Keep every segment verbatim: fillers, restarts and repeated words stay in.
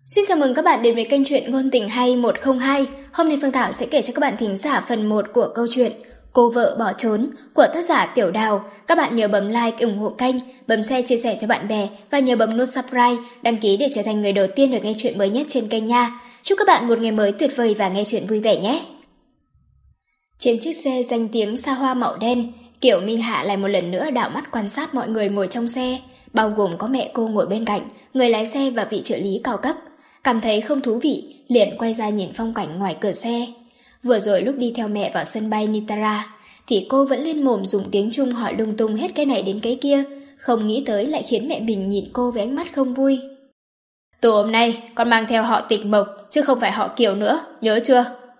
Xin chào mừng các bạn đến với kênh truyện ngôn tình hay một không hai. Hôm nay Phương Thảo sẽ kể cho các bạn thính giả phần một của câu chuyện Cô vợ bỏ trốn của tác giả Tiểu Đào. Các bạn nhớ bấm like ủng hộ kênh, bấm share chia sẻ cho bạn bè và nhớ bấm nút subscribe đăng ký để trở thành người đầu tiên được nghe chuyện mới nhất trên kênh nha. Chúc các bạn một ngày mới tuyệt vời và nghe chuyện vui vẻ nhé. Trên chiếc xe danh tiếng xa hoa màu đen, Kiều Minh Hạ lại một lần nữa đảo mắt quan sát mọi người ngồi trong xe, bao gồm có mẹ cô ngồi bên cạnh, người lái xe và vị trợ lý cao cấp. Cảm thấy không thú vị, liền quay ra nhìn phong cảnh ngoài cửa xe. Vừa rồi lúc đi theo mẹ vào sân bay Nitara, thì cô vẫn lên mồm dùng tiếng Trung hỏi lung tung hết cái này đến cái kia, không nghĩ tới lại khiến mẹ mình nhìn cô với ánh mắt không vui. Từ hôm nay, con mang theo họ Tịch Mộc, chứ không phải họ Kiều nữa, nhớ chưa?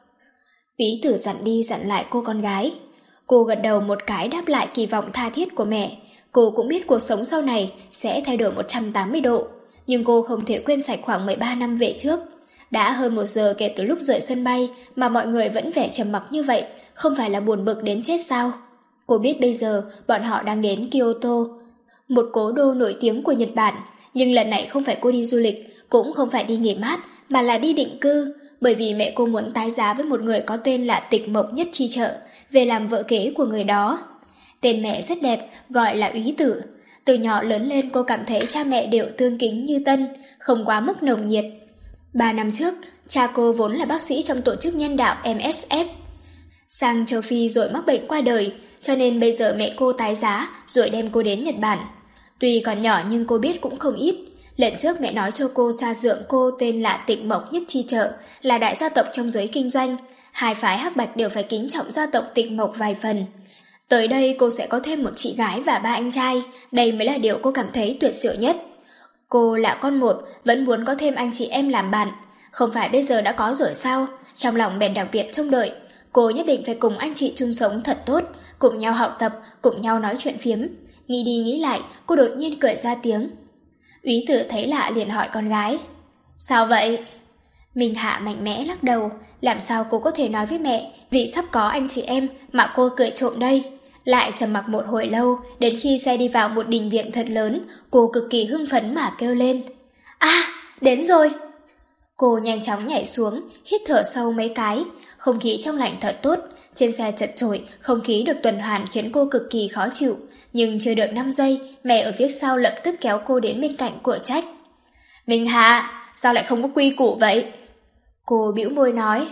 Úy Tử dặn đi dặn lại cô con gái. Cô gật đầu một cái đáp lại kỳ vọng tha thiết của mẹ. Cô cũng biết cuộc sống sau này sẽ thay đổi một trăm tám mươi độ. Nhưng cô không thể quên sạch khoảng mười ba năm về trước. Đã hơn một giờ kể từ lúc rời sân bay mà mọi người vẫn vẻ trầm mặc như vậy, không phải là buồn bực đến chết sao? Cô biết bây giờ bọn họ đang đến Kyoto, một cố đô nổi tiếng của Nhật Bản, nhưng lần này không phải cô đi du lịch, cũng không phải đi nghỉ mát, mà là đi định cư, bởi vì mẹ cô muốn tái giá với một người có tên là Tịch Mộc Nhất Chi Trợ, về làm vợ kế của người đó. Tên mẹ rất đẹp, gọi là Úy Tử. Từ nhỏ lớn lên cô cảm thấy cha mẹ đều tương kính như tân, không quá mức nồng nhiệt. Ba năm trước, cha cô vốn là bác sĩ trong tổ chức nhân đạo em ét ép. Sang châu Phi rồi mắc bệnh qua đời, cho nên bây giờ mẹ cô tái giá rồi đem cô đến Nhật Bản. Tuy còn nhỏ nhưng cô biết cũng không ít. Lần trước mẹ nói cho cô xa dượng cô tên là Tịch Mộc Nhất Chi Trợ, là đại gia tộc trong giới kinh doanh. Hai phái Hắc Bạch đều phải kính trọng gia tộc Tịch Mộc vài phần. Tới đây cô sẽ có thêm một chị gái và ba anh trai, đây mới là điều cô cảm thấy tuyệt diệu nhất. Cô là con một, vẫn muốn có thêm anh chị em làm bạn. Không phải bây giờ đã có rồi sao? Trong lòng bèn đặc biệt trông đợi. Cô nhất định phải cùng anh chị chung sống thật tốt, cùng nhau học tập, cùng nhau nói chuyện phiếm. Nghĩ đi nghĩ lại, cô đột nhiên cười ra tiếng. Úy Tử thấy lạ liền hỏi con gái. Sao vậy? Minh Hạ mạnh mẽ lắc đầu. Làm sao cô có thể nói với mẹ vì sắp có anh chị em mà cô cười trộm đây? Lại trầm mặc một hồi lâu, đến khi xe đi vào một đình viện thật lớn, cô cực kỳ hưng phấn mà kêu lên. À, đến rồi! Cô nhanh chóng nhảy xuống, hít thở sâu mấy cái. Không khí trong lành thật tốt, trên xe chật chội, không khí được tuần hoàn khiến cô cực kỳ khó chịu. Nhưng chưa được năm giây, mẹ ở phía sau lập tức kéo cô đến bên cạnh của trách. Minh Hạ, sao lại không có quy củ vậy? Cô bĩu môi nói.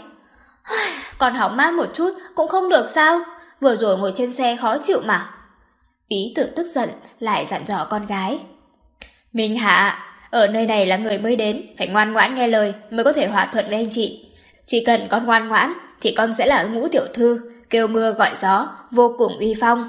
Còn hỏng mát một chút cũng không được sao? Vừa rồi ngồi trên xe khó chịu mà. Úy Tử tức giận lại dặn dò con gái. Minh Hạ, ở nơi này là người mới đến, phải ngoan ngoãn nghe lời mới có thể hòa thuận với anh chị. Chỉ cần con ngoan ngoãn thì con sẽ là Ngũ tiểu thư, kêu mưa gọi gió, vô cùng uy phong.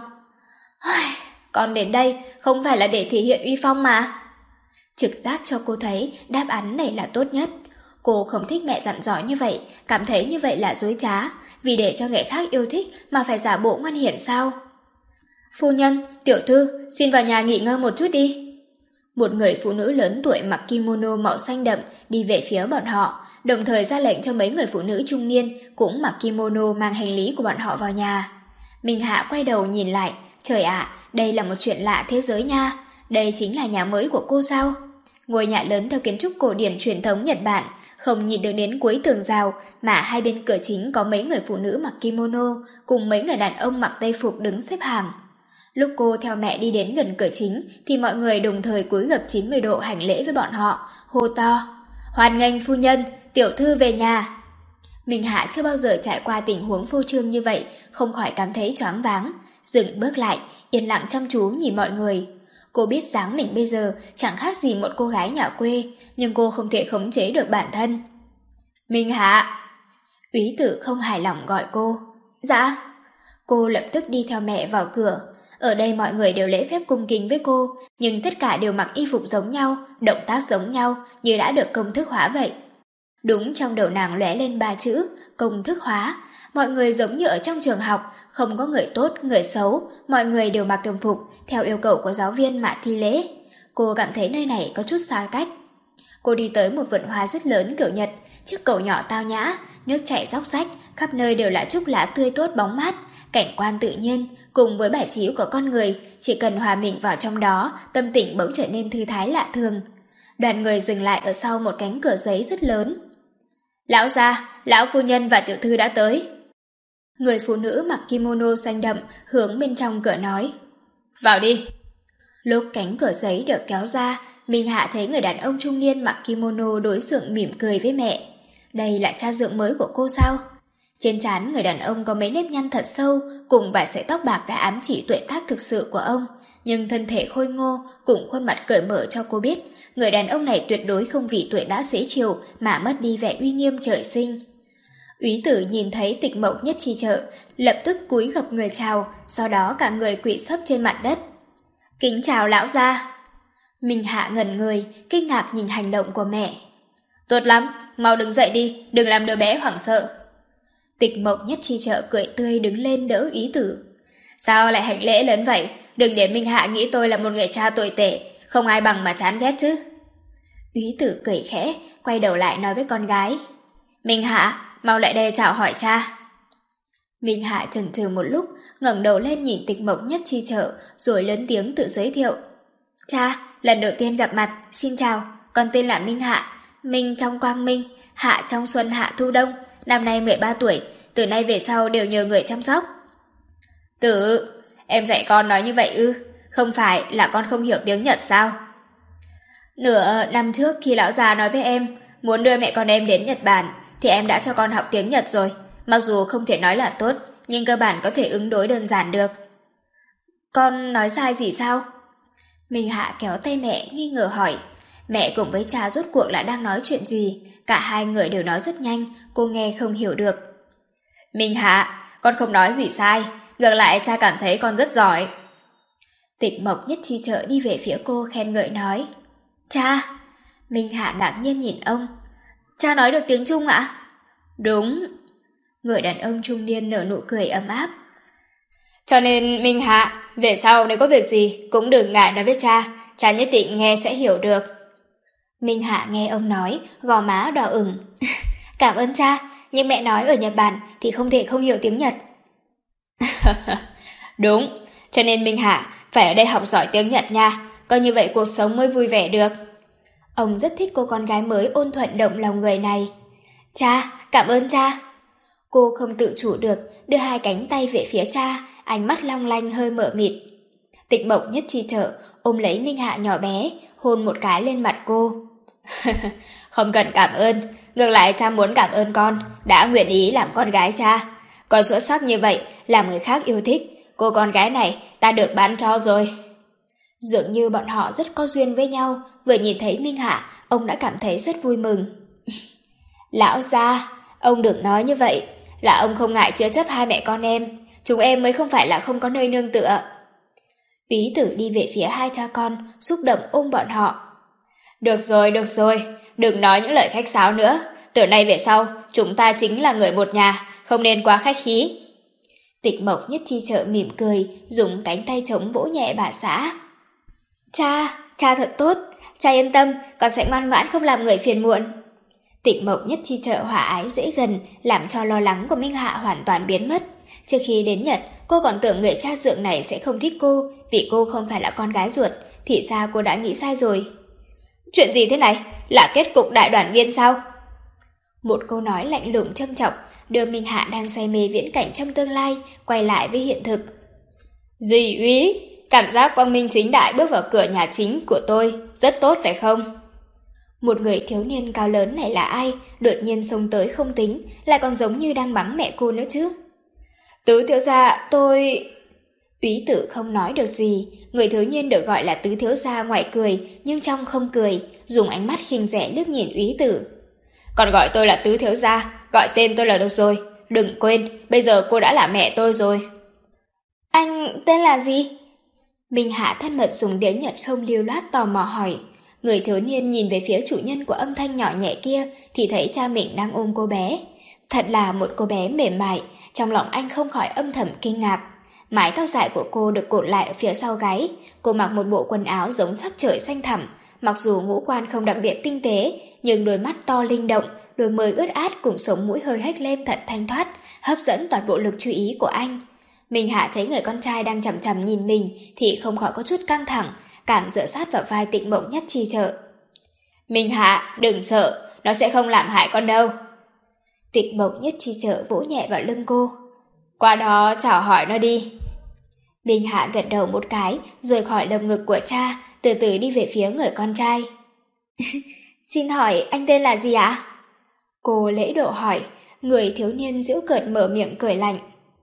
Con đến đây không phải là để thể hiện uy phong mà. Trực giác cho cô thấy đáp án này là tốt nhất. Cô không thích mẹ dặn dò như vậy, cảm thấy như vậy là dối trá, vì để cho người khác yêu thích mà phải giả bộ ngoan hiền sao? Phu nhân, tiểu thư, xin vào nhà nghỉ ngơi một chút đi. Một người phụ nữ lớn tuổi mặc kimono màu xanh đậm đi về phía bọn họ, đồng thời ra lệnh cho mấy người phụ nữ trung niên cũng mặc kimono mang hành lý của bọn họ vào nhà. Minh Hạ quay đầu nhìn lại, trời ạ, đây là một chuyện lạ thế giới nha, đây chính là nhà mới của cô sao? Ngôi nhà lớn theo kiến trúc cổ điển truyền thống Nhật Bản, không nhìn được đến cuối tường rào mà hai bên cửa chính có mấy người phụ nữ mặc kimono cùng mấy người đàn ông mặc tây phục đứng xếp hàng. Lúc cô theo mẹ đi đến gần cửa chính thì mọi người đồng thời cúi gập chín mươi độ hành lễ với bọn họ, hô to. Hoan nghênh phu nhân, tiểu thư về nhà. Minh Hạ chưa bao giờ trải qua tình huống phô trương như vậy, không khỏi cảm thấy choáng váng. Dừng bước lại, yên lặng chăm chú nhìn mọi người. Cô biết dáng mình bây giờ chẳng khác gì một cô gái nhà quê, nhưng cô không thể khống chế được bản thân. Minh Hạ! Úy Tử không hài lòng gọi cô. Dạ! Cô lập tức đi theo mẹ vào cửa. Ở đây mọi người đều lễ phép cung kính với cô, nhưng tất cả đều mặc y phục giống nhau, động tác giống nhau như đã được công thức hóa vậy. Đúng trong đầu nàng lóe lên ba chữ, công thức hóa. Mọi người giống như ở trong trường học, không có người tốt, người xấu, mọi người đều mặc đồng phục theo yêu cầu của giáo viên mà thi lễ. Cô cảm thấy nơi này có chút xa cách. Cô đi tới một vườn hoa rất lớn kiểu Nhật, chiếc cầu nhỏ tao nhã, nước chảy róc rách, khắp nơi đều là trúc lá tươi tốt bóng mát, cảnh quan tự nhiên, cùng với bài trí của con người, chỉ cần hòa mình vào trong đó, tâm tình bỗng trở nên thư thái lạ thường. Đoàn người dừng lại ở sau một cánh cửa giấy rất lớn. Lão gia, lão phu nhân và tiểu thư đã tới. Người phụ nữ mặc kimono xanh đậm hướng bên trong cửa nói. Vào đi. Lúc cánh cửa giấy được kéo ra, Minh Hạ thấy người đàn ông trung niên mặc kimono đối xử mỉm cười với mẹ. Đây là cha dượng mới của cô sao? Trên trán người đàn ông có mấy nếp nhăn thật sâu, cùng vài sợi tóc bạc đã ám chỉ tuổi tác thực sự của ông, nhưng thân thể khôi ngô cùng khuôn mặt cởi mở cho cô biết, người đàn ông này tuyệt đối không vì tuổi đã xế chiều mà mất đi vẻ uy nghiêm trời sinh. Úy Tử nhìn thấy Tịch Mộng Nhất Chi Trợ, lập tức cúi gập người chào, sau đó cả người quỵ sấp trên mặt đất. Kính chào lão gia. Minh Hạ ngẩn người, kinh ngạc nhìn hành động của mẹ. Tốt lắm, mau đứng dậy đi, đừng làm đứa bé hoảng sợ. Tịch Mộng Nhất Chi Trợ cười tươi đứng lên đỡ Úy Tử. Sao lại hành lễ lớn vậy? Đừng để Minh Hạ nghĩ tôi là một người cha tồi tệ, không ai bằng mà chán ghét chứ. Úy Tử cười khẽ, quay đầu lại nói với con gái. Minh Hạ, mau lại đây chào hỏi cha. Minh Hạ chần chừ một lúc, ngẩng đầu lên nhìn Tịch Mộng Nhất Chi Trợ, rồi lớn tiếng tự giới thiệu. Cha, lần đầu tiên gặp mặt, xin chào, con tên là Minh Hạ, Minh trong quang minh, Hạ trong xuân hạ thu đông, năm nay mười ba tuổi, từ nay về sau đều nhờ người chăm sóc. Tử, em dạy con nói như vậy ư? Không phải là con không hiểu tiếng Nhật sao? Nửa năm trước khi lão già nói với em muốn đưa mẹ con em đến Nhật Bản, thì em đã cho con học tiếng Nhật rồi. Mặc dù không thể nói là tốt, nhưng cơ bản có thể ứng đối đơn giản được. Con nói sai gì sao? Minh Hạ kéo tay mẹ nghi ngờ hỏi. Mẹ cùng với cha rốt cuộc là đang nói chuyện gì? Cả hai người đều nói rất nhanh, cô nghe không hiểu được. Minh Hạ, con không nói gì sai, ngược lại cha cảm thấy con rất giỏi. Tịch Mộng Nhất Chi Trợ đi về phía cô khen ngợi nói. Cha! Minh Hạ ngạc nhiên nhìn ông. Cha nói được tiếng Trung ạ? Đúng. Người đàn ông trung niên nở nụ cười ấm áp. Cho nên Minh Hạ, về sau nếu có việc gì cũng đừng ngại nói với cha, cha nhất định nghe sẽ hiểu được. Minh Hạ nghe ông nói, gò má đỏ ửng. Cảm ơn cha, nhưng mẹ nói ở Nhật Bản thì không thể không hiểu tiếng Nhật. Đúng, cho nên Minh Hạ phải ở đây học giỏi tiếng Nhật nha, coi như vậy cuộc sống mới vui vẻ được. Ông rất thích cô con gái mới ôn thuận động lòng người này. Cha, cảm ơn cha. Cô không tự chủ được, đưa hai cánh tay về phía cha, ánh mắt long lanh hơi mờ mịt. Tịch Mộng Nhất Chi Trợ ôm lấy Minh Hạ nhỏ bé, hôn một cái lên mặt cô. Không cần cảm ơn, ngược lại cha muốn cảm ơn con, đã nguyện ý làm con gái cha. Con xuất sắc như vậy, làm người khác yêu thích, cô con gái này ta được bán cho rồi. Dường như bọn họ rất có duyên với nhau, vừa nhìn thấy Minh Hạ, ông đã cảm thấy rất vui mừng. Lão gia, ông đừng nói như vậy, là ông không ngại chứa chấp hai mẹ con em, chúng em mới không phải là không có nơi nương tựa. Úy Tử đi về phía hai cha con, xúc động ôm bọn họ. Được rồi, được rồi, đừng nói những lời khách sáo nữa, từ nay về sau, chúng ta chính là người một nhà, không nên quá khách khí. Tịch Mộng Nhất Chi Trợ mỉm cười, dùng cánh tay chống vỗ nhẹ bà xã. Cha, cha thật tốt, cha yên tâm, con sẽ ngoan ngoãn không làm người phiền muộn. Tịch Mộng Nhất Chi Trợ hòa ái dễ gần, làm cho lo lắng của Minh Hạ hoàn toàn biến mất. Trước khi đến Nhật, cô còn tưởng người cha dượng này sẽ không thích cô, vì cô không phải là con gái ruột, thì ra cô đã nghĩ sai rồi. Chuyện gì thế này? Là kết cục đại đoàn viên sao? Một câu nói lạnh lùng châm chọc, đưa Minh Hạ đang say mê viễn cảnh trong tương lai, quay lại với hiện thực. Dì Úy, cảm giác quang minh chính đại bước vào cửa nhà chính của tôi, rất tốt phải không? Một người thiếu niên cao lớn này là ai, đột nhiên xông tới không tính, lại còn giống như đang mắng mẹ cô nữa chứ. Tứ thiếu gia, tôi... Úy Tử không nói được gì, người thiếu niên được gọi là tứ thiếu gia ngoài cười, nhưng trong không cười, dùng ánh mắt khinh rẻ liếc nhìn Úy Tử. Còn gọi tôi là tứ thiếu gia, gọi tên tôi là được rồi, đừng quên, bây giờ cô đã là mẹ tôi rồi. Anh tên là gì? Minh Hạ thân mật dùng tiếng Nhật không lưu loát tò mò hỏi. Người thiếu niên nhìn về phía chủ nhân của âm thanh nhỏ nhẹ kia thì thấy cha mình đang ôm cô bé. Thật là một cô bé mềm mại, trong lòng anh không khỏi âm thầm kinh ngạc. Mái tóc dài của cô được cột lại ở phía sau gáy, cô mặc một bộ quần áo giống sắc trời xanh thẳm, mặc dù ngũ quan không đặc biệt tinh tế, nhưng đôi mắt to linh động, đôi môi ướt át cùng sống mũi hơi hếch lên thật thanh thoát, hấp dẫn toàn bộ lực chú ý của anh. Minh Hạ thấy người con trai đang chằm chằm nhìn mình thì không khỏi có chút căng thẳng, càng dựa sát vào vai Tịch Mộng Nhất Chi Trợ. Minh Hạ, đừng sợ, nó sẽ không làm hại con đâu. Tịch Mộc Nhất Chi Trợ vỗ nhẹ vào lưng cô. Qua đó chào hỏi nó đi. Minh Hạ gật đầu một cái, rời khỏi lồng ngực của cha, từ từ đi về phía người con trai. Xin hỏi anh tên là gì ạ? Cô lễ độ hỏi, người thiếu niên giễu cợt mở miệng cười lạnh.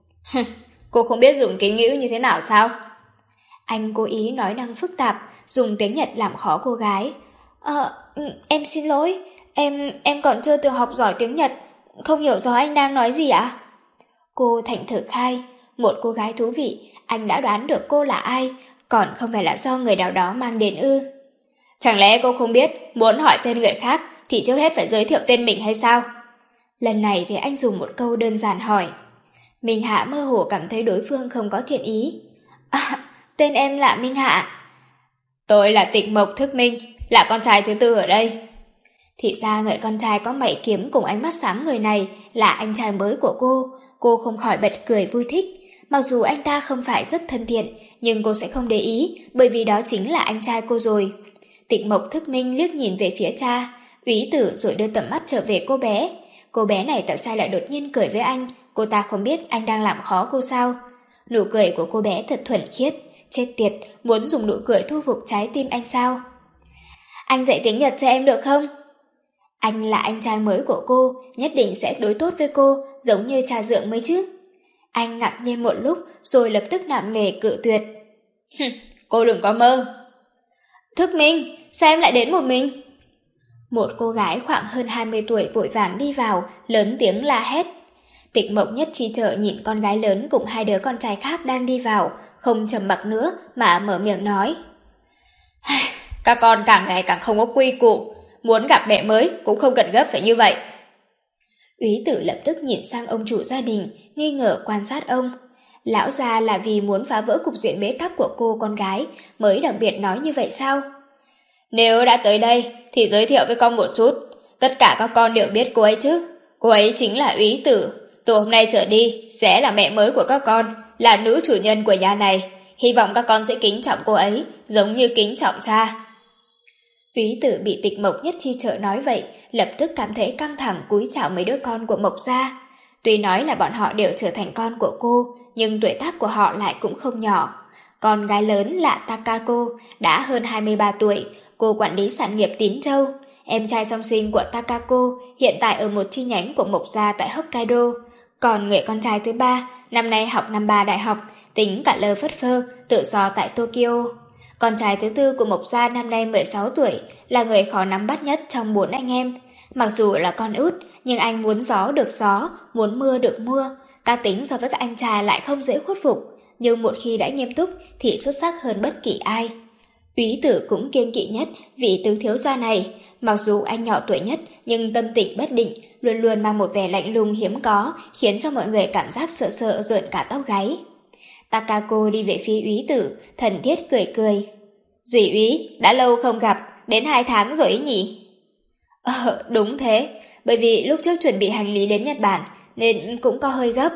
Cô không biết dùng kính ngữ như thế nào sao? Anh cố ý nói năng phức tạp, dùng tiếng Nhật làm khó cô gái. Ờ, em xin lỗi, em em còn chưa từng học giỏi tiếng Nhật, không hiểu rõ anh đang nói gì ạ? Cô thành thực khai, một cô gái thú vị, anh đã đoán được cô là ai, còn không phải là do người nào đó mang đến ư? Chẳng lẽ cô không biết, muốn hỏi tên người khác thì trước hết phải giới thiệu tên mình hay sao? Lần này thì anh dùng một câu đơn giản hỏi. Minh Hạ mơ hồ cảm thấy đối phương không có thiện ý. À, tên em là Minh Hạ. Tôi là Tịch Mộc Thức Minh, là con trai thứ tư ở đây. Thì ra người con trai có mày kiếm cùng ánh mắt sáng người này là anh trai mới của cô. Cô không khỏi bật cười vui thích. Mặc dù anh ta không phải rất thân thiện, nhưng cô sẽ không để ý, bởi vì đó chính là anh trai cô rồi. Tịch Mộc Thức Minh liếc nhìn về phía cha, úy tử rồi đưa tầm mắt trở về cô bé. Cô bé này tại sao lại đột nhiên cười với anh? Cô ta không biết anh đang làm khó cô sao? Nụ cười của cô bé thật thuần khiết. Chết tiệt, muốn dùng nụ cười thu phục trái tim anh sao? Anh dạy tiếng Nhật cho em được không? Anh là anh trai mới của cô, nhất định sẽ đối tốt với cô, giống như cha dượng mới chứ. Anh ngạc nhiên một lúc, rồi lập tức nặng nề cự tuyệt. Cô đừng có mơ. Thức Minh, sao em lại đến một mình? Một cô gái khoảng hơn hai mươi tuổi vội vàng đi vào, lớn tiếng la hét. Tịch Mộc Nhất Chi Trợ nhìn con gái lớn cùng hai đứa con trai khác đang đi vào, không trầm mặc nữa mà mở miệng nói. Các con càng ngày càng không có quy củ, muốn gặp mẹ mới cũng không cần gấp phải như vậy. Úy tử lập tức nhìn sang ông chủ gia đình, nghi ngờ quan sát ông. Lão già là vì muốn phá vỡ cục diện bế tắc của cô con gái mới đặc biệt nói như vậy sao? Nếu đã tới đây thì giới thiệu với con một chút. Tất cả các con đều biết cô ấy chứ. Cô ấy chính là Úy tử. Từ hôm nay trở đi sẽ là mẹ mới của các con, là nữ chủ nhân của nhà này. Hy vọng các con sẽ kính trọng cô ấy giống như kính trọng cha. Úy tử bị Tịch Mộc Nhất Chi Trợ nói vậy, lập tức cảm thấy căng thẳng cúi chào mấy đứa con của Mộc gia. Tuy nói là bọn họ đều trở thành con của cô, nhưng tuổi tác của họ lại cũng không nhỏ. Con gái lớn là Takako, đã hơn hai mươi ba tuổi, cô quản lý sản nghiệp Tín Châu. Em trai song sinh của Takako hiện tại ở một chi nhánh của Mộc gia tại Hokkaido. Còn người con trai thứ ba, năm nay học năm ba đại học, tính cả lơ phất phơ, tự do tại Tokyo. Con trai thứ tư của Mộc gia năm nay mười sáu tuổi, là người khó nắm bắt nhất trong bốn anh em. Mặc dù là con út, nhưng anh muốn gió được gió, muốn mưa được mưa. Cá tính so với các anh trai lại không dễ khuất phục, nhưng một khi đã nghiêm túc thì xuất sắc hơn bất kỳ ai. Úy tử cũng kiêng kỵ nhất vị tứ thiếu gia này. Mặc dù anh nhỏ tuổi nhất, nhưng tâm tình bất định, luôn luôn mang một vẻ lạnh lùng hiếm có, khiến cho mọi người cảm giác sợ sợ rợn cả tóc gáy. Takako đi về phía Úy tử, thần thiết cười cười. Dì Úy, đã lâu không gặp, đến hai tháng rồi ý nhỉ? Ờ, đúng thế, bởi vì lúc trước chuẩn bị hành lý đến Nhật Bản, nên cũng có hơi gấp.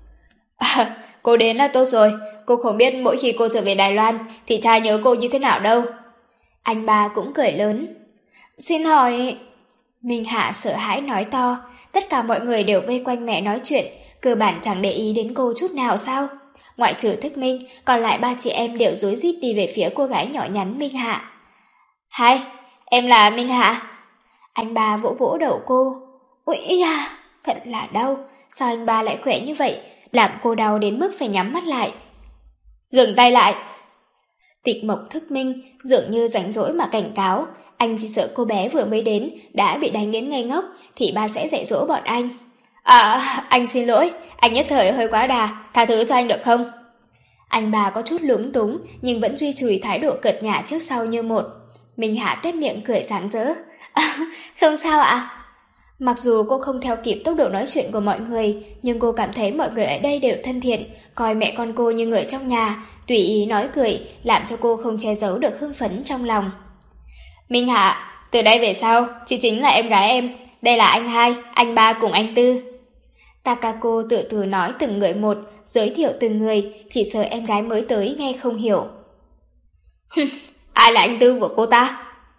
À, cô đến là tốt rồi, cô không biết mỗi khi cô trở về Đài Loan, thì cha nhớ cô như thế nào đâu. Anh ba cũng cười lớn. Xin hỏi... Minh Hạ sợ hãi nói to, tất cả mọi người đều vây quanh mẹ nói chuyện, cơ bản chẳng để ý đến cô chút nào sao? Ngoại trừ Thức Minh, còn lại ba chị em đều rối rít đi về phía cô gái nhỏ nhắn Minh Hạ. Hai, em là Minh Hạ. Anh ba vỗ vỗ đầu cô. Ui à, thật là đau, sao anh ba lại khỏe như vậy, làm cô đau đến mức phải nhắm mắt lại. Dừng tay lại. Tịch Mộc Thức Minh dường như rảnh rỗi mà cảnh cáo, anh chỉ sợ cô bé vừa mới đến đã bị đánh đến ngây ngốc thì ba sẽ dạy dỗ bọn anh. À, anh xin lỗi, anh nhất thời hơi quá đà, tha thứ cho anh được không? Anh bà có chút lúng túng nhưng vẫn duy trì thái độ cợt nhả trước sau như một. Minh Hạ tuét miệng cười sáng rỡ. À, không sao ạ. Mặc dù cô không theo kịp tốc độ nói chuyện của mọi người, nhưng cô cảm thấy mọi người ở đây đều thân thiện, coi mẹ con cô như người trong nhà, tùy ý nói cười, làm cho cô không che giấu được hưng phấn trong lòng. Minh Hạ, từ đây về sau, chị chính là em gái em, đây là anh hai, anh ba cùng anh tư. Takako tự từ nói từng người một, giới thiệu từng người, chỉ sợ em gái mới tới nghe không hiểu. Ai là anh tư của cô ta?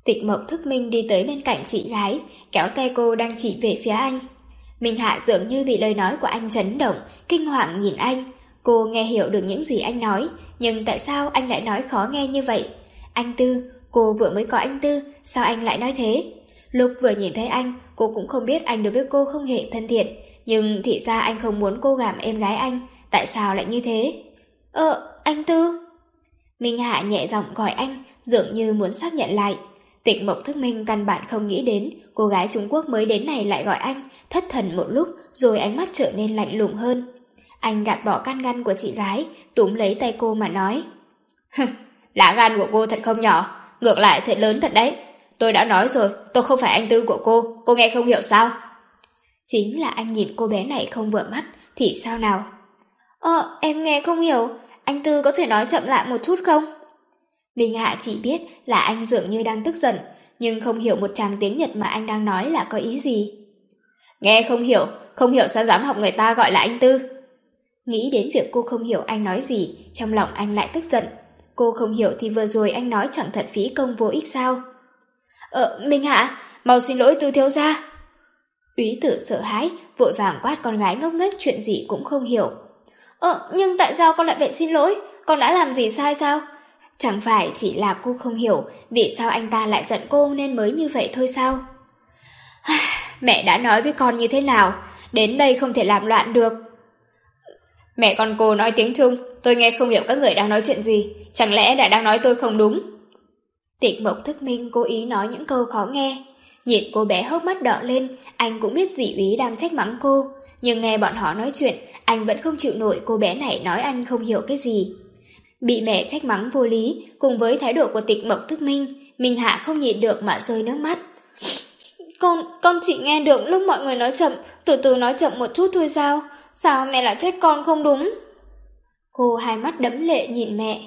Tịch Mộc Thức Minh đi tới bên cạnh chị gái, kéo tay cô đang chỉ về phía anh. Minh Hạ dường như bị lời nói của anh chấn động, kinh hoàng nhìn anh. Cô nghe hiểu được những gì anh nói, nhưng tại sao anh lại nói khó nghe như vậy? Anh Tư, cô vừa mới có anh Tư, sao anh lại nói thế? Lúc vừa nhìn thấy anh, cô cũng không biết anh đối với cô không hề thân thiện, nhưng thì ra anh không muốn cô làm em gái anh, tại sao lại như thế? Ờ, anh Tư. Minh Hạ nhẹ giọng gọi anh, dường như muốn xác nhận lại. Tịch Mộc Thức Minh căn bản không nghĩ đến cô gái Trung Quốc mới đến này lại gọi anh, thất thần một lúc rồi ánh mắt trở nên lạnh lùng hơn. Anh gạt bỏ can ngăn của chị gái, túm lấy tay cô mà nói. Lá gan của cô thật không nhỏ, ngược lại thật lớn thật đấy. Tôi đã nói rồi, tôi không phải anh Tư của cô, cô nghe không hiểu sao? Chính là anh nhìn cô bé này không vừa mắt, thì sao nào? Ờ, em nghe không hiểu, anh Tư có thể nói chậm lại một chút không? Minh Hạ chỉ biết là anh dường như đang tức giận, nhưng không hiểu một tràng tiếng Nhật mà anh đang nói là có ý gì. Nghe không hiểu, không hiểu sao dám học người ta gọi là anh Tư. Nghĩ đến việc cô không hiểu anh nói gì, trong lòng anh lại tức giận. Cô không hiểu thì vừa rồi anh nói chẳng thật phí công vô ích sao? Ờ, Minh Hạ, mau xin lỗi Tư thiếu gia. Úy Tử sợ hãi, vội vàng quát con gái ngốc nghếch chuyện gì cũng không hiểu. Ờ, nhưng tại sao con lại phải xin lỗi? Con đã làm gì sai sao? Chẳng phải chỉ là cô không hiểu vì sao anh ta lại giận cô nên mới như vậy thôi sao? Mẹ đã nói với con như thế nào, đến đây không thể làm loạn được. Mẹ con cô nói tiếng Trung, tôi nghe không hiểu các người đang nói chuyện gì, chẳng lẽ lại đang nói tôi không đúng? Tịch Mộc Thức Minh cố ý nói những câu khó nghe. Nhìn cô bé hốc mắt đỏ lên, anh cũng biết dì Úy đang trách mắng cô, nhưng nghe bọn họ nói chuyện, anh vẫn không chịu nổi cô bé này nói anh không hiểu cái gì. Bị mẹ trách mắng vô lý, cùng với thái độ của Tịch Mộc Thức Minh, Minh Hạ không nhịn được mà rơi nước mắt. Con, con chỉ nghe được lúc mọi người nói chậm, từ từ nói chậm một chút thôi sao? Sao mẹ lại trách con không đúng? Cô hai mắt đẫm lệ nhìn mẹ.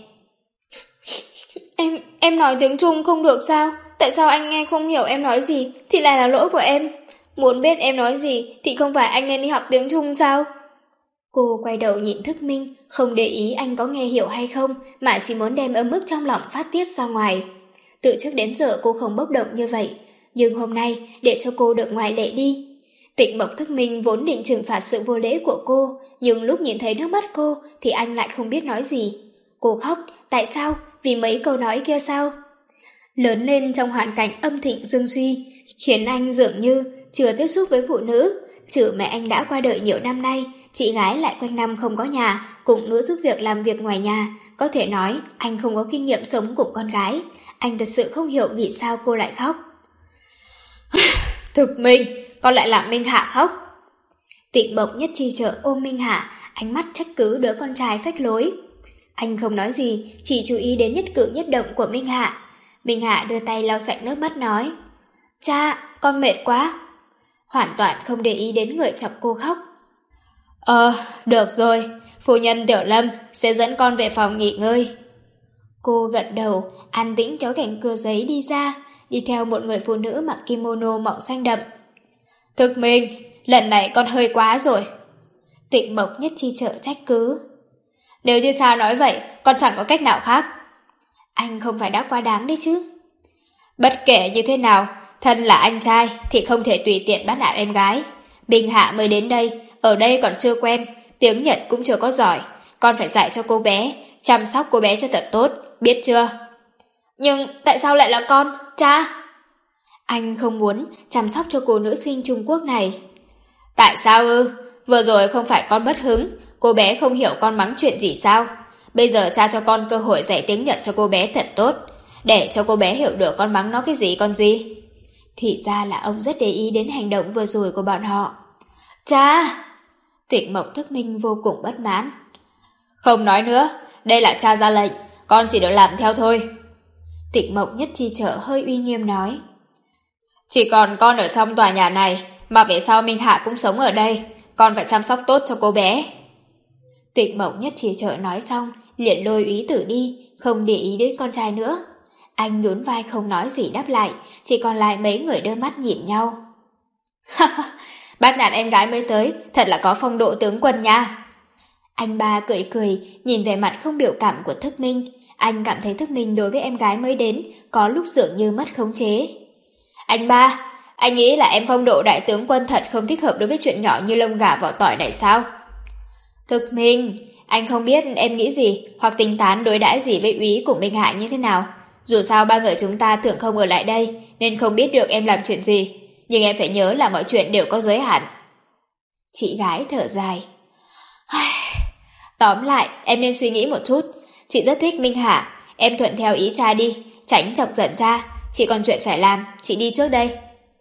Em, em nói tiếng Trung không được sao? Tại sao anh nghe không hiểu em nói gì thì lại là lỗi của em? Muốn biết em nói gì thì không phải anh nên đi học tiếng Trung sao? Cô quay đầu nhìn Thức Minh, không để ý anh có nghe hiểu hay không, mà chỉ muốn đem ấm ức trong lòng phát tiết ra ngoài. Từ trước đến giờ cô không bốc động như vậy, nhưng hôm nay để cho cô được ngoại lệ đi. Tịch Mộc Thức Minh vốn định trừng phạt sự vô lễ của cô, nhưng lúc nhìn thấy nước mắt cô thì anh lại không biết nói gì. Cô khóc, tại sao? Vì mấy câu nói kia sao? Lớn lên trong hoàn cảnh âm thịnh dương suy, khiến anh dường như chưa tiếp xúc với phụ nữ. Trừ mẹ anh đã qua đời nhiều năm nay, chị gái lại quanh năm không có nhà, cùng nữa giúp việc làm việc ngoài nhà. Có thể nói anh không có kinh nghiệm sống cùng con gái. Anh thật sự không hiểu vì sao cô lại khóc. Thực Minh, con lại làm Minh Hạ khóc. Tịnh Mộc Nhất Chi Trợ ôm Minh Hạ, ánh mắt trách cứ đứa con trai phách lối. Anh không nói gì, chỉ chú ý đến nhất cử nhất động của Minh Hạ. Minh Hạ đưa tay lau sạch nước mắt nói, cha, con mệt quá. Hoàn toàn không để ý đến người chọc cô khóc. Ờ, được rồi, phu nhân Tiểu Lâm sẽ dẫn con về phòng nghỉ ngơi. Cô gật đầu, an tĩnh kéo cánh cửa giấy đi ra, đi theo một người phụ nữ mặc kimono màu xanh đậm. Thực Minh, lần này con hơi quá rồi. Tịnh Mộc Nhất Chi Trợ trách cứ. Nếu như cha nói vậy, con chẳng có cách nào khác. Anh không phải đã quá đáng đấy chứ. Bất kể như thế nào, thân là anh trai thì không thể tùy tiện bắt nạt em gái. Bình Hạ mới đến đây, ở đây còn chưa quen, tiếng Nhật cũng chưa có giỏi. Con phải dạy cho cô bé, chăm sóc cô bé cho thật tốt, biết chưa? Nhưng tại sao lại là con, cha? Anh không muốn chăm sóc cho cô nữ sinh Trung Quốc này. Tại sao ư? Vừa rồi không phải con bất hứng, cô bé không hiểu con mắng chuyện gì sao? Bây giờ cha cho con cơ hội dạy tiếng Nhật cho cô bé thật tốt, để cho cô bé hiểu được con mắng nó cái gì con gì. Thì ra là ông rất để ý đến hành động vừa rồi của bọn họ. Cha! Tịnh Mộc Thức Minh vô cùng bất mãn. Không nói nữa, đây là cha ra lệnh, con chỉ được làm theo thôi. Tịnh Mộc Nhất Chi Trợ hơi uy nghiêm nói. Chỉ còn con ở trong tòa nhà này, mà về sau Minh Hạ cũng sống ở đây, con phải chăm sóc tốt cho cô bé. Tịnh Mộc Nhất Chi Trợ nói xong, liền lôi Úy Tử đi, không để ý đến con trai nữa. Anh nhún vai không nói gì đáp lại, chỉ còn lại mấy người đưa mắt nhìn nhau. Bắt nạt em gái mới tới, thật là có phong độ tướng quân nha. Anh ba cười cười, nhìn vẻ mặt không biểu cảm của Thức Minh. Anh cảm thấy thức mình đối với em gái mới đến, có lúc dường như mất khống chế. Anh ba, anh nghĩ là em phong độ đại tướng quân thật không thích hợp đối với chuyện nhỏ như lông gà vỏ tỏi này sao? Thức Minh, anh không biết em nghĩ gì hoặc tính toán đối đãi gì với úy của Minh Hạ như thế nào. Dù sao ba người chúng ta thường không ở lại đây nên không biết được em làm chuyện gì. Nhưng em phải nhớ là mọi chuyện đều có giới hạn. Chị gái thở dài. Tóm lại, em nên suy nghĩ một chút. Chị rất thích Minh Hạ, em thuận theo ý cha đi, tránh chọc giận cha. Chị còn chuyện phải làm, chị đi trước đây.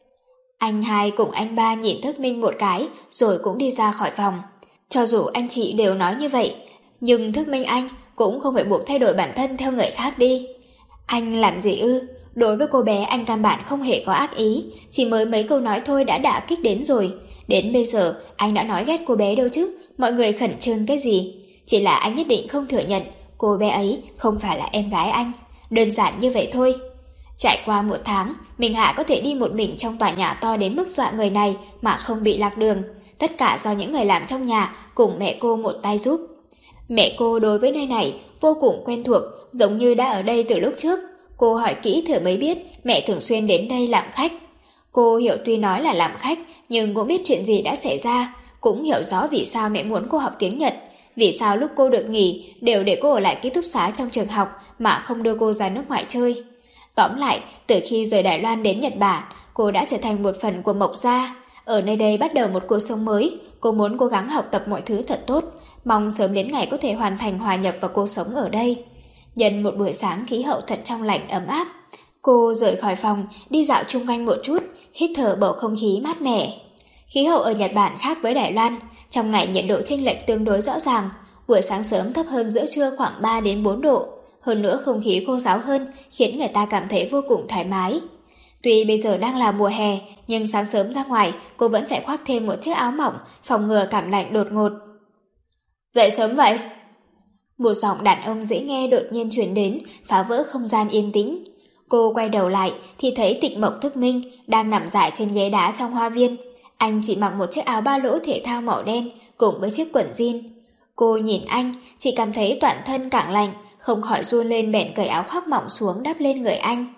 Anh hai cùng anh ba nhìn Thức Minh một cái rồi cũng đi ra khỏi phòng. Cho dù anh chị đều nói như vậy, nhưng Thức Minh anh cũng không phải buộc thay đổi bản thân theo người khác đi. Anh làm gì ư? Đối với cô bé anh căn bản không hề có ác ý, chỉ mới mấy câu nói thôi đã đả kích đến rồi. Đến bây giờ anh đã nói ghét cô bé đâu chứ, mọi người khẩn trương cái gì? Chỉ là anh nhất định không thừa nhận cô bé ấy không phải là em gái anh. Đơn giản như vậy thôi. Trải qua một tháng, Minh Hạ có thể đi một mình trong tòa nhà to đến mức dọa người này mà không bị lạc đường. Tất cả do những người làm trong nhà cùng mẹ cô một tay giúp. Mẹ cô đối với nơi này vô cùng quen thuộc, giống như đã ở đây từ lúc trước. Cô hỏi kỹ thử mới biết mẹ thường xuyên đến đây làm khách. Cô hiểu tuy nói là làm khách, nhưng cũng biết chuyện gì đã xảy ra. Cũng hiểu rõ vì sao mẹ muốn cô học tiếng Nhật. Vì sao lúc cô được nghỉ đều để cô ở lại ký túc xá trong trường học mà không đưa cô ra nước ngoài chơi. Tóm lại, từ khi rời Đài Loan đến Nhật Bản, cô đã trở thành một phần của Mộc gia. Ở nơi đây bắt đầu một cuộc sống mới, cô muốn cố gắng học tập mọi thứ thật tốt, mong sớm đến ngày có thể hoàn thành hòa nhập vào cuộc sống ở đây. Nhân một buổi sáng khí hậu thật trong lành ấm áp, cô rời khỏi phòng, đi dạo chung quanh một chút, hít thở bầu không khí mát mẻ. Khí hậu ở Nhật Bản khác với Đài Loan, trong ngày nhiệt độ chênh lệch tương đối rõ ràng, buổi sáng sớm thấp hơn giữa trưa khoảng ba đến bốn độ. Hơn nữa không khí khô ráo hơn khiến người ta cảm thấy vô cùng thoải mái. Tuy bây giờ đang là mùa hè, nhưng sáng sớm ra ngoài cô vẫn phải khoác thêm một chiếc áo mỏng phòng ngừa cảm lạnh đột ngột. Dậy sớm vậy? Một giọng đàn ông dễ nghe đột nhiên truyền đến, phá vỡ không gian yên tĩnh. Cô quay đầu lại thì thấy Tịch Mộc Thức Minh đang nằm rải trên ghế đá trong hoa viên. Anh chỉ mặc một chiếc áo ba lỗ thể thao màu đen cùng với chiếc quần jean. Cô nhìn anh, chỉ cảm thấy toàn thân cảng lạnh, không khỏi run lên bèn cởi áo khoác mỏng xuống đắp lên người anh.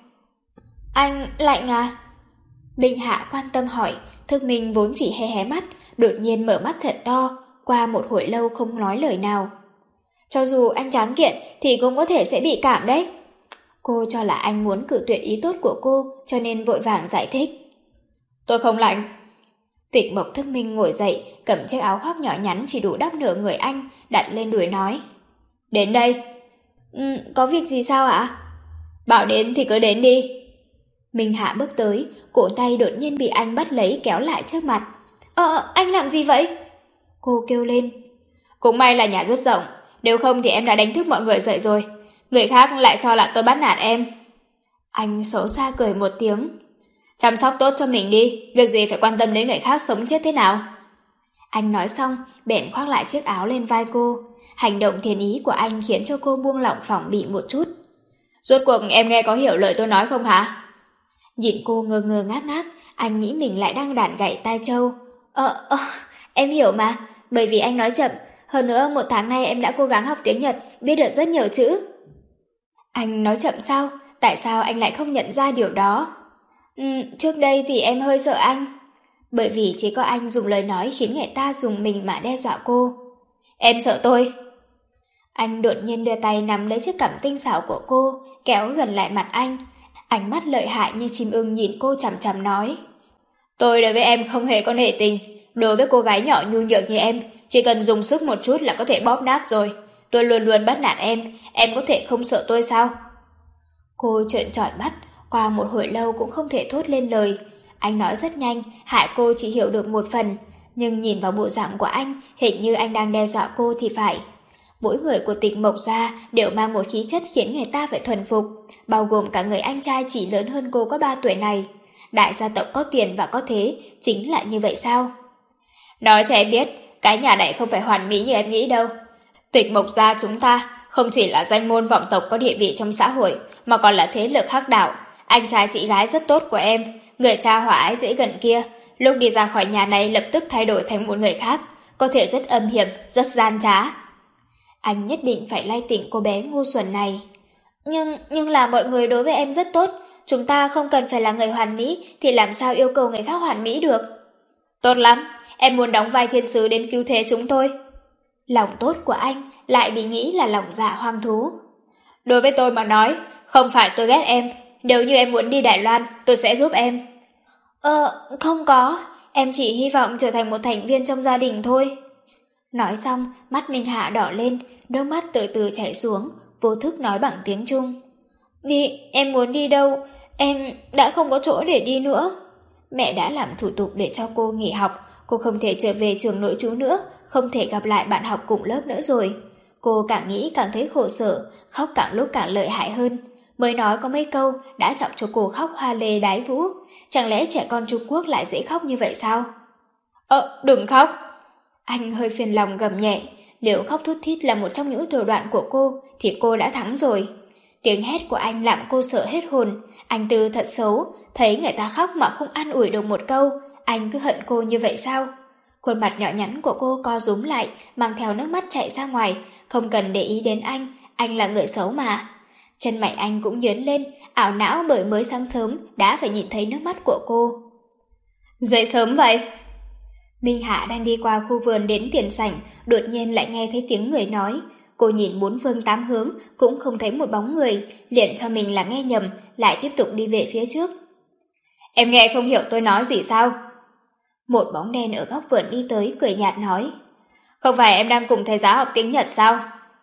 Anh lạnh à? Minh Hạ quan tâm hỏi. Thức Minh vốn chỉ hé hé mắt, đột nhiên mở mắt thật to, qua một hồi lâu không nói lời nào. Cho dù anh tráng kiện thì cũng có thể sẽ bị cảm đấy. Cô cho là anh muốn cự tuyệt ý tốt của cô, cho nên vội vàng giải thích. Tôi không lạnh. Tịch Mộc Thức Minh ngồi dậy, cầm chiếc áo khoác nhỏ nhắn chỉ đủ đắp nửa người anh, đặt lên đùi nói. Đến đây. Ừ, có việc gì sao ạ? Bảo đến thì cứ đến đi. Minh Hạ bước tới, cổ tay đột nhiên bị anh bắt lấy kéo lại trước mặt. Ờ, anh làm gì vậy? Cô kêu lên. Cũng may là nhà rất rộng, nếu không thì em đã đánh thức mọi người dậy rồi. Người khác lại cho là tôi bắt nạt em. Anh xấu xa cười một tiếng. Chăm sóc tốt cho mình đi, việc gì phải quan tâm đến người khác sống chết thế nào. Anh nói xong, bèn khoác lại chiếc áo lên vai cô. Hành động thiện ý của anh khiến cho cô buông lỏng phỏng bị một chút. Rốt cuộc em nghe có hiểu lời tôi nói không hả? Nhìn cô ngơ ngơ ngác ngác, anh nghĩ mình lại đang đàn gậy tai trâu. Ờ, ờ, em hiểu mà, bởi vì anh nói chậm. Hơn nữa một tháng nay em đã cố gắng học tiếng Nhật, biết được rất nhiều chữ. Anh nói chậm sao? Tại sao anh lại không nhận ra điều đó? Ừ, trước đây thì em hơi sợ anh. Bởi vì chỉ có anh dùng lời nói khiến người ta dùng mình mà đe dọa cô. Em sợ tôi. Anh đột nhiên đưa tay nắm lấy chiếc cằm tinh xảo của cô, kéo gần lại mặt anh. Ánh mắt lợi hại như chim ưng nhìn cô chằm chằm nói. Tôi đối với em không hề có nể tình. Đối với cô gái nhỏ nhu nhược như em, chỉ cần dùng sức một chút là có thể bóp nát rồi. Tôi luôn luôn bắt nạt em, em có thể không sợ tôi sao? Cô trợn tròn mắt, qua một hồi lâu cũng không thể thốt lên lời. Anh nói rất nhanh, hại cô chỉ hiểu được một phần. Nhưng nhìn vào bộ dạng của anh, hình như anh đang đe dọa cô thì phải. Mỗi người của Tịch Mộc gia đều mang một khí chất khiến người ta phải thuần phục, bao gồm cả người anh trai chỉ lớn hơn cô có ba tuổi này. Đại gia tộc có tiền và có thế, chính là như vậy sao? Nói cho em biết, cái nhà này không phải hoàn mỹ như em nghĩ đâu. Tịch Mộc gia chúng ta không chỉ là danh môn vọng tộc có địa vị trong xã hội, mà còn là thế lực hắc đạo. Anh trai chị gái rất tốt của em, người cha hòa ái dễ gần kia, lúc đi ra khỏi nhà này lập tức thay đổi thành một người khác, có thể rất âm hiểm, rất gian trá. Anh nhất định phải lay tỉnh cô bé ngu xuẩn này. Nhưng, nhưng là mọi người đối với em rất tốt. Chúng ta không cần phải là người hoàn mỹ thì làm sao yêu cầu người khác hoàn mỹ được. Tốt lắm, em muốn đóng vai thiên sứ đến cứu thế chúng tôi. Lòng tốt của anh lại bị nghĩ là lòng dạ hoang thú. Đối với tôi mà nói, không phải tôi ghét em. Nếu như em muốn đi Đài Loan, tôi sẽ giúp em. Ờ, không có. Em chỉ hy vọng trở thành một thành viên trong gia đình thôi. Nói xong, mắt Minh Hạ đỏ lên, nước mắt từ từ chảy xuống, vô thức nói bằng tiếng Trung. Đi, em muốn đi đâu? Em đã không có chỗ để đi nữa. Mẹ đã làm thủ tục để cho cô nghỉ học, cô không thể trở về trường nội trú nữa, không thể gặp lại bạn học cùng lớp nữa rồi. Cô càng nghĩ càng thấy khổ sở, khóc càng lúc càng lợi hại hơn. Mới nói có mấy câu đã chọc cho cô khóc hoa lê đái vũ. Chẳng lẽ trẻ con Trung Quốc lại dễ khóc như vậy sao? Ờ, đừng khóc. Anh hơi phiền lòng gầm nhẹ. Nếu khóc thút thít là một trong những thủ đoạn của cô thì cô đã thắng rồi. Tiếng hét của anh làm cô sợ hết hồn. Anh Tư thật xấu, thấy người ta khóc mà không an ủi được một câu. Anh cứ hận cô như vậy sao? Khuôn mặt nhỏ nhắn của cô co rúm lại, mang theo nước mắt chạy ra ngoài. Không cần để ý đến anh, anh là người xấu mà. Chân mày anh cũng nhớn lên, ảo não bởi mới sáng sớm đã phải nhìn thấy nước mắt của cô. Dậy sớm vậy? Minh Hạ đang đi qua khu vườn đến tiền sảnh, đột nhiên lại nghe thấy tiếng người nói. Cô nhìn bốn phương tám hướng, cũng không thấy một bóng người, liền cho mình là nghe nhầm, lại tiếp tục đi về phía trước. Em nghe không hiểu tôi nói gì sao? Một bóng đen ở góc vườn đi tới, cười nhạt nói. Không phải em đang cùng thầy giáo học tiếng Nhật sao?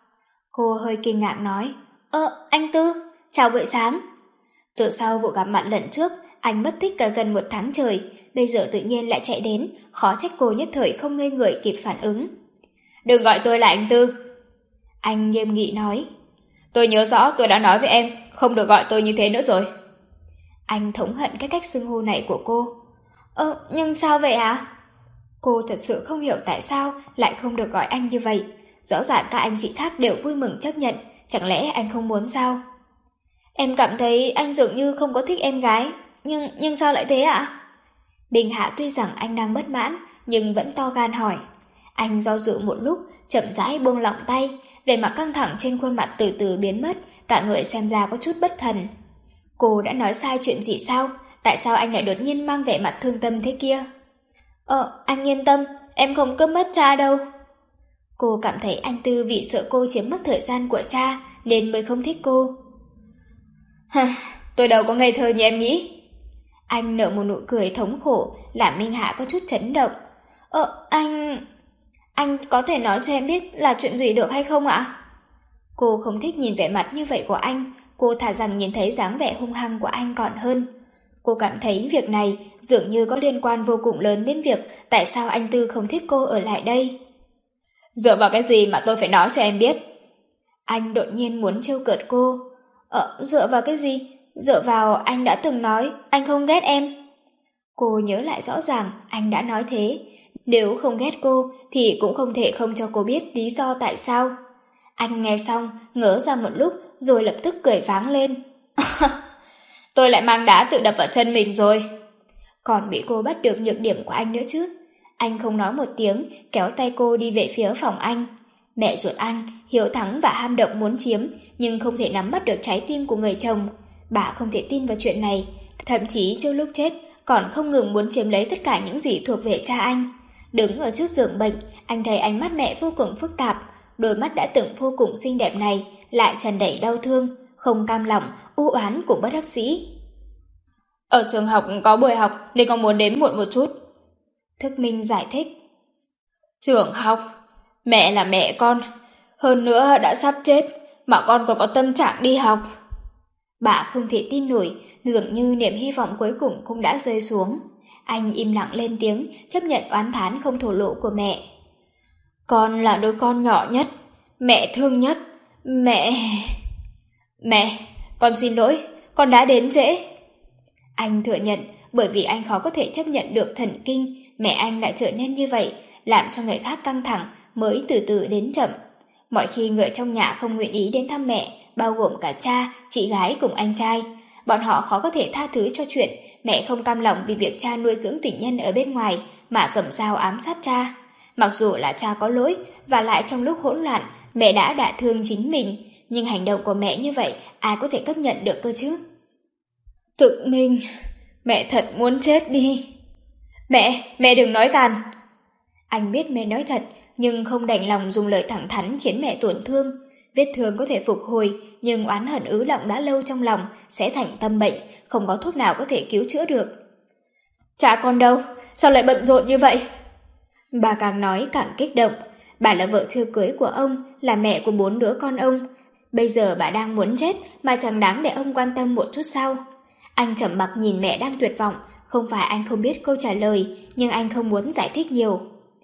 Cô hơi kinh ngạc nói. Ơ, anh Tư, chào buổi sáng. Từ sau vụ gặp mặt lần trước, anh mất tích cả gần một tháng trời, bây giờ tự nhiên lại chạy đến, khó trách cô nhất thời không ngây người kịp phản ứng. Đừng gọi tôi là anh Tư. Anh nghiêm nghị nói. Tôi nhớ rõ tôi đã nói với em, không được gọi tôi như thế nữa rồi. Anh thống hận cái cách xưng hô này của cô. Ơ, nhưng sao vậy ạ? Cô thật sự không hiểu tại sao lại không được gọi anh như vậy. Rõ ràng các anh chị khác đều vui mừng chấp nhận, chẳng lẽ anh không muốn sao? Em cảm thấy anh dường như không có thích em gái, nhưng nhưng sao lại thế ạ? Bình Hạ tuy rằng anh đang bất mãn, nhưng vẫn to gan hỏi. Anh do dự một lúc, chậm rãi buông lỏng tay, vẻ mặt căng thẳng trên khuôn mặt từ từ biến mất, cả người xem ra có chút bất thần. Cô đã nói sai chuyện gì sao? Tại sao anh lại đột nhiên mang vẻ mặt thương tâm thế kia? Ờ, anh yên tâm, em không cướp mất cha đâu. Cô cảm thấy anh Tư vì sợ cô chiếm mất thời gian của cha nên mới không thích cô. Hả, tôi đâu có ngây thơ như em nghĩ. Anh nở một nụ cười thống khổ, làm Minh Hạ có chút chấn động. Ờ, anh... Anh có thể nói cho em biết là chuyện gì được hay không ạ? Cô không thích nhìn vẻ mặt như vậy của anh, cô thà rằng nhìn thấy dáng vẻ hung hăng của anh còn hơn. Cô cảm thấy việc này dường như có liên quan vô cùng lớn đến việc tại sao anh Tư không thích cô ở lại đây. Dựa vào cái gì mà tôi phải nói cho em biết? Anh đột nhiên muốn trêu cợt cô. Ờ, dựa vào cái gì? Dựa vào anh đã từng nói anh không ghét em. Cô nhớ lại rõ ràng anh đã nói thế. Nếu không ghét cô thì cũng không thể không cho cô biết lý do tại sao. Anh nghe xong ngớ ra một lúc rồi lập tức cười váng lên. Tôi lại mang đá tự đập vào chân mình rồi. Còn bị cô bắt được nhược điểm của anh nữa chứ. Anh không nói một tiếng, kéo tay cô đi về phía phòng anh. Mẹ ruột anh hiếu thắng và ham động muốn chiếm, nhưng không thể nắm bắt được trái tim của người chồng. Bà không thể tin vào chuyện này, thậm chí trước lúc chết còn không ngừng muốn chiếm lấy tất cả những gì thuộc về cha anh. Đứng ở trước giường bệnh, anh thấy ánh mắt mẹ vô cùng phức tạp. Đôi mắt đã từng vô cùng xinh đẹp này lại tràn đầy đau thương, không cam lòng, u oán cùng bất đắc dĩ. Ở trường học có buổi học nên con muốn đến muộn một chút. Thức Minh giải thích. Trường học? Mẹ là mẹ con, hơn nữa đã sắp chết mà con còn có tâm trạng đi học. Bà không thể tin nổi, dường như niềm hy vọng cuối cùng cũng đã rơi xuống. Anh im lặng lên tiếng, chấp nhận oán thán không thổ lộ của mẹ. Con là đứa con nhỏ nhất, mẹ thương nhất. Mẹ... Mẹ, con xin lỗi, con đã đến trễ. Anh thừa nhận, bởi vì anh khó có thể chấp nhận được thần kinh, mẹ anh lại trở nên như vậy, làm cho người khác căng thẳng, mới từ từ đến chậm. Mọi khi người trong nhà không nguyện ý đến thăm mẹ, bao gồm cả cha, chị gái cùng anh trai. Bọn họ khó có thể tha thứ cho chuyện mẹ không cam lòng vì việc cha nuôi dưỡng tình nhân ở bên ngoài mà cầm dao ám sát cha. Mặc dù là cha có lỗi, và lại trong lúc hỗn loạn, mẹ đã đả thương chính mình, nhưng hành động của mẹ như vậy ai có thể chấp nhận được cơ chứ? Thực Minh, mẹ thật muốn chết đi. Mẹ, mẹ đừng nói càn. Anh biết mẹ nói thật, nhưng không đành lòng dùng lời thẳng thắn khiến mẹ tổn thương. Vết thương có thể phục hồi, nhưng oán hận ứ đọng đã lâu trong lòng sẽ thành tâm bệnh, không có thuốc nào có thể cứu chữa được. Cha con đâu? Sao lại bận rộn như vậy? Bà càng nói càng kích động. Bà là vợ chưa cưới của ông, là mẹ của bốn đứa con ông. Bây giờ bà đang muốn chết mà chẳng đáng để ông quan tâm một chút sao? Anh trầm mặc nhìn mẹ đang tuyệt vọng. Không phải anh không biết câu trả lời, nhưng anh không muốn giải thích nhiều.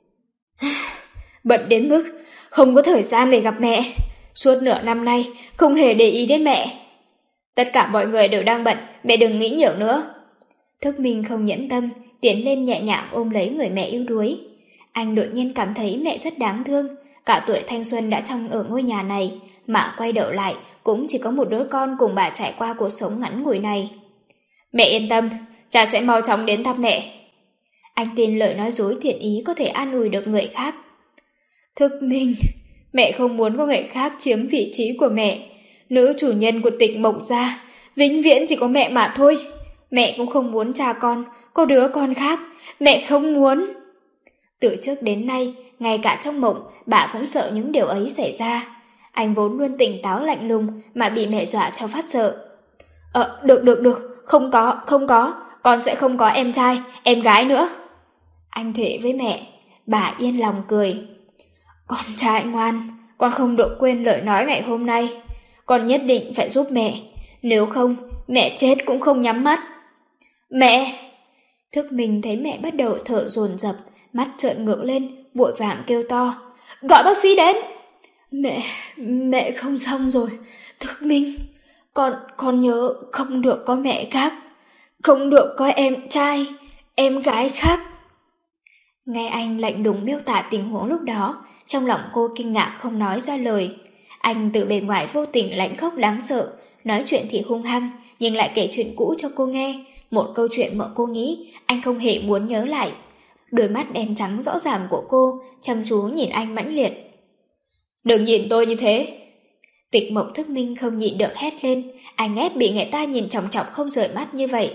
Bận đến mức không có thời gian để gặp mẹ. Suốt nửa năm nay không hề để ý đến mẹ. Tất cả mọi người đều đang bận, mẹ đừng nghĩ nhiều nữa. Thức Minh không nhẫn tâm, tiến lên nhẹ nhàng ôm lấy người mẹ yếu đuối. Anh đột nhiên cảm thấy mẹ rất đáng thương. Cả tuổi thanh xuân đã trong ở ngôi nhà này, mà quay đầu lại cũng chỉ có một đứa con cùng bà trải qua cuộc sống ngắn ngủi này. Mẹ yên tâm, cha sẽ mau chóng đến thăm mẹ. Anh tin lời nói dối thiện ý có thể an ủi được người khác. Thức Minh, mẹ không muốn có người khác chiếm vị trí của mẹ. Nữ chủ nhân của Tịch Mộc gia vĩnh viễn chỉ có mẹ mà thôi. Mẹ cũng không muốn cha con có đứa con khác. Mẹ không muốn. Từ trước đến nay, ngay cả trong mộng, bà cũng sợ những điều ấy xảy ra. Anh vốn luôn tỉnh táo lạnh lùng mà bị mẹ dọa cho phát sợ. Ờ, được được được, không có, không có, con sẽ không có em trai, em gái nữa. Anh thề với mẹ. Bà yên lòng cười. Con trai ngoan, con không được quên lời nói ngày hôm nay. Con nhất định phải giúp mẹ, nếu không mẹ chết cũng không nhắm mắt. Mẹ! Thức Minh thấy mẹ bắt đầu thở dồn dập, mắt trợn ngược lên, vội vàng kêu to. Gọi bác sĩ đến! Mẹ, mẹ không xong rồi. Thức Minh, con, con nhớ không được có mẹ khác, không được có em trai, em gái khác. Nghe anh lạnh lùng miêu tả tình huống lúc đó, trong lòng cô kinh ngạc không nói ra lời. Anh từ bề ngoài vô tình lãnh khốc đáng sợ, nói chuyện thì hung hăng, nhưng lại kể chuyện cũ cho cô nghe, một câu chuyện mà cô nghĩ anh không hề muốn nhớ lại. Đôi mắt đen trắng rõ ràng của cô chăm chú nhìn anh mãnh liệt. Đừng nhìn tôi như thế. Tịch Mộc Thức Minh không nhịn được hét lên, anh ghét bị người ta nhìn chòng chọc không rời mắt như vậy.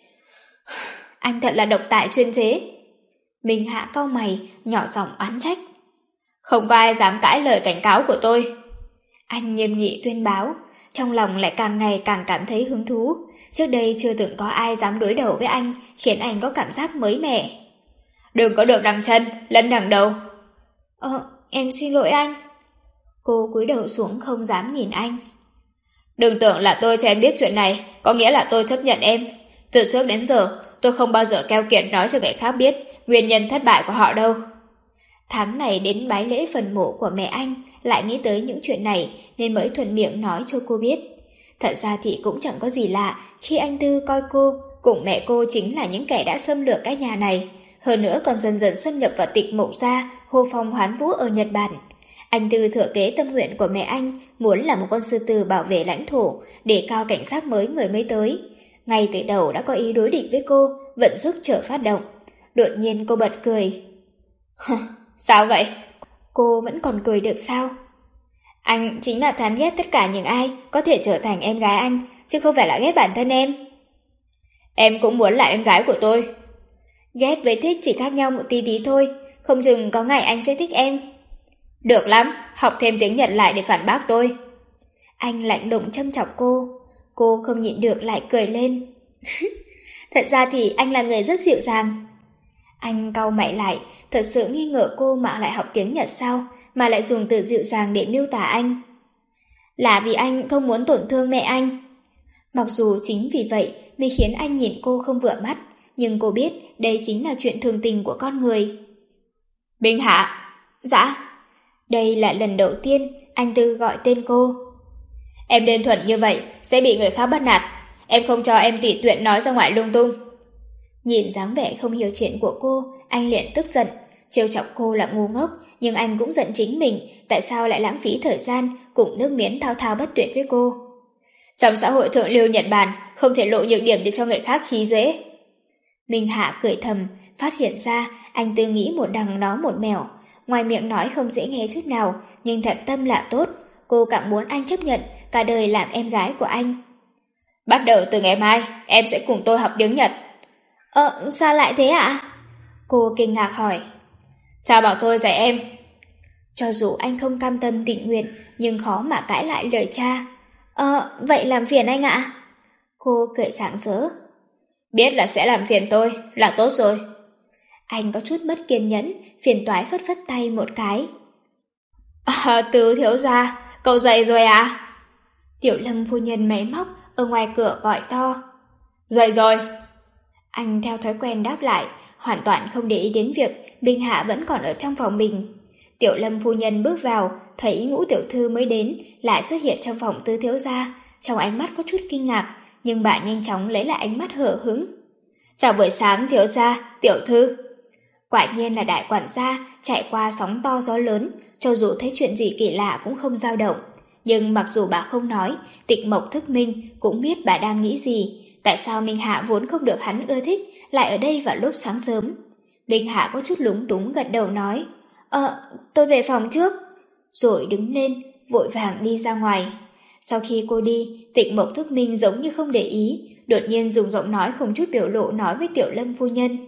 Anh thật là độc tài chuyên chế. Minh Hạ cau mày, nhỏ giọng oán trách. Không có ai dám cãi lời cảnh cáo của tôi. Anh nghiêm nghị tuyên báo, trong lòng lại càng ngày càng cảm thấy hứng thú. Trước đây chưa từng có ai dám đối đầu với anh, khiến anh có cảm giác mới mẻ. Đừng có được đằng chân, lẫn đằng đầu. Ờ, em xin lỗi anh. Cô cúi đầu xuống không dám nhìn anh. Đừng tưởng là tôi cho em biết chuyện này, có nghĩa là tôi chấp nhận em. Từ trước đến giờ, tôi không bao giờ keo kiệt nói cho người khác biết nguyên nhân thất bại của họ đâu. Tháng này đến bái lễ phần mộ của mẹ anh, lại nghĩ tới những chuyện này nên mới thuận miệng nói cho cô biết. Thật ra thì cũng chẳng có gì lạ khi anh Tư coi cô cùng mẹ cô chính là những kẻ đã xâm lược cái nhà này, hơn nữa còn dần dần xâm nhập vào Tịch Mộc gia, hô phong hoán vũ ở Nhật Bản. Anh Tư thừa kế tâm nguyện của mẹ anh, muốn là một con sư tử bảo vệ lãnh thổ, để cao cảnh giác mới người mới tới. Ngay từ đầu đã có ý đối địch với cô, vận sức chờ phát động. Đột nhiên cô bật cười. Sao vậy? Cô vẫn còn cười được sao? Anh chính là chán ghét tất cả những ai có thể trở thành em gái anh, chứ không phải là ghét bản thân em. Em cũng muốn là em gái của tôi. Ghét với thích chỉ khác nhau một tí tí thôi, không chừng có ngày anh sẽ thích em. Được lắm, học thêm tiếng Nhật lại để phản bác tôi. Anh lạnh lùng châm chọc cô. Cô không nhịn được lại cười lên. Thật ra thì anh là người rất dịu dàng. Anh cau mày lại, thật sự nghi ngờ cô mà lại học tiếng Nhật sao, mà lại dùng từ dịu dàng để miêu tả anh. Là vì anh không muốn tổn thương mẹ anh. Mặc dù chính vì vậy mới khiến anh nhìn cô không vừa mắt, nhưng cô biết đây chính là chuyện thường tình của con người. Minh Hạ. Dạ. Đây là lần đầu tiên anh Tư gọi tên cô. Em đơn thuần như vậy sẽ bị người khác bắt nạt. Em không cho em tỉ tuyện nói ra ngoài lung tung. Nhìn dáng vẻ không hiểu chuyện của cô, anh liền tức giận. Trêu chọc cô là ngu ngốc, nhưng anh cũng giận chính mình, tại sao lại lãng phí thời gian cùng nước miếng thao thao bất tuyệt với cô. Trong xã hội thượng lưu Nhật Bản, không thể lộ nhược điểm để cho người khác khí dễ. Minh Hạ cười thầm, phát hiện ra anh Tư nghĩ một đằng nói một mẻo. Ngoài miệng nói không dễ nghe chút nào, nhưng thật tâm là tốt. cô càng muốn anh chấp nhận cả đời làm em gái của anh. Bắt đầu từ ngày mai, em sẽ cùng tôi học tiếng Nhật. Ờ, sao lại thế ạ? Cô kinh ngạc hỏi. Cha bảo tôi dạy em. Cho dù anh không cam tâm tình nguyện, nhưng khó mà cãi lại lời cha. Ờ, vậy làm phiền anh ạ. Cô cười rạng rỡ. Biết là sẽ làm phiền tôi, là tốt rồi. Anh có chút mất kiên nhẫn, phiền toái phất phất tay một cái. À, Tứ thiếu gia, cậu dậy rồi à? Tiểu Lâm phu nhân máy móc ở ngoài cửa gọi to. Dậy rồi. Anh theo thói quen đáp lại, hoàn toàn không để ý đến việc Bình Hạ vẫn còn ở trong phòng mình. Tiểu Lâm phu nhân bước vào, thấy Ngũ tiểu thư mới đến, lại xuất hiện trong phòng Tứ thiếu gia, trong ánh mắt có chút kinh ngạc, nhưng bà nhanh chóng lấy lại ánh mắt hở hứng. Chào buổi sáng thiếu gia, tiểu thư. Quả nhiên là đại quản gia chạy qua sóng to gió lớn, cho dù thấy chuyện gì kỳ lạ cũng không dao động. Nhưng mặc dù bà không nói, Tịch Mộc Thức Minh cũng biết bà đang nghĩ gì. Tại sao Minh Hạ vốn không được hắn ưa thích lại ở đây vào lúc sáng sớm? Minh Hạ có chút lúng túng gật đầu nói, Ờ, tôi về phòng trước. Rồi đứng lên, vội vàng đi ra ngoài. Sau khi cô đi, Tịch Mộc Thức Minh giống như không để ý, đột nhiên dùng giọng nói không chút biểu lộ nói với Tiểu Lâm phu nhân.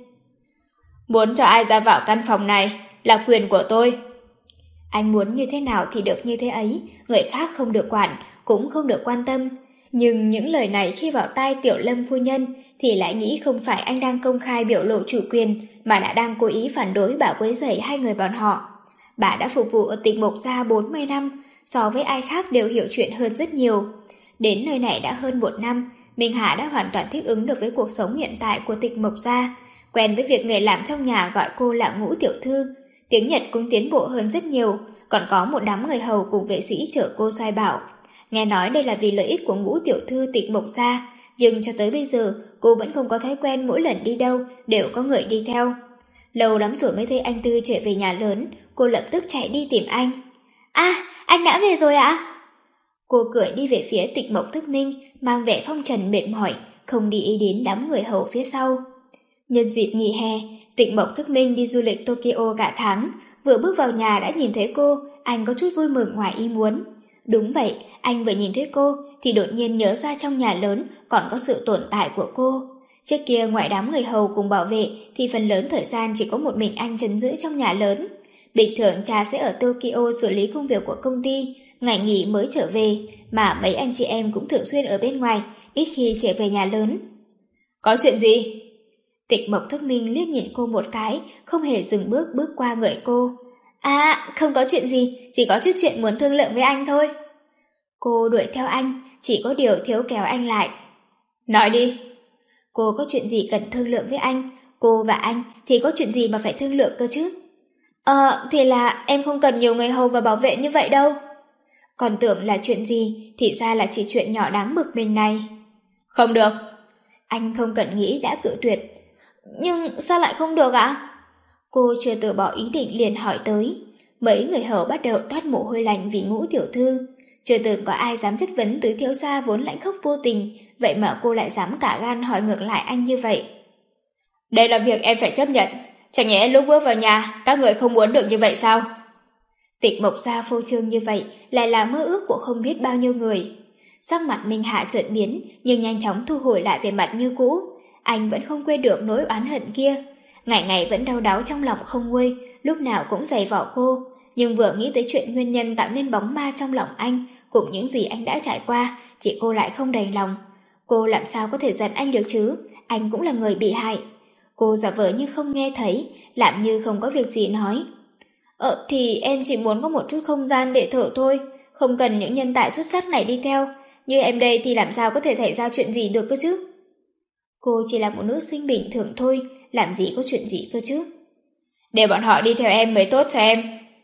Muốn cho ai ra vào căn phòng này là quyền của tôi. Anh muốn như thế nào thì được như thế ấy, người khác không được quản, cũng không được quan tâm. Nhưng những lời này khi vào tai Tiểu Lâm phu nhân thì lại nghĩ không phải anh đang công khai biểu lộ chủ quyền, mà đã đang cố ý phản đối bà quấy rầy hai người bọn họ. Bà đã phục vụ ở Tịch Mộc gia bốn mươi năm, so với ai khác đều hiểu chuyện hơn rất nhiều. Đến nơi này đã hơn một năm, Minh Hạ đã hoàn toàn thích ứng được với cuộc sống hiện tại của Tịch Mộc gia, quen với việc người làm trong nhà gọi cô là Ngũ tiểu thư. Tiếng Nhật cũng tiến bộ hơn rất nhiều, còn có một đám người hầu cùng vệ sĩ chở cô sai bảo. Nghe nói đây là vì lợi ích của Ngũ tiểu thư Tịch Mộc gia, nhưng cho tới bây giờ cô vẫn không có thói quen mỗi lần đi đâu đều có người đi theo. Lâu lắm rồi mới thấy anh Tư trở về nhà lớn, cô lập tức chạy đi tìm anh. À, anh đã về rồi ạ? Cô cười đi về phía Tịch Mộc Thức Minh, mang vẻ phong trần mệt mỏi, không đi ý đến đám người hầu phía sau. Nhân dịp nghỉ hè, Tịch Mộc Thức Minh đi du lịch Tokyo cả tháng, vừa bước vào nhà đã nhìn thấy cô, anh có chút vui mừng ngoài ý muốn. Đúng vậy, anh vừa nhìn thấy cô thì đột nhiên nhớ ra trong nhà lớn còn có sự tồn tại của cô. Trước kia ngoài đám người hầu cùng bảo vệ thì phần lớn thời gian chỉ có một mình anh trấn giữ trong nhà lớn. Bình thường cha sẽ ở Tokyo xử lý công việc của công ty, ngày nghỉ mới trở về, mà mấy anh chị em cũng thường xuyên ở bên ngoài, ít khi trở về nhà lớn. Có chuyện gì? Tịch Mộc Thức Minh liếc nhìn cô một cái, không hề dừng bước bước qua người cô. À, không có chuyện gì, chỉ có chút chuyện muốn thương lượng với anh thôi. Cô đuổi theo anh, chỉ có điều thiếu kéo anh lại. Nói đi. Cô có chuyện gì cần thương lượng với anh, cô và anh thì có chuyện gì mà phải thương lượng cơ chứ? Ờ, thì là em không cần nhiều người hầu và bảo vệ như vậy đâu. Còn tưởng là chuyện gì, thì ra là chỉ chuyện nhỏ đáng bực mình này. Không được. Anh không cần nghĩ đã cự tuyệt. Nhưng sao lại không được ạ? Cô chưa từ bỏ ý định liền hỏi tới. Mấy người hầu bắt đầu toát mồ hôi lạnh vì Ngũ tiểu thư. Chưa từng có ai dám chất vấn Tứ thiếu gia vốn lãnh khốc vô tình, vậy mà cô lại dám cả gan hỏi ngược lại anh như vậy. Đây là việc em phải chấp nhận. Chẳng nhẽ lúc bước vào nhà các người không muốn được như vậy sao? Tịch Mộc gia phô trương như vậy lại là mơ ước của không biết bao nhiêu người. Sắc mặt Minh Hạ chợt biến, nhưng nhanh chóng thu hồi lại về mặt như cũ. Anh vẫn không quên được nỗi oán hận kia, ngày ngày vẫn đau đáu trong lòng không nguôi, lúc nào cũng giày vò cô. Nhưng vừa nghĩ tới chuyện nguyên nhân tạo nên bóng ma trong lòng anh, cùng những gì anh đã trải qua, thì cô lại không đành lòng. Cô làm sao có thể giận anh được chứ, anh cũng là người bị hại. Cô giả vờ như không nghe thấy, làm như không có việc gì nói. Ờ thì em chỉ muốn có một chút không gian để thở thôi, không cần những nhân tài xuất sắc này đi theo. Như em đây thì làm sao có thể xảy ra chuyện gì được cơ chứ? Cô chỉ là một nữ sinh bình thường thôi, làm gì có chuyện gì cơ chứ? Để bọn họ đi theo em mới tốt cho em.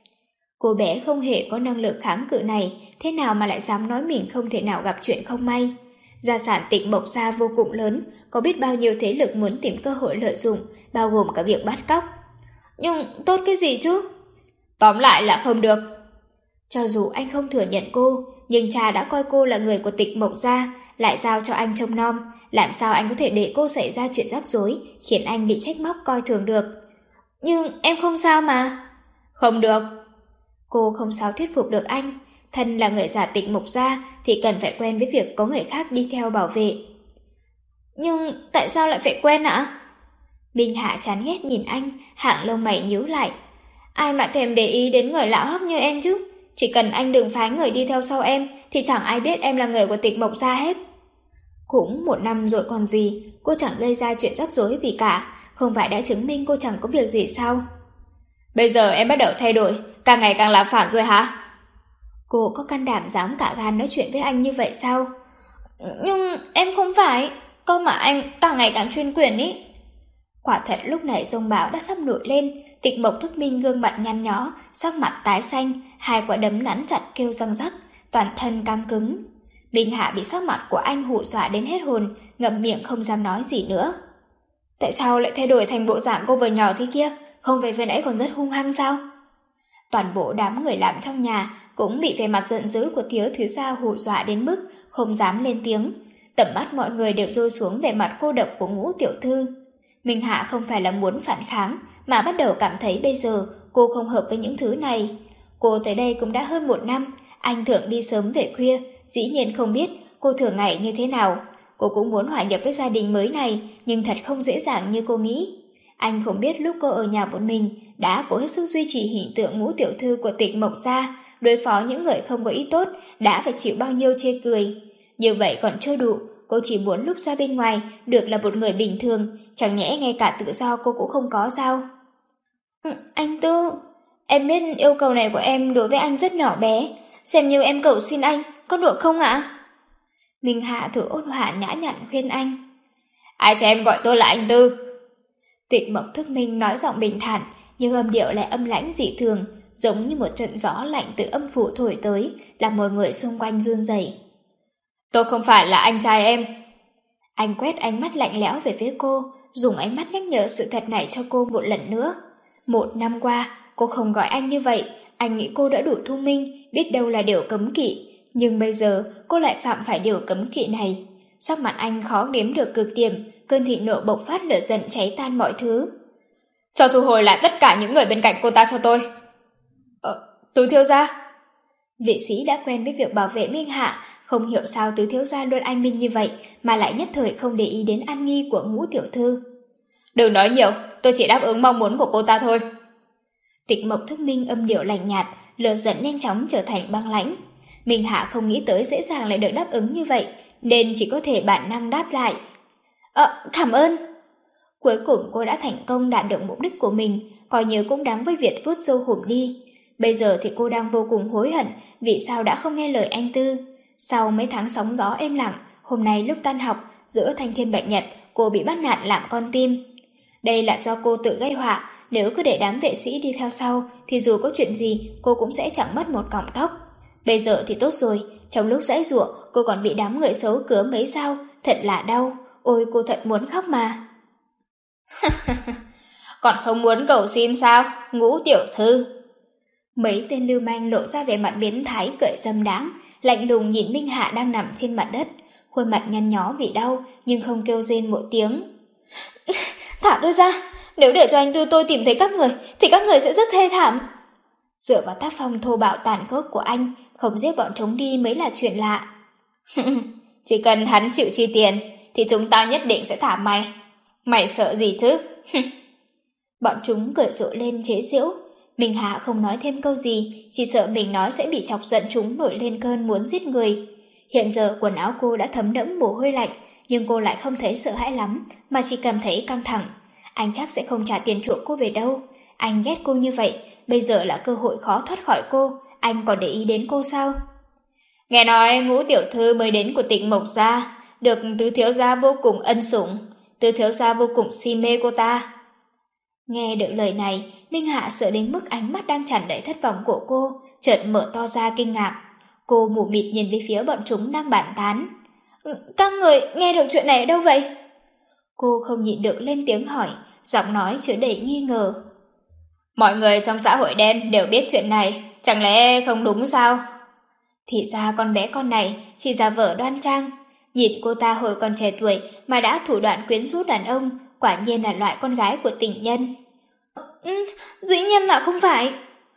Cô bé không hề có năng lực kháng cự này, thế nào mà lại dám nói mình không thể nào gặp chuyện không may. Gia sản Tịch Mộc gia vô cùng lớn, có biết bao nhiêu thế lực muốn tìm cơ hội lợi dụng, bao gồm cả việc bắt cóc. Nhưng tốt cái gì chứ? Tóm lại là không được. Cho dù anh không thừa nhận cô, nhưng cha đã coi cô là người của Tịch Mộc gia, lại giao cho anh trông nom, làm sao anh có thể để cô xảy ra chuyện rắc rối, khiến anh bị trách móc coi thường được. Nhưng em không sao mà. Không được. Cô không sao thuyết phục được anh, Thân là người giả tịch mục gia thì cần phải quen với việc có người khác đi theo bảo vệ. Nhưng tại sao lại phải quen ạ? Minh Hạ chán ghét nhìn anh, hạng lông mày nhíu lại. Ai mà thèm để ý đến người lão hắc như em chứ? Chỉ cần anh đừng phái người đi theo sau em thì chẳng ai biết em là người của tịch mộc gia hết. Cũng một năm rồi còn gì, cô chẳng gây ra chuyện rắc rối gì cả, không phải đã chứng minh cô chẳng có việc gì sao? Bây giờ em bắt đầu thay đổi, càng ngày càng làm phản rồi hả? Cô có can đảm dám cả gan nói chuyện với anh như vậy sao? Nhưng em không phải, có mà anh càng ngày càng chuyên quyền ý. Quả thật lúc này giông bão đã sắp nổi lên, Tịch Mộc Thức Minh gương mặt nhăn nhó, sắc mặt tái xanh, hai quả đấm nắn chặt kêu răng rắc, toàn thân căng cứng. Minh Hạ bị sắc mặt của anh hù dọa đến hết hồn, ngậm miệng không dám nói gì nữa. Tại sao lại thay đổi thành bộ dạng cô vừa nhỏ thế kia? Không phải vừa nãy còn rất hung hăng sao? Toàn bộ đám người làm trong nhà cũng bị vẻ mặt giận dữ của thiếu thiếu gia hù dọa đến mức không dám lên tiếng. Tầm mắt mọi người đều rơi xuống vẻ mặt cô độc của Ngũ tiểu thư. Minh Hạ không phải là muốn phản kháng, mà bắt đầu cảm thấy bây giờ cô không hợp với những thứ này. Cô tới đây cũng đã hơn một năm, anh thường đi sớm về khuya, dĩ nhiên không biết cô thường ngày như thế nào. Cô cũng muốn hòa nhập với gia đình mới này, nhưng thật không dễ dàng như cô nghĩ. Anh không biết lúc cô ở nhà một mình đã cố hết sức duy trì hình tượng Ngũ tiểu thư của Tịch Mộc gia, đối phó những người không có ý tốt, đã phải chịu bao nhiêu chê cười. Như vậy còn chưa đủ, cô chỉ muốn lúc ra bên ngoài được là một người bình thường, chẳng nhẽ ngay cả tự do cô cũng không có sao? Ừ, anh Tư, em biết yêu cầu này của em đối với anh rất nhỏ bé, xem như em cầu xin anh, có được không ạ? Minh Hạ thử ôn hòa nhã nhặn khuyên anh. Ai cho em gọi tôi là anh Tư? Tịch Mộc Thức Minh nói giọng bình thản, nhưng âm điệu lại âm lãnh dị thường, giống như một trận gió lạnh từ âm phủ thổi tới, làm mọi người xung quanh run rẩy. Tôi không phải là anh trai em. Anh quét ánh mắt lạnh lẽo về phía cô, dùng ánh mắt nhắc nhở sự thật này cho cô một lần nữa. Một năm qua, cô không gọi anh như vậy, anh nghĩ cô đã đủ thông minh, biết đâu là điều cấm kỵ. Nhưng bây giờ, cô lại phạm phải điều cấm kỵ này. Sắc mặt anh khó đếm được cực điểm, cơn thịnh nộ bộc phát lửa giận cháy tan mọi thứ. Cho thu hồi lại tất cả những người bên cạnh cô ta cho tôi. Ờ, Tứ thiếu gia. Vệ sĩ đã quen với việc bảo vệ Minh Hạ, không hiểu sao Tứ thiếu gia luôn anh minh như vậy mà lại nhất thời không để ý đến an nghi của Ngũ tiểu thư. Đừng nói nhiều, tôi chỉ đáp ứng mong muốn của cô ta thôi. Tịch Mộc Thức Minh âm điệu lạnh nhạt, lửa giận nhanh chóng trở thành băng lãnh. Minh Hạ không nghĩ tới dễ dàng lại được đáp ứng như vậy, nên chỉ có thể bản năng đáp lại. Ờ, cảm ơn. Cuối cùng cô đã thành công đạt được mục đích của mình, coi như cũng đáng với việc vuốt râu hùm đi. Bây giờ thì cô đang vô cùng hối hận vì sao đã không nghe lời anh Tư. Sau mấy tháng sóng gió êm lặng, hôm nay lúc tan học, giữa thanh thiên bạch nhật, cô bị bắt nạt làm con tim. Đây là do cô tự gây họa, nếu cứ để đám vệ sĩ đi theo sau, thì dù có chuyện gì, cô cũng sẽ chẳng mất một cọng tóc. Bây giờ thì tốt rồi, trong lúc giãy giụa, cô còn bị đám người xấu cứa mấy dao, thật là đau, ôi cô thật muốn khóc mà. Còn không muốn cầu xin sao, Ngũ tiểu thư? Mấy tên lưu manh lộ ra vẻ mặt biến thái cởi dâm đáng, lạnh lùng nhìn Minh Hạ đang nằm trên mặt đất, khuôn mặt nhăn nhó vì đau nhưng không kêu rên một tiếng. Thả tôi ra, nếu để cho anh Tư tôi tìm thấy các người thì các người sẽ rất thê thảm. Dựa vào tác phong thô bạo tàn khốc của anh, không giết bọn chúng đi mới là chuyện lạ. Chỉ cần hắn chịu chi tiền thì chúng ta nhất định sẽ thả mày. Mày sợ gì chứ? Bọn chúng cười rộ lên chế giễu. Minh Hạ không nói thêm câu gì, chỉ sợ mình nói sẽ bị chọc giận chúng nổi lên cơn muốn giết người. Hiện giờ quần áo cô đã thấm đẫm mồ hôi lạnh, nhưng cô lại không thấy sợ hãi lắm, mà chỉ cảm thấy căng thẳng. Anh chắc sẽ không trả tiền chuộc cô về đâu. Anh ghét cô như vậy, bây giờ là cơ hội khó thoát khỏi cô, anh còn để ý đến cô sao? Nghe nói Ngũ tiểu thư mới đến của Tịch Mộc gia, được Tứ thiếu gia vô cùng ân sủng, Tứ thiếu gia vô cùng si mê cô ta. Nghe được lời này, Minh Hạ sợ đến mức ánh mắt đang tràn đầy thất vọng của cô chợt mở to ra kinh ngạc. Cô mù mịt nhìn về phía bọn chúng đang bàn tán. Các người nghe được chuyện này ở đâu vậy? Cô không nhịn được lên tiếng hỏi, giọng nói chứa đầy nghi ngờ. Mọi người trong xã hội đen đều biết chuyện này, chẳng lẽ không đúng sao? Thì ra con bé con này chỉ giả vờ đoan trang. Nhìn cô ta hồi còn trẻ tuổi mà đã thủ đoạn quyến rũ đàn ông, quả nhiên là loại con gái của tình nhân. Ừ, dĩ nhiên là không phải.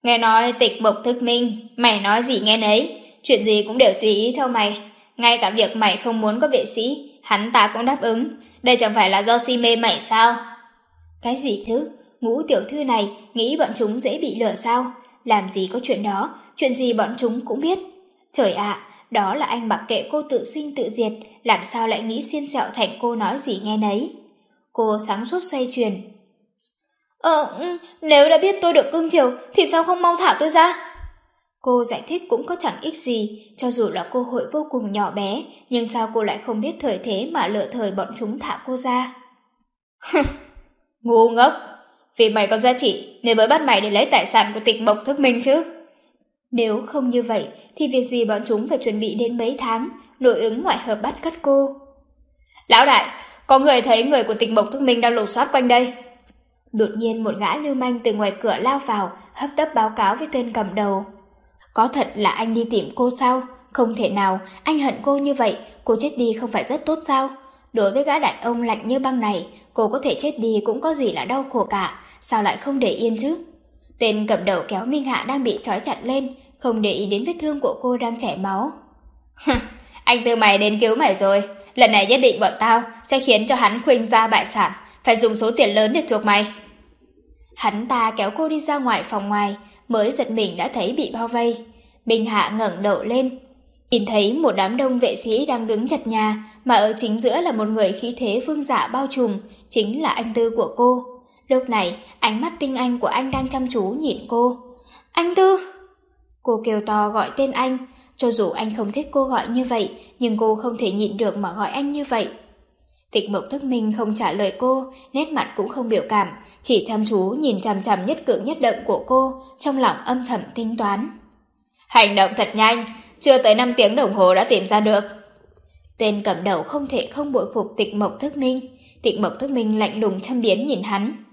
Nghe nói Tịch Mộc Thức Minh, mày nói gì nghe nấy, chuyện gì cũng đều tùy ý theo mày. Ngay cả việc mày không muốn có vệ sĩ, hắn ta cũng đáp ứng. Đây chẳng phải là do si mê mày sao? Cái gì chứ? Ngũ tiểu thư này nghĩ bọn chúng dễ bị lừa sao? Làm gì có chuyện đó, chuyện gì bọn chúng cũng biết. Trời ạ, đó là anh mặc kệ cô tự sinh tự diệt, làm sao lại nghĩ xiên xẹo thành cô nói gì nghe nấy. Cô sáng suốt xoay chuyển. Ờ, nếu đã biết tôi được cưng chiều thì sao không mau thả tôi ra? Cô giải thích cũng có chẳng ích gì, cho dù là cơ hội vô cùng nhỏ bé, nhưng sao cô lại không biết thời thế mà lựa thời bọn chúng thả cô ra? Ngu ngốc, vì mày có giá trị nên mới bắt mày để lấy tài sản của Tịch Mộc Thức Minh chứ. Nếu không như vậy thì việc gì bọn chúng phải chuẩn bị đến mấy tháng, nội ứng ngoại hợp bắt cất cô. Lão đại, có người thấy người của Tịch Mộc Thức Minh đang lục soát quanh đây. Đột nhiên một gã lưu manh từ ngoài cửa lao vào, hấp tấp báo cáo với tên cầm đầu. Có thật là anh đi tìm cô sao? Không thể nào, anh hận cô như vậy, cô chết đi không phải rất tốt sao? Đối với gã đàn ông lạnh như băng này, cô có thể chết đi cũng có gì là đau khổ cả, sao lại không để yên chứ? Tên cầm đầu kéo Minh Hạ đang bị trói chặt lên, không để ý đến vết thương của cô đang chảy máu. Anh Tư mày đến cứu mày rồi, lần này nhất định bọn tao sẽ khiến cho hắn khuynh gia bại sản, phải dùng số tiền lớn để chuộc mày. Hắn ta kéo cô đi ra ngoài phòng ngoài, mới giật mình đã thấy bị bao vây. Minh Hạ ngẩng đầu lên, nhìn thấy một đám đông vệ sĩ đang đứng chật nhà, mà ở chính giữa là một người khí thế vương giả bao trùm, chính là anh Tư của cô. Lúc này, ánh mắt tinh anh của anh đang chăm chú nhìn cô. Anh Tư! Cô kêu to gọi tên anh, cho dù anh không thích cô gọi như vậy, nhưng cô không thể nhịn được mà gọi anh như vậy. Tịch Mộc Thức Minh không trả lời cô, nét mặt cũng không biểu cảm, chỉ chăm chú nhìn chằm chằm nhất cử nhất động của cô, trong lòng âm thầm tính toán. Hành động thật nhanh, chưa tới năm tiếng đồng hồ đã tìm ra được. Tên cầm đầu không thể không bội phục Tịch Mộc Thức Minh. Tịch Mộc Thức Minh lạnh lùng chăm biếm nhìn hắn.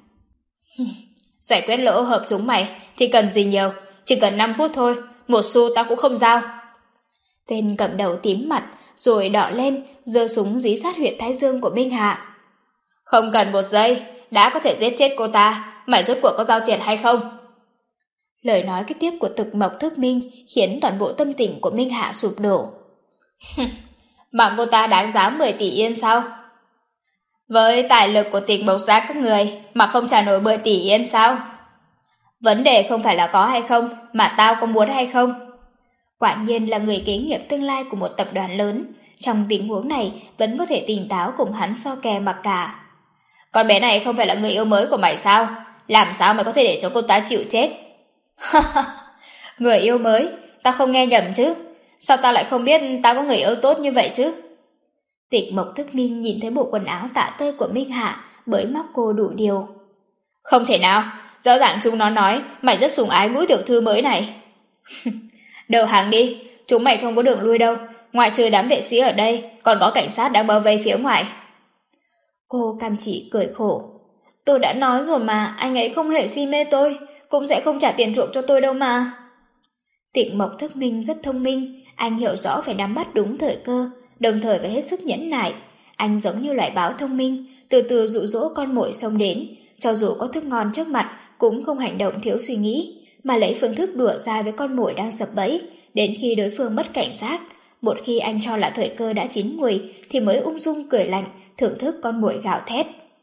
Giải quyết lỗ hợp chúng mày thì cần gì nhiều, chỉ cần năm phút thôi, một xu tao cũng không giao. Tên cầm đầu tím mặt, rồi đỏ lên, giơ súng dí sát huyệt thái dương của Minh Hạ. Không cần một giây, đã có thể giết chết cô ta, mày rốt cuộc có giao tiền hay không? Lời nói kế tiếp của Tịch Mộc Thức Minh khiến toàn bộ tâm tình của Minh Hạ sụp đổ. Mà cô ta đáng giá mười tỷ yên sao? Với tài lực của Tịch Mộc gia các người mà không trả nổi mười tỷ yên sao? Vấn đề không phải là có hay không, mà tao có muốn hay không. Quả nhiên là người kế nghiệp tương lai của một tập đoàn lớn, trong tình huống này vẫn có thể tỉnh táo cùng hắn so kè mặc cả. Con bé này không phải là người yêu mới của mày sao? Làm sao mày có thể để cho cô ta chịu chết? Người yêu mới? Tao không nghe nhầm chứ? Sao tao lại không biết tao có người yêu tốt như vậy chứ? Tịch Mộc Thức Minh nhìn thấy bộ quần áo tạ tơi của Minh Hạ, bới móc cô đủ điều. Không thể nào, rõ ràng chúng nó nói mày rất sủng ái Ngũ tiểu thư mới này. Đầu hàng đi, chúng mày không có đường lui đâu, ngoại trừ đám vệ sĩ ở đây, còn có cảnh sát đang bao vây phía ngoài. Cô cam chỉ cười khổ. Tôi đã nói rồi mà, anh ấy không hề si mê tôi, cũng sẽ không trả tiền chuộc cho tôi đâu mà. Tịch Mộc Thức Minh rất thông minh, anh hiểu rõ phải nắm bắt đúng thời cơ, đồng thời phải hết sức nhẫn nại. Anh giống như loại báo thông minh, từ từ dụ dỗ con mồi xông đến, cho dù có thức ngon trước mặt cũng không hành động thiếu suy nghĩ, mà lấy phương thức đùa dai với con mồi đang sập bẫy, đến khi đối phương mất cảnh giác. Một khi anh cho là thời cơ đã chín mùi thì mới ung dung cười lạnh, thưởng thức con mồi gào thét.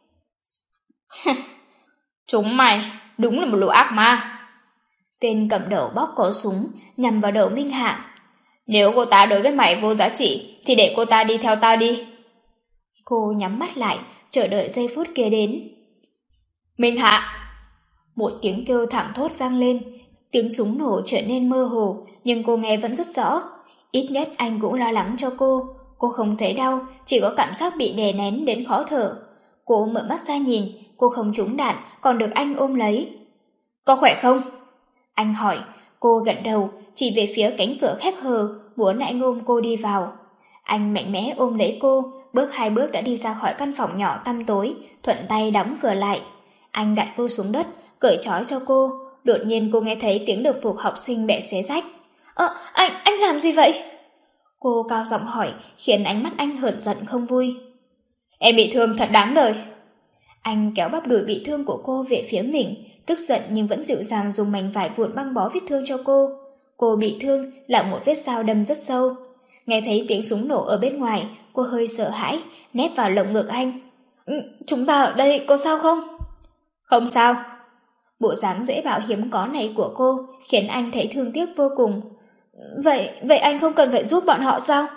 Chúng mày đúng là một lũ ác ma. Tên cầm đầu bóp cò súng nhằm vào đầu Minh Hạ. Nếu cô ta đối với mày vô giá trị thì để cô ta đi theo tao đi. Cô nhắm mắt lại, chờ đợi giây phút kia đến. Minh Hạ! Một tiếng kêu thẳng thốt vang lên, tiếng súng nổ trở nên mơ hồ, nhưng cô nghe vẫn rất rõ. Ít nhất anh cũng lo lắng cho cô. Cô không thấy đau, chỉ có cảm giác bị đè nén đến khó thở. Cô mở mắt ra nhìn, cô không trúng đạn, còn được anh ôm lấy. Có khỏe không? Anh hỏi. Cô gật đầu, chỉ về phía cánh cửa khép hờ, muốn anh ôm cô đi vào. Anh mạnh mẽ ôm lấy cô, bước hai bước đã đi ra khỏi căn phòng nhỏ tăm tối, thuận tay đóng cửa lại. Anh đặt cô xuống đất, cởi trói cho cô. Đột nhiên cô nghe thấy tiếng đồng phục học sinh bẻ xé rách. Ờ, anh, anh làm gì vậy? Cô cao giọng hỏi, khiến ánh mắt anh hờn giận không vui. Em bị thương thật đáng đời. Anh kéo bắp đùi bị thương của cô về phía mình, tức giận nhưng vẫn dịu dàng dùng mảnh vải vụn băng bó vết thương cho cô. Cô bị thương là một vết dao đâm rất sâu. Nghe thấy tiếng súng nổ ở bên ngoài, cô hơi sợ hãi, nép vào lồng ngực anh. Ừ, chúng ta ở đây có sao không? Không sao. Bộ dáng dễ bảo hiếm có này của cô khiến anh thấy thương tiếc vô cùng. Vậy, vậy anh không cần phải giúp bọn họ sao?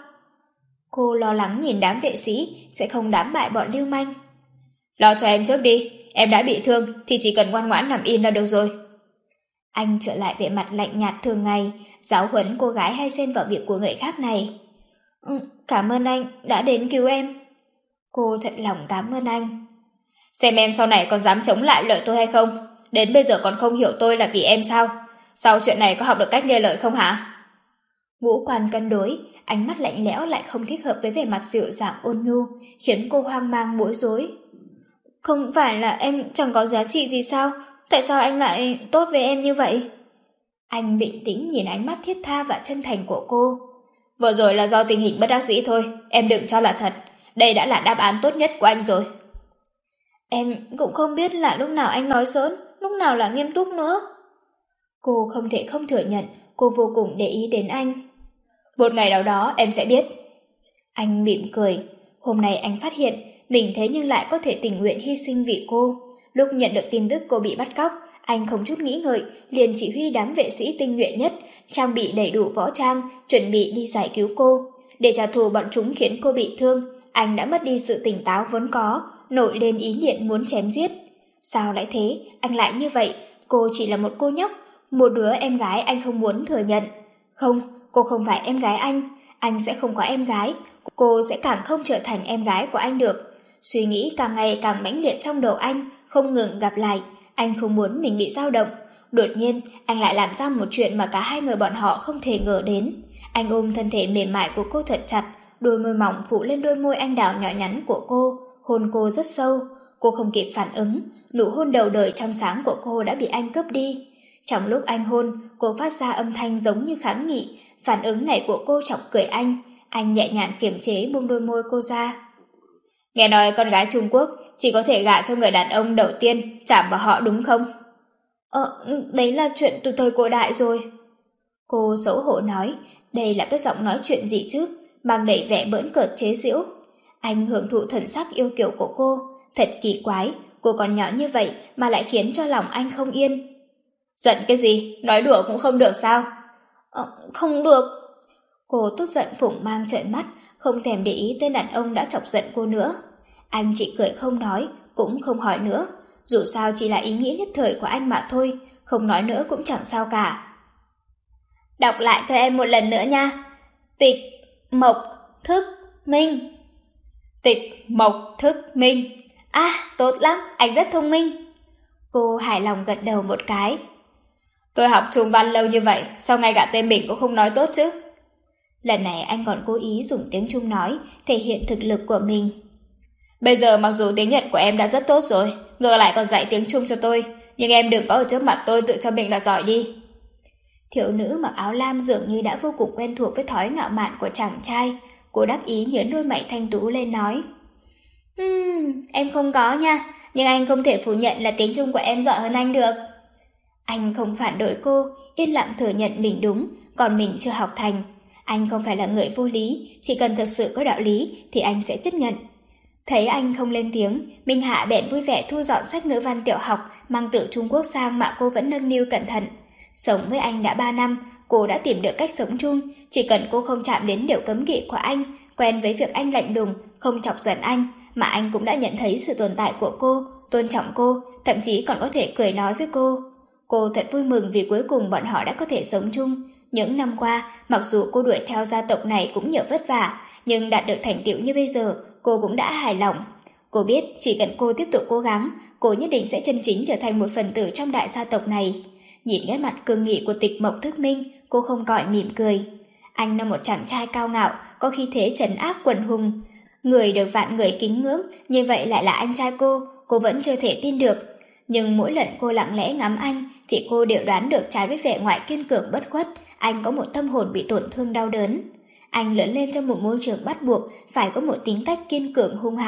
Cô lo lắng nhìn đám vệ sĩ sẽ không đám bại bọn lưu manh. Lo cho em trước đi, em đã bị thương thì chỉ cần ngoan ngoãn nằm im là được rồi. Anh trở lại vẻ mặt lạnh nhạt thường ngày, giáo huấn cô gái hay xen vào việc của người khác này. Ừ, cảm ơn anh đã đến cứu em. Cô thật lòng cảm ơn anh. Xem em sau này còn dám chống lại lời tôi hay không. Đến bây giờ còn không hiểu tôi là vì em sao? Sau chuyện này có học được cách nghe lời không hả? Ngũ quan cân đối, ánh mắt lạnh lẽo lại không thích hợp với vẻ mặt dịu dàng ôn nhu, khiến cô hoang mang bối rối. Không phải là em chẳng có giá trị gì sao? Tại sao anh lại tốt với em như vậy? Anh bình tĩnh nhìn ánh mắt thiết tha và chân thành của cô. Vừa rồi là do tình hình bất đắc dĩ thôi, em đừng cho là thật. Đây đã là đáp án tốt nhất của anh rồi. Em cũng không biết là lúc nào anh nói giỡn, lúc nào là nghiêm túc nữa. Cô không thể không thừa nhận, cô vô cùng để ý đến anh. Một ngày nào đó em sẽ biết. Anh mỉm cười. Hôm nay anh phát hiện mình thế nhưng lại có thể tình nguyện hy sinh vì cô. Lúc nhận được tin tức cô bị bắt cóc, anh không chút nghĩ ngợi, liền chỉ huy đám vệ sĩ tinh nhuệ nhất, trang bị đầy đủ võ trang, chuẩn bị đi giải cứu cô. Để trả thù bọn chúng khiến cô bị thương, anh đã mất đi sự tỉnh táo vốn có, nổi lên ý niệm muốn chém giết. Sao lại thế? Anh lại như vậy? Cô chỉ là một cô nhóc, một đứa em gái anh không muốn thừa nhận. Không, cô không phải em gái anh. Anh sẽ không có em gái. Cô sẽ càng không trở thành em gái của anh được. Suy nghĩ càng ngày càng mãnh liệt trong đầu anh, không ngừng gặp lại. Anh không muốn mình bị dao động. Đột nhiên, anh lại làm ra một chuyện mà cả hai người bọn họ không thể ngờ đến. Anh ôm thân thể mềm mại của cô thật chặt, đôi môi mỏng phủ lên đôi môi anh đào nhỏ nhắn của cô, hôn cô rất sâu. Cô không kịp phản ứng, nụ hôn đầu đời trong sáng của cô đã bị anh cướp đi. Trong lúc anh hôn, cô phát ra âm thanh giống như kháng nghị. Phản ứng này của cô chọc cười anh. Anh nhẹ nhàng kiềm chế buông đôi môi cô ra. Nghe nói con gái Trung Quốc chỉ có thể gả cho người đàn ông đầu tiên chạm vào họ đúng không? Ờ, đấy là chuyện từ thời cổ đại rồi. Cô xấu hổ nói, đây là cái giọng nói chuyện gì chứ, mang đầy vẻ bỡn cợt chế giễu. Anh hưởng thụ thần sắc yêu kiều của cô, thật kỳ quái, cô còn nhỏ như vậy mà lại khiến cho lòng anh không yên. Giận cái gì, nói đùa cũng không được sao? Ờ, không được. Cô tức giận phủng mang trợn mắt, không thèm để ý tên đàn ông đã chọc giận cô nữa. Anh chỉ cười không nói, cũng không hỏi nữa. Dù sao chỉ là ý nghĩa nhất thời của anh mà thôi, không nói nữa cũng chẳng sao cả. Đọc lại cho em một lần nữa nha. Tịch Mộc Thức Minh. Tịch Mộc Thức Minh. À, tốt lắm, anh rất thông minh. Cô hài lòng gật đầu một cái. Tôi học Trung văn lâu như vậy, sao ngay cả tên mình cũng không nói tốt chứ? Lần này anh còn cố ý dùng tiếng Trung nói, thể hiện thực lực của mình. Bây giờ mặc dù tiếng Nhật của em đã rất tốt rồi, ngược lại còn dạy tiếng Trung cho tôi, nhưng em đừng có ở trước mặt tôi tự cho mình là giỏi đi. Thiếu nữ mặc áo lam dường như đã vô cùng quen thuộc với thói ngạo mạn của chàng trai. Cô đắc ý nhớn đôi mày thanh tú lên nói. Ừm, em không có nha, nhưng anh không thể phủ nhận là tiếng Trung của em giỏi hơn anh được. Anh không phản đối cô, yên lặng thừa nhận mình đúng, còn mình chưa học thành. Anh không phải là người vô lý, chỉ cần thật sự có đạo lý thì anh sẽ chấp nhận. Thấy anh không lên tiếng, Minh Hạ bèn vui vẻ thu dọn sách ngữ văn tiểu học mang từ Trung Quốc sang mà cô vẫn nâng niu cẩn thận. Sống với anh đã ba năm, cô đã tìm được cách sống chung, chỉ cần cô không chạm đến điều cấm kỵ của anh, quen với việc anh lạnh lùng, không chọc giận anh, mà anh cũng đã nhận thấy sự tồn tại của cô, tôn trọng cô, thậm chí còn có thể cười nói với cô. Cô thật vui mừng vì cuối cùng bọn họ đã có thể sống chung. Những năm qua, mặc dù cô đuổi theo gia tộc này cũng nhiều vất vả, nhưng đạt được thành tựu như bây giờ, cô cũng đã hài lòng. Cô biết chỉ cần cô tiếp tục cố gắng, cô nhất định sẽ chân chính trở thành một phần tử trong đại gia tộc này. Nhìn nét mặt cương nghị của Tịch Mộc Thức Minh, cô không cỏi mỉm cười. Anh là một chàng trai cao ngạo, có khí thế trấn áp quần hùng. Người được vạn người kính ngưỡng, như vậy lại là anh trai cô, cô vẫn chưa thể tin được. Nhưng mỗi lần cô lặng lẽ ngắm anh, thì cô đều đoán được trái với vẻ ngoài kiên cường bất khuất, anh có một tâm hồn bị tổn thương đau đớn. Anh lớn lên trong một môi trường bắt buộc phải có một tính cách kiên cường hung hãn.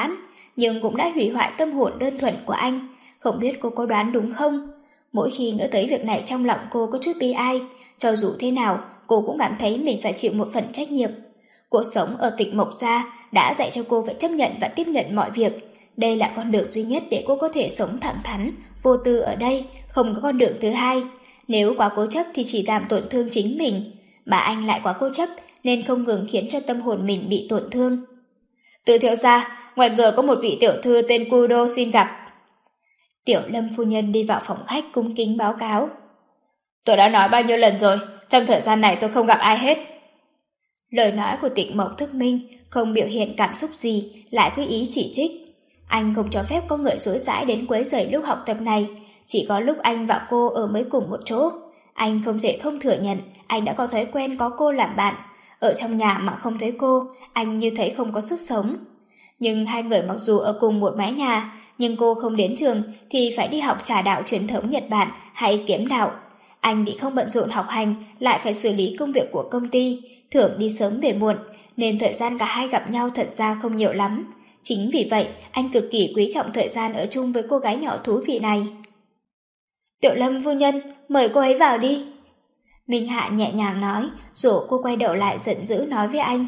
nhưng cũng đã hủy hoại tâm hồn đơn thuần của anh. Không biết cô có đoán đúng không? Mỗi khi nghĩ tới việc này trong lòng cô có chút bi ai. Cho dù thế nào, cô cũng cảm thấy mình phải chịu một phần trách nhiệm. Cuộc sống ở Tịch Mộc gia đã dạy cho cô phải chấp nhận và tiếp nhận mọi việc. Đây là con đường duy nhất để cô có thể sống thẳng thắn, vô tư ở đây, không có con đường thứ hai. Nếu quá cố chấp thì chỉ làm tổn thương chính mình, mà anh lại quá cố chấp nên không ngừng khiến cho tâm hồn mình bị tổn thương. Từ thiếu gia, ngoài cửa có một vị tiểu thư tên Kudo xin gặp. Tiểu Lâm phu nhân đi vào phòng khách cung kính báo cáo. Tôi đã nói bao nhiêu lần rồi, trong thời gian này tôi không gặp ai hết. Lời nói của Tịch Mộc Thức Minh không biểu hiện cảm xúc gì, lại cứ ý chỉ trích. Anh không cho phép có người dối dãi đến quấy rầy lúc học tập này, chỉ có lúc anh và cô ở mới cùng một chỗ. Anh không thể không thừa nhận anh đã có thói quen có cô làm bạn. Ở trong nhà mà không thấy cô, anh như thấy không có sức sống. Nhưng hai người mặc dù ở cùng một mái nhà, nhưng cô không đến trường thì phải đi học trà đạo truyền thống Nhật Bản hay kiếm đạo. Anh thì không bận rộn học hành, lại phải xử lý công việc của công ty, thường đi sớm về muộn, nên thời gian cả hai gặp nhau thật ra không nhiều lắm. Chính vì vậy, anh cực kỳ quý trọng thời gian ở chung với cô gái nhỏ thú vị này. Tiểu Lâm phu nhân, mời cô ấy vào đi. Minh Hạ nhẹ nhàng nói, rồi cô quay đầu lại giận dữ nói với anh.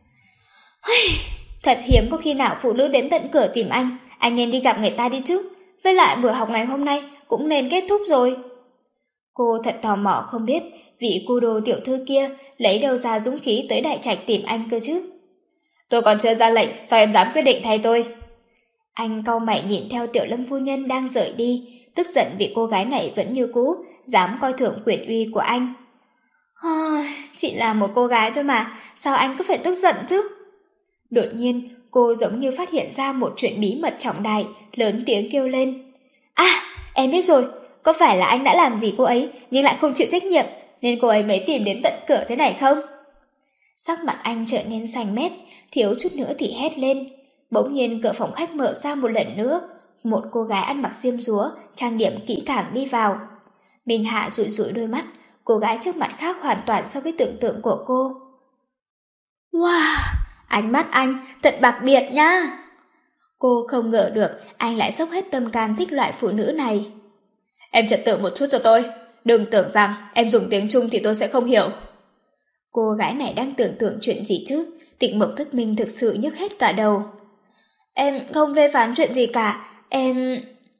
Thật hiếm có khi nào phụ nữ đến tận cửa tìm anh, anh nên đi gặp người ta đi chứ. Với lại buổi học ngày hôm nay cũng nên kết thúc rồi. Cô thật tò mò không biết vị Kudo tiểu thư kia lấy đâu ra dũng khí tới đại trạch tìm anh cơ chứ. Tôi còn chưa ra lệnh, sao em dám quyết định thay tôi? Anh cau mày nhìn theo Tiểu Lâm phu nhân đang rời đi, tức giận vì cô gái này vẫn như cũ, dám coi thường quyền uy của anh. À, chỉ là một cô gái thôi mà, sao anh cứ phải tức giận chứ? Đột nhiên, cô giống như phát hiện ra một chuyện bí mật trọng đại, lớn tiếng kêu lên. À, em biết rồi, có phải là anh đã làm gì cô ấy nhưng lại không chịu trách nhiệm, nên cô ấy mới tìm đến tận cửa thế này không? Sắc mặt anh trở nên xanh mét, thiếu chút nữa thì hét lên. Bỗng nhiên cửa phòng khách mở ra một lần nữa, một cô gái ăn mặc diêm dúa, trang điểm kỹ càng đi vào. Minh Hạ dụi dụi đôi mắt, cô gái trước mặt khác hoàn toàn so với tưởng tượng của cô. Wow, ánh mắt anh thật đặc biệt nha. Cô không ngờ được anh lại dốc hết tâm can thích loại phụ nữ này. Em trật tự một chút cho tôi, đừng tưởng rằng em dùng tiếng Trung thì tôi sẽ không hiểu. Cô gái này đang tưởng tượng chuyện gì chứ? Tịch Mộc Thức Minh thực sự nhức hết cả đầu. Em không phê phán chuyện gì cả, em...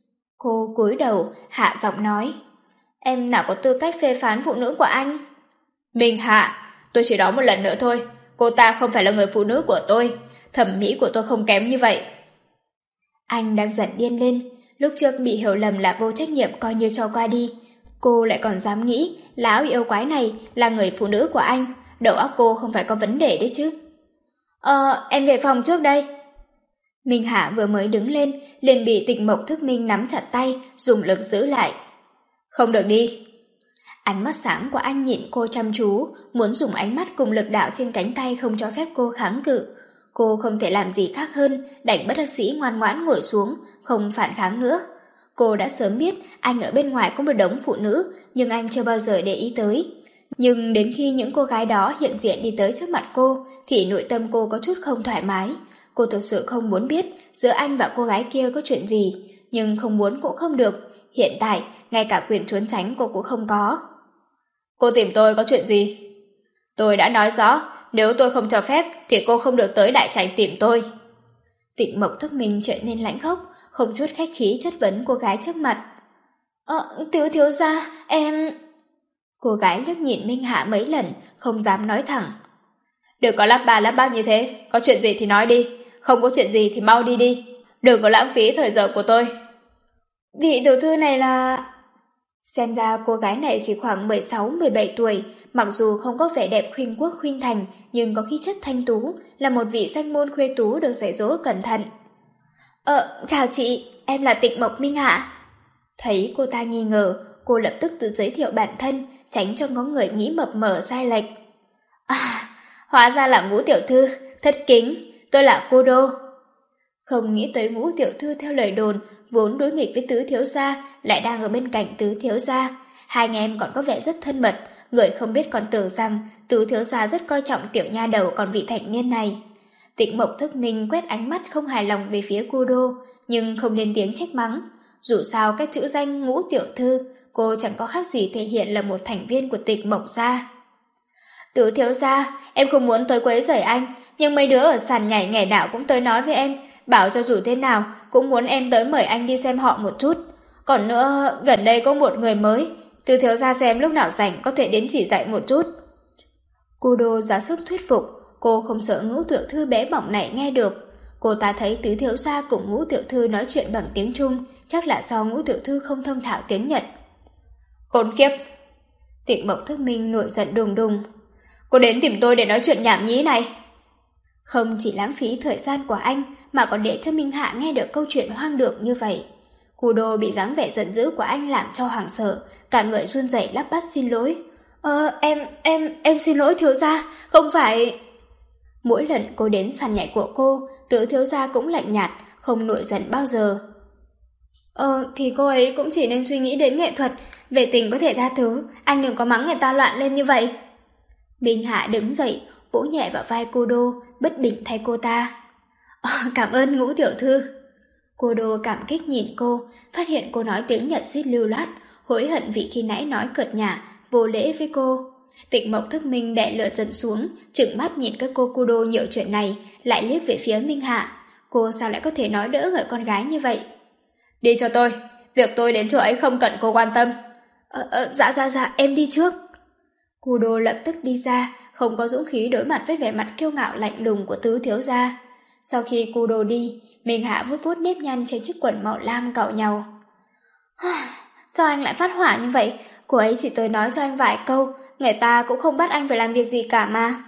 Cô cúi đầu, hạ giọng nói. Em nào có tư cách phê phán phụ nữ của anh? Minh Hạ, tôi chỉ nói một lần nữa thôi, cô ta không phải là người phụ nữ của tôi, thẩm mỹ của tôi không kém như vậy. Anh đang giận điên lên, lúc trước bị hiểu lầm là vô trách nhiệm coi như cho qua đi. Cô lại còn dám nghĩ lão yêu quái này là người phụ nữ của anh, đầu óc cô không phải có vấn đề đấy chứ. Ờ, em về phòng trước đây. Minh Hạ vừa mới đứng lên, liền bị Tịch Mộc Thức Minh nắm chặt tay, dùng lực giữ lại. Không được đi. Ánh mắt sáng của anh nhìn cô chăm chú, muốn dùng ánh mắt cùng lực đạo trên cánh tay không cho phép cô kháng cự. Cô không thể làm gì khác hơn, đành bất đắc dĩ ngoan ngoãn ngồi xuống, không phản kháng nữa. Cô đã sớm biết anh ở bên ngoài có một đống phụ nữ, nhưng anh chưa bao giờ để ý tới. Nhưng đến khi những cô gái đó hiện diện đi tới trước mặt cô, thì nội tâm cô có chút không thoải mái. Cô thực sự không muốn biết giữa anh và cô gái kia có chuyện gì, nhưng không muốn cũng không được. Hiện tại, ngay cả quyền trốn tránh cô cũng không có. Cô tìm tôi có chuyện gì? Tôi đã nói rõ, nếu tôi không cho phép thì cô không được tới đại trạch tìm tôi. Tịch Mộc Thức Minh trở nên lãnh khốc, không chút khách khí chất vấn cô gái trước mặt. Ờ, thiếu thiếu gia, em... Cô gái liếc nhìn Minh Hạ mấy lần, không dám nói thẳng. Đừng có lắp ba lắp bắp như thế, có chuyện gì thì nói đi, không có chuyện gì thì mau đi đi, đừng có lãng phí thời giờ của tôi. Vị tiểu thư này là... Xem ra cô gái này chỉ khoảng mười sáu mười bảy tuổi, mặc dù không có vẻ đẹp khuynh quốc khuynh thành, nhưng có khí chất thanh tú, là một vị danh môn khuê tú được dạy dỗ cẩn thận. Ờ, chào chị, em là Tịch Mộc Minh Hạ. Thấy cô ta nghi ngờ, cô lập tức tự giới thiệu bản thân, tránh cho có người nghĩ mập mờ sai lệch. À, hóa ra là Ngũ tiểu thư, thất kính, tôi là Kudo. Không nghĩ tới Ngũ tiểu thư theo lời đồn vốn đối nghịch với Tứ thiếu gia lại đang ở bên cạnh Tứ thiếu gia. Hai anh em còn có vẻ rất thân mật, người không biết còn tưởng rằng Tứ thiếu gia rất coi trọng tiểu nha đầu còn vị thành niên này. Tịnh Mộc Thức Minh quét ánh mắt không hài lòng về phía cô Đô, nhưng không lên tiếng trách mắng. Dù sao cái chữ danh Ngũ tiểu thư, cô chẳng có khác gì thể hiện là một thành viên của Tịnh Mộc gia. Tứ thiếu gia, em không muốn tới quấy rầy anh, nhưng mấy đứa ở sàn nhảy ngày nào cũng tới nói với em, bảo cho dù thế nào cũng muốn em tới mời anh đi xem họ một chút. Còn nữa, gần đây có một người mới, Tứ thiếu gia xem lúc nào rảnh có thể đến chỉ dạy một chút. Cô Đô ra sức thuyết phục, cô không sợ Ngũ tiểu thư bé bỏng này nghe được. Cô ta thấy Tứ thiếu gia cùng Ngũ tiểu thư nói chuyện bằng tiếng Trung, chắc là do Ngũ tiểu thư không thông thạo tiếng Nhật. Khốn kiếp! Tịnh Mộc Thức Minh nổi giận đùng đùng. Cô đến tìm tôi để nói chuyện nhảm nhí này. Không chỉ lãng phí thời gian của anh, mà còn để cho Minh Hạ nghe được câu chuyện hoang đường như vậy. Cô Đô bị dáng vẻ giận dữ của anh làm cho hoảng sợ, cả người run rẩy lắp bắp xin lỗi. Ờ, em, em, em xin lỗi thiếu gia, không phải... Mỗi lần cô đến sàn nhảy của cô, Tứ thiếu gia cũng lạnh nhạt, không nổi giận bao giờ. Ờ, thì cô ấy cũng chỉ nên suy nghĩ đến nghệ thuật, về tình có thể tha thứ, anh đừng có mắng người ta loạn lên như vậy. Minh Hạ đứng dậy, vỗ nhẹ vào vai cô Đô, bất bình thay cô ta. Ờ, cảm ơn Ngũ tiểu thư. Cô Đô cảm kích nhìn cô, phát hiện cô nói tiếng Nhật rít lưu loát, hối hận vì khi nãy nói cợt nhả, vô lễ với cô. Tịnh Mộc Thức Minh đè lửa giận xuống, trừng mắt nhìn các cô cô Đô nhiều chuyện này, lại liếc về phía Minh Hạ. Cô sao lại có thể nói đỡ người con gái như vậy? Đi cho tôi, việc tôi đến chỗ ấy không cần cô quan tâm. Ờ, ờ, dạ dạ dạ, em đi trước. Cô Đô lập tức đi ra, không có dũng khí đối mặt với vẻ mặt kiêu ngạo lạnh lùng của Tứ thiếu gia. Sau khi cô Đô đi, Minh Hạ vuốt vuốt nếp nhăn trên chiếc quần màu lam cạo nhau. Sao anh lại phát hỏa như vậy? Cô ấy chỉ tới nói cho anh vài câu, người ta cũng không bắt anh phải làm việc gì cả mà.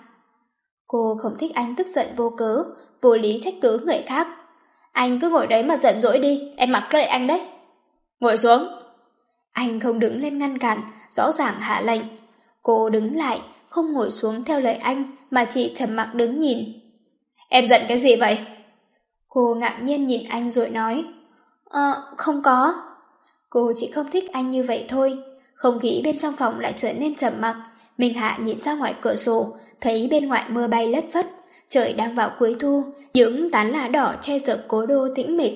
Cô không thích anh tức giận vô cớ, vô lý trách cứ người khác. Anh cứ ngồi đấy mà giận dỗi đi, em mặc kệ anh đấy. Ngồi xuống. Anh không đứng lên ngăn cản, rõ ràng hạ lệnh. Cô đứng lại, không ngồi xuống theo lời anh, mà chỉ trầm mặc đứng nhìn. Em giận cái gì vậy? Cô ngạc nhiên nhìn anh rồi nói. Ờ, không có. Cô chỉ không thích anh như vậy thôi. Không khí bên trong phòng lại trở nên trầm mặc. Minh Hạ nhìn ra ngoài cửa sổ, thấy bên ngoài mưa bay lất phất. Trời đang vào cuối thu, những tán lá đỏ che dập cố đô tĩnh mịch.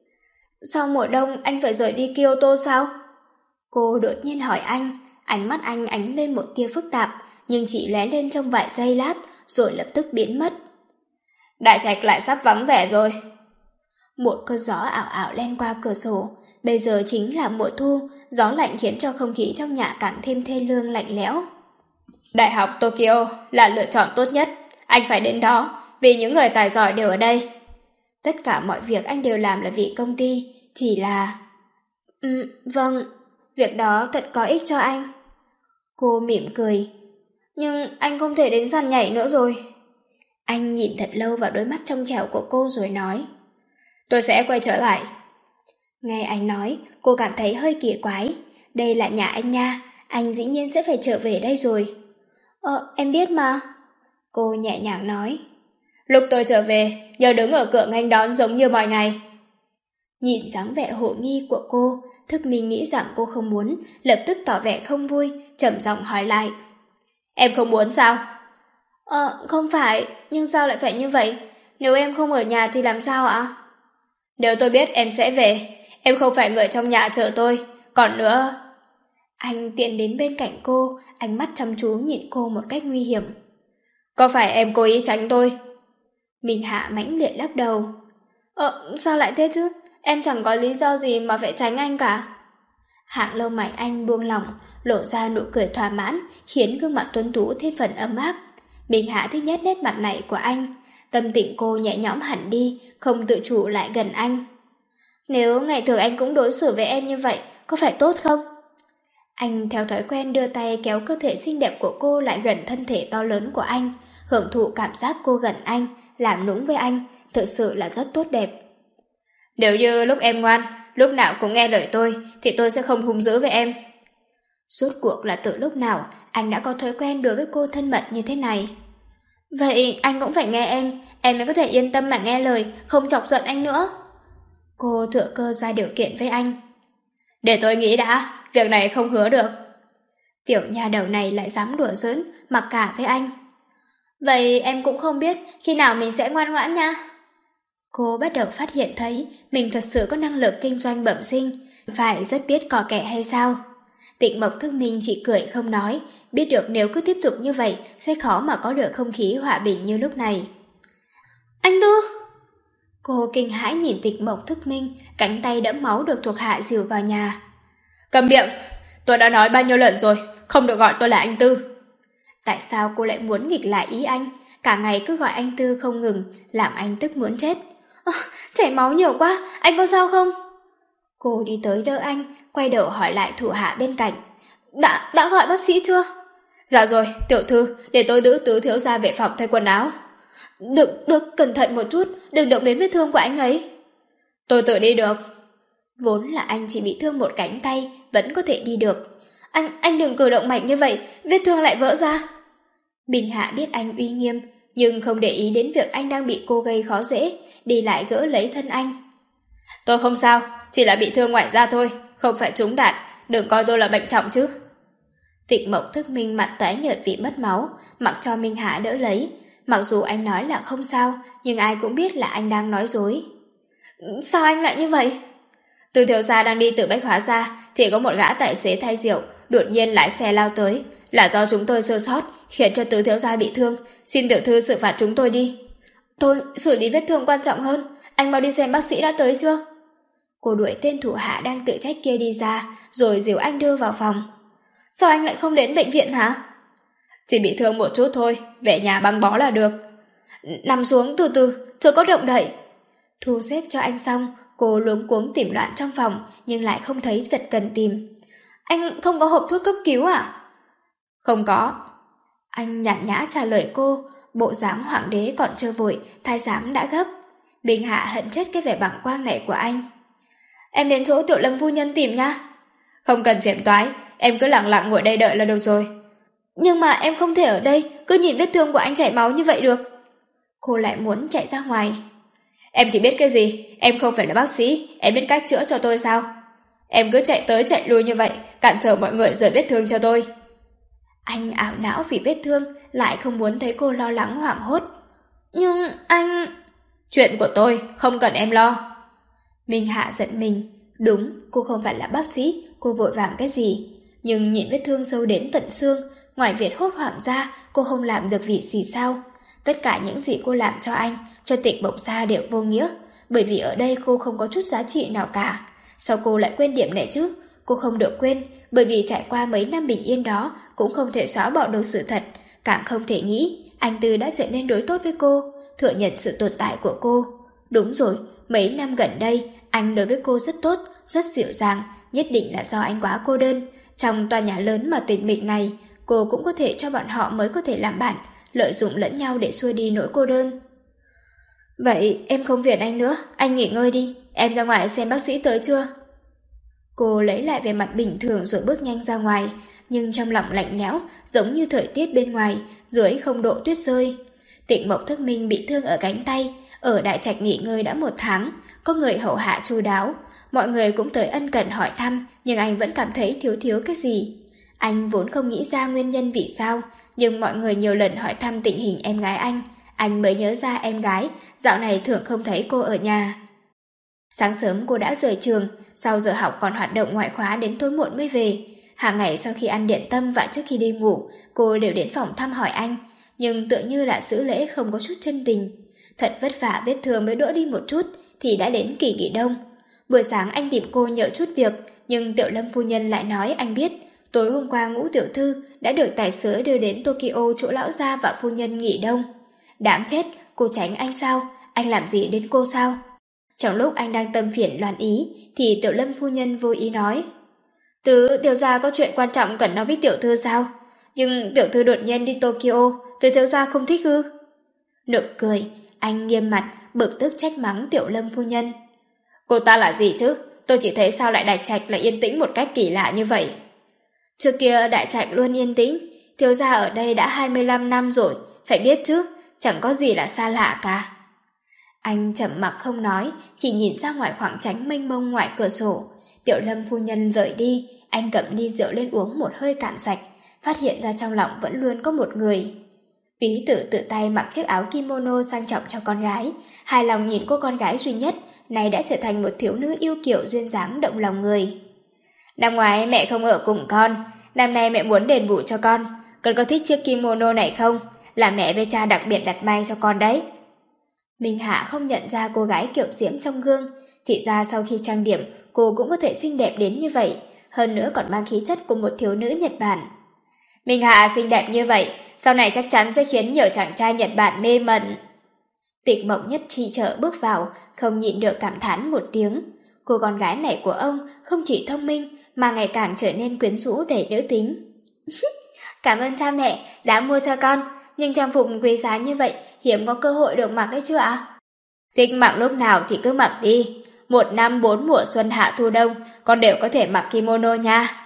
Sau mùa đông anh phải rời đi Kyoto sao? Cô đột nhiên hỏi anh. Ánh mắt anh ánh lên một tia phức tạp, nhưng chỉ lóe lên trong vài giây lát, rồi lập tức biến mất. Đại trạch lại sắp vắng vẻ rồi. Một cơn gió ảo ảo len qua cửa sổ. Bây giờ chính là mùa thu, gió lạnh khiến cho không khí trong nhà càng thêm thê lương lạnh lẽo. Đại học Tokyo là lựa chọn tốt nhất. Anh phải đến đó, vì những người tài giỏi đều ở đây. Tất cả mọi việc anh đều làm là vì công ty, chỉ là... Ừ, vâng, việc đó thật có ích cho anh. Cô mỉm cười. Nhưng anh không thể đến sàn nhảy nữa rồi. Anh nhìn thật lâu vào đôi mắt trong trẻo của cô rồi nói. Tôi sẽ quay trở lại. Nghe anh nói, cô cảm thấy hơi kỳ quái. Đây là nhà anh nha, anh dĩ nhiên sẽ phải trở về đây rồi. Ờ, em biết mà. Cô nhẹ nhàng nói. Lúc tôi trở về, nhờ đứng ở cửa nghênh đón giống như mọi ngày. Nhìn dáng vẻ hồ nghi của cô, Thức Minh nghĩ rằng cô không muốn, lập tức tỏ vẻ không vui, trầm giọng hỏi lại. Em không muốn sao? Ờ, không phải, nhưng sao lại phải như vậy? Nếu em không ở nhà thì làm sao ạ? Nếu tôi biết em sẽ về, em không phải người trong nhà chờ tôi. Còn nữa... Anh tiến đến bên cạnh cô, ánh mắt chăm chú nhìn cô một cách nguy hiểm. Có phải em cố ý tránh tôi? Minh Hạ mãnh liệt lắc đầu. Ờ, sao lại thế chứ? Em chẳng có lý do gì mà phải tránh anh cả. Hàng lông mày anh buông lỏng, lộ ra nụ cười thỏa mãn, khiến gương mặt tuấn tú thêm phần ấm áp. Minh Hạ thích nhất nét mặt này của anh. Tâm tình cô nhẹ nhõm hẳn đi, không tự chủ lại gần anh. Nếu ngày thường anh cũng đối xử với em như vậy, có phải tốt không? Anh theo thói quen đưa tay kéo cơ thể xinh đẹp của cô lại gần thân thể to lớn của anh, hưởng thụ cảm giác cô gần anh, làm nũng với anh, thực sự là rất tốt đẹp. Nếu như lúc em ngoan, lúc nào cũng nghe lời tôi, thì tôi sẽ không hung dữ với em. Rốt cuộc là từ lúc nào anh đã có thói quen đối với cô thân mật như thế này? Vậy anh cũng phải nghe em, em mới có thể yên tâm mà nghe lời, không chọc giận anh nữa. Cô thừa cơ ra điều kiện với anh. Để tôi nghĩ đã, việc này không hứa được. Tiểu nhà đầu này lại dám đùa giỡn, mặc cả với anh. Vậy em cũng không biết khi nào mình sẽ ngoan ngoãn nha. Cô bắt đầu phát hiện thấy mình thật sự có năng lực kinh doanh bẩm sinh, phải rất biết cò kẻ hay sao. Tịnh Mộc Thức Minh chỉ cười không nói, biết được nếu cứ tiếp tục như vậy sẽ khó mà có được không khí hòa bình như lúc này. Anh Tư! Cô kinh hãi nhìn Tịnh Mộc Thức Minh, cánh tay đẫm máu được thuộc hạ dìu vào nhà. Cầm miệng! Tôi đã nói bao nhiêu lần rồi, không được gọi tôi là anh Tư. Tại sao cô lại muốn nghịch lại ý anh? Cả ngày cứ gọi anh Tư không ngừng, làm anh tức muốn chết. À, chảy máu nhiều quá, anh có sao không? Cô đi tới đỡ anh, quay đầu hỏi lại thủ hạ bên cạnh. Đã, đã gọi bác sĩ chưa? Dạ rồi, tiểu thư, để tôi đỡ tứ thiếu gia về phòng thay quần áo. Được, được, cẩn thận một chút, đừng động đến vết thương của anh ấy. Tôi tự đi được. Vốn là anh chỉ bị thương một cánh tay, vẫn có thể đi được. Anh, anh đừng cử động mạnh như vậy, vết thương lại vỡ ra. Bình Hạ biết anh uy nghiêm, nhưng không để ý đến việc anh đang bị cô gây khó dễ, đi lại gỡ lấy thân anh. Tôi không sao, chỉ là bị thương ngoài da thôi, không phải trúng đạn, đừng coi tôi là bệnh trọng chứ. Tịnh Mộc Thức Minh mặt tái nhợt vì mất máu, mặc cho Minh Hạ đỡ lấy. Mặc dù anh nói là không sao, nhưng ai cũng biết là anh đang nói dối. Sao anh lại như vậy? Từ thiếu gia đang đi từ Bách Hóa ra, thì có một gã tài xế thay rượu, đột nhiên lái xe lao tới, là do chúng tôi sơ sót, khiến cho tứ thiếu gia bị thương, xin tiểu thư xử phạt chúng tôi đi. Tôi xử lý vết thương quan trọng hơn, anh mau đi xem bác sĩ đã tới chưa? Cô đuổi tên thủ hạ đang tự trách kia đi ra, rồi dìu anh đưa vào phòng. Sao anh lại không đến bệnh viện hả? Chỉ bị thương một chút thôi, về nhà băng bó là được. Nằm xuống từ từ, chưa có động đậy. Thu xếp cho anh xong, cô luống cuống tìm loạn trong phòng, nhưng lại không thấy vật cần tìm. Anh không có hộp thuốc cấp cứu à? Không có. Anh nhàn nhã trả lời cô, bộ dáng hoàng đế còn chưa vội, thái giám đã gấp. Bình Hạ hận chết cái vẻ bảng quang này của anh. Em đến chỗ Tiểu Lâm phu nhân tìm nha. Không cần phiền toái, em cứ lặng lặng ngồi đây đợi là được rồi. Nhưng mà em không thể ở đây, cứ nhìn vết thương của anh chảy máu như vậy được. Cô lại muốn chạy ra ngoài. Em thì biết cái gì, em không phải là bác sĩ, em biết cách chữa cho tôi sao? Em cứ chạy tới chạy lui như vậy, cản trở mọi người rời vết thương cho tôi. Anh ảo não vì vết thương, lại không muốn thấy cô lo lắng hoảng hốt. Nhưng anh... Chuyện của tôi, không cần em lo. Minh Hạ giận mình. Đúng, cô không phải là bác sĩ, cô vội vàng cái gì. Nhưng nhìn vết thương sâu đến tận xương, ngoài việc hốt hoảng ra, cô không làm được việc gì sao? Tất cả những gì cô làm cho anh, cho Tịnh Mộc gia đều vô nghĩa, bởi vì ở đây cô không có chút giá trị nào cả. Sao cô lại quên điểm này chứ? Cô không được quên, bởi vì trải qua mấy năm bình yên đó, cũng không thể xóa bỏ được sự thật, càng không thể nghĩ anh Tư đã trở nên đối tốt với cô, thừa nhận sự tồn tại của cô. Đúng rồi, mấy năm gần đây, anh đối với cô rất tốt, rất dịu dàng, nhất định là do anh quá cô đơn. Trong tòa nhà lớn mà tịch mịch này, cô cũng có thể cho bọn họ mới có thể làm bạn, lợi dụng lẫn nhau để xua đi nỗi cô đơn. Vậy em không phiền anh nữa, anh nghỉ ngơi đi, em ra ngoài xem bác sĩ tới chưa? Cô lấy lại vẻ mặt bình thường rồi bước nhanh ra ngoài, nhưng trong lòng lạnh lẽo, giống như thời tiết bên ngoài, dưới không độ tuyết rơi. Tịnh Mộc Thức Minh bị thương ở cánh tay, ở đại trạch nghỉ ngơi đã một tháng, có người hậu hạ chu đáo, mọi người cũng tới ân cần hỏi thăm, nhưng anh vẫn cảm thấy thiếu thiếu cái gì. Anh vốn không nghĩ ra nguyên nhân vì sao, nhưng mọi người nhiều lần hỏi thăm tình hình em gái anh, anh mới nhớ ra em gái, dạo này thường không thấy cô ở nhà. Sáng sớm cô đã rời trường, sau giờ học còn hoạt động ngoại khóa đến tối muộn mới về. Hàng ngày sau khi ăn điện tâm và trước khi đi ngủ, cô đều đến phòng thăm hỏi anh, nhưng tựa như là xử lễ không có chút chân tình. Thật vất vả vết thương mới đỡ đi một chút, thì đã đến kỳ nghỉ đông. Buổi sáng anh tìm cô nhờ chút việc, nhưng Tiểu Lâm phu nhân lại nói anh biết, tối hôm qua Ngũ tiểu thư đã được tài xế đưa đến Tokyo chỗ lão gia và phu nhân nghỉ đông. Đáng chết, cô tránh anh sao? Anh làm gì đến cô sao? Trong lúc anh đang tâm phiền loạn ý, thì Tiểu Lâm phu nhân vô ý nói, Tứ tiểu gia có chuyện quan trọng cần nói với tiểu thư sao? Nhưng tiểu thư đột nhiên đi Tokyo, tứ tiểu gia không thích ư? Nực cười, anh nghiêm mặt, bực tức trách mắng Tiểu Lâm phu nhân. Cô ta là gì chứ? Tôi chỉ thấy sao lại Đại Trạch lại yên tĩnh một cách kỳ lạ như vậy. Trước kia Đại Trạch luôn yên tĩnh, thiếu gia ở đây đã hai mươi lăm năm rồi, phải biết chứ, chẳng có gì là xa lạ cả. Anh trầm mặc không nói, chỉ nhìn ra ngoài khoảng tránh mênh mông ngoài cửa sổ. Tiểu Lâm phu nhân rời đi, anh cầm ly rượu lên uống một hơi cạn sạch, phát hiện ra trong lòng vẫn luôn có một người. Úy Tử tự tay mặc chiếc áo kimono sang trọng cho con gái, hài lòng nhìn cô con gái duy nhất, này đã trở thành một thiếu nữ yêu kiều duyên dáng động lòng người. Năm ngoái mẹ không ở cùng con, năm nay mẹ muốn đền bù cho con. Con có thích chiếc kimono này không? Là mẹ với cha đặc biệt đặt may cho con đấy. Minh Hạ không nhận ra cô gái kiệu diễm trong gương, thì ra sau khi trang điểm, cô cũng có thể xinh đẹp đến như vậy, hơn nữa còn mang khí chất của một thiếu nữ Nhật Bản. Minh Hạ xinh đẹp như vậy, sau này chắc chắn sẽ khiến nhiều chàng trai Nhật Bản mê mẩn. Tịch Mộng Nhất Chi chợ bước vào, không nhịn được cảm thán một tiếng. Cô con gái này của ông không chỉ thông minh mà ngày càng trở nên quyến rũ đầy nữ tính. Cảm ơn cha mẹ đã mua cho con, nhưng trang phục quý giá như vậy hiếm có cơ hội được mặc đấy chứ ạ? Thích mặc lúc nào thì cứ mặc đi. Một năm bốn mùa xuân hạ thu đông, con đều có thể mặc kimono nha.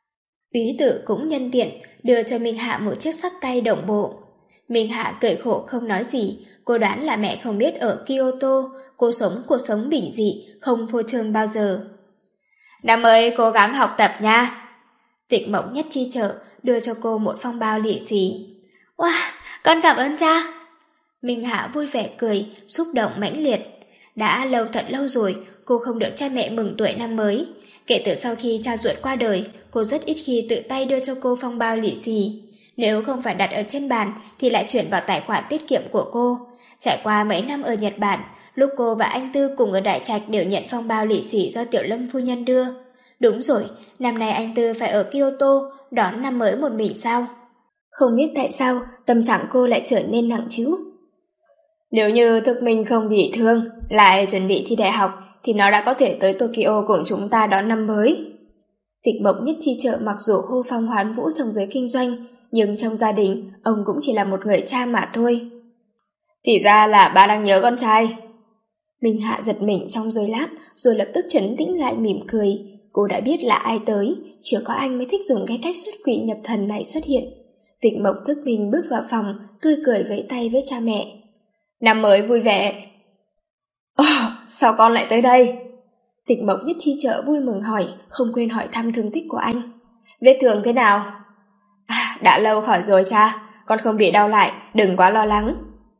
Úy Tử cũng nhân tiện đưa cho Minh Hạ một chiếc xách tay đồng bộ. Minh Hạ cười khổ không nói gì, cô đoán là mẹ không biết ở Kyoto, cô sống cuộc sống bình dị, không phô trương bao giờ. Năm mới cố gắng học tập nha. Tịch Mộng Nhất Chi chợ đưa cho cô một phong bao lì xì. Wow, con cảm ơn cha. Minh Hạ vui vẻ cười, xúc động mãnh liệt. Đã lâu thật lâu rồi, cô không được cha mẹ mừng tuổi năm mới. Kể từ sau khi cha ruột qua đời, cô rất ít khi tự tay đưa cho cô phong bao lì xì. Nếu không phải đặt ở trên bàn thì lại chuyển vào tài khoản tiết kiệm của cô. Trải qua mấy năm ở Nhật Bản, lúc cô và anh Tư cùng ở Đại Trạch đều nhận phong bao lì xì do Tiểu Lâm phu nhân đưa. Đúng rồi, năm nay anh Tư phải ở Kyoto đón năm mới một mình sao? Không biết tại sao tâm trạng cô lại trở nên nặng trĩu. Nếu như Thức Minh không bị thương, lại chuẩn bị thi đại học, thì nó đã có thể tới Tokyo cùng chúng ta đón năm mới. Tịch Mộng Nhất Chi chợ mặc dù hô phong hoán vũ trong giới kinh doanh, nhưng trong gia đình, ông cũng chỉ là một người cha mà thôi. Thì ra là ba đang nhớ con trai. Minh Hạ giật mình trong giây lát, rồi lập tức trấn tĩnh lại mỉm cười. Cô đã biết là ai tới, chỉ có anh mới thích dùng cái cách xuất quỷ nhập thần này xuất hiện. Tịch Mộng Thức Minh bước vào phòng, tươi cười vẫy tay với cha mẹ. Năm mới vui vẻ. Ồ, oh, sao con lại tới đây? Tịch Mộng Nhất Chi chợ vui mừng hỏi, không quên hỏi thăm thương tích của anh. Vết thương thế nào? À, đã lâu khỏi rồi cha, con không bị đau lại, đừng quá lo lắng.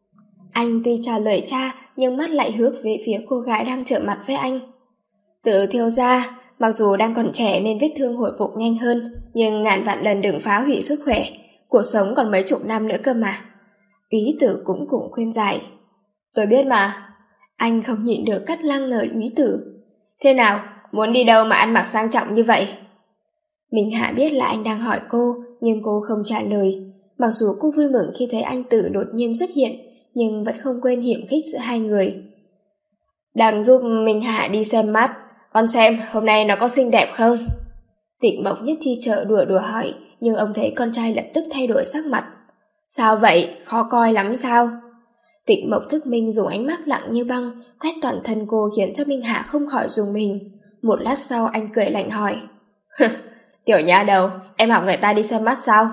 Anh tuy trả lời cha, nhưng mắt lại hướng về phía cô gái đang trở mặt với anh. Tự thiếu gia, mặc dù đang còn trẻ nên vết thương hồi phục nhanh hơn, nhưng ngàn vạn lần đừng phá hủy sức khỏe, cuộc sống còn mấy chục năm nữa cơ mà. Úy Tử cũng cũng khuyên giải. Tôi biết mà. Anh không nhịn được cắt ngang lời Úy Tử. Thế nào, muốn đi đâu mà ăn mặc sang trọng như vậy? Minh Hạ biết là anh đang hỏi cô, nhưng cô không trả lời. Mặc dù cô vui mừng khi thấy anh Tử đột nhiên xuất hiện, nhưng vẫn không quên hiểm khích giữa hai người. Đang giúp Minh Hạ đi xem mắt, con xem hôm nay nó có xinh đẹp không? Tịch Mộng Nhất Chi chợ đùa đùa hỏi, nhưng ông thấy con trai lập tức thay đổi sắc mặt. Sao vậy, khó coi lắm sao? Tịch Mộng Thức Minh dùng ánh mắt lặng như băng quét toàn thân cô, khiến cho Minh Hạ không khỏi rùng mình. Một lát sau anh cười lạnh hỏi. Tiểu nha đầu, em học người ta đi xem mắt sao?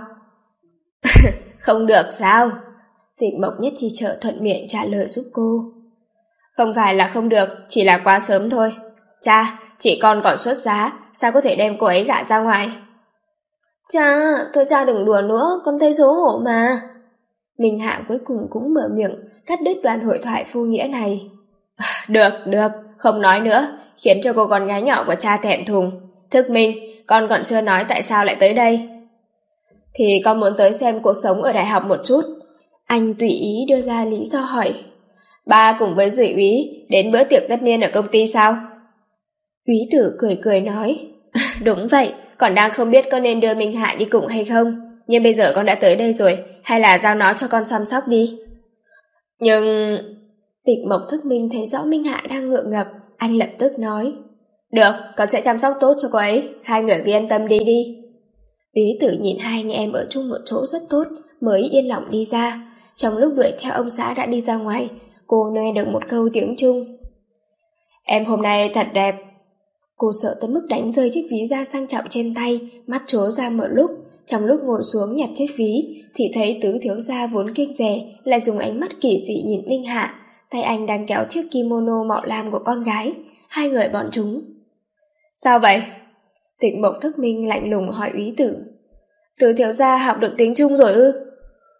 Không được sao? Tịch Mộng Nhất Chi chợ thuận miệng trả lời giúp cô. Không phải là không được, chỉ là quá sớm thôi. Cha, chị con còn xuất giá, sao có thể đem cô ấy gả ra ngoài? Cha, thôi cha đừng đùa nữa, con thấy xấu hổ mà. Minh Hạ cuối cùng cũng mở miệng, cắt đứt đoạn hội thoại vô nghĩa này. Được, được, không nói nữa, khiến cho cô con gái nhỏ của cha thẹn thùng. Thức Minh, con còn chưa nói tại sao lại tới đây. Thì con muốn tới xem cuộc sống ở đại học một chút. Anh tùy ý đưa ra lý do hỏi. Ba cùng với dì Úy đến bữa tiệc tất niên ở công ty sao? Úy Tử cười cười nói. Đúng vậy, còn đang không biết có nên đưa Minh Hạ đi cùng hay không. Nhưng bây giờ con đã tới đây rồi, hay là giao nó cho con chăm sóc đi. Nhưng... Tịch Mộng Thức Minh thấy rõ Minh Hạ đang ngượng ngập, anh lập tức nói. Được, con sẽ chăm sóc tốt cho cô ấy, hai người cứ yên tâm đi đi. Úy Tử nhìn hai anh em ở chung một chỗ rất tốt, mới yên lòng đi ra. Trong lúc đuổi theo ông xã đã đi ra ngoài, cô nghe được một câu tiếng Trung. Em hôm nay thật đẹp. Cô sợ tới mức đánh rơi chiếc ví da sang trọng trên tay, mắt trố ra một lúc. Trong lúc ngồi xuống nhặt chiếc ví, thì thấy tứ thiếu gia vốn kiêng dè lại dùng ánh mắt kỳ dị nhìn Minh Hạ. Tay anh đang kéo chiếc kimono màu lam của con gái. Hai người bọn chúng. Sao vậy? Tịch Mộng Thức Minh lạnh lùng hỏi Úy Tử. Tứ thiếu gia học được tiếng Trung rồi ư?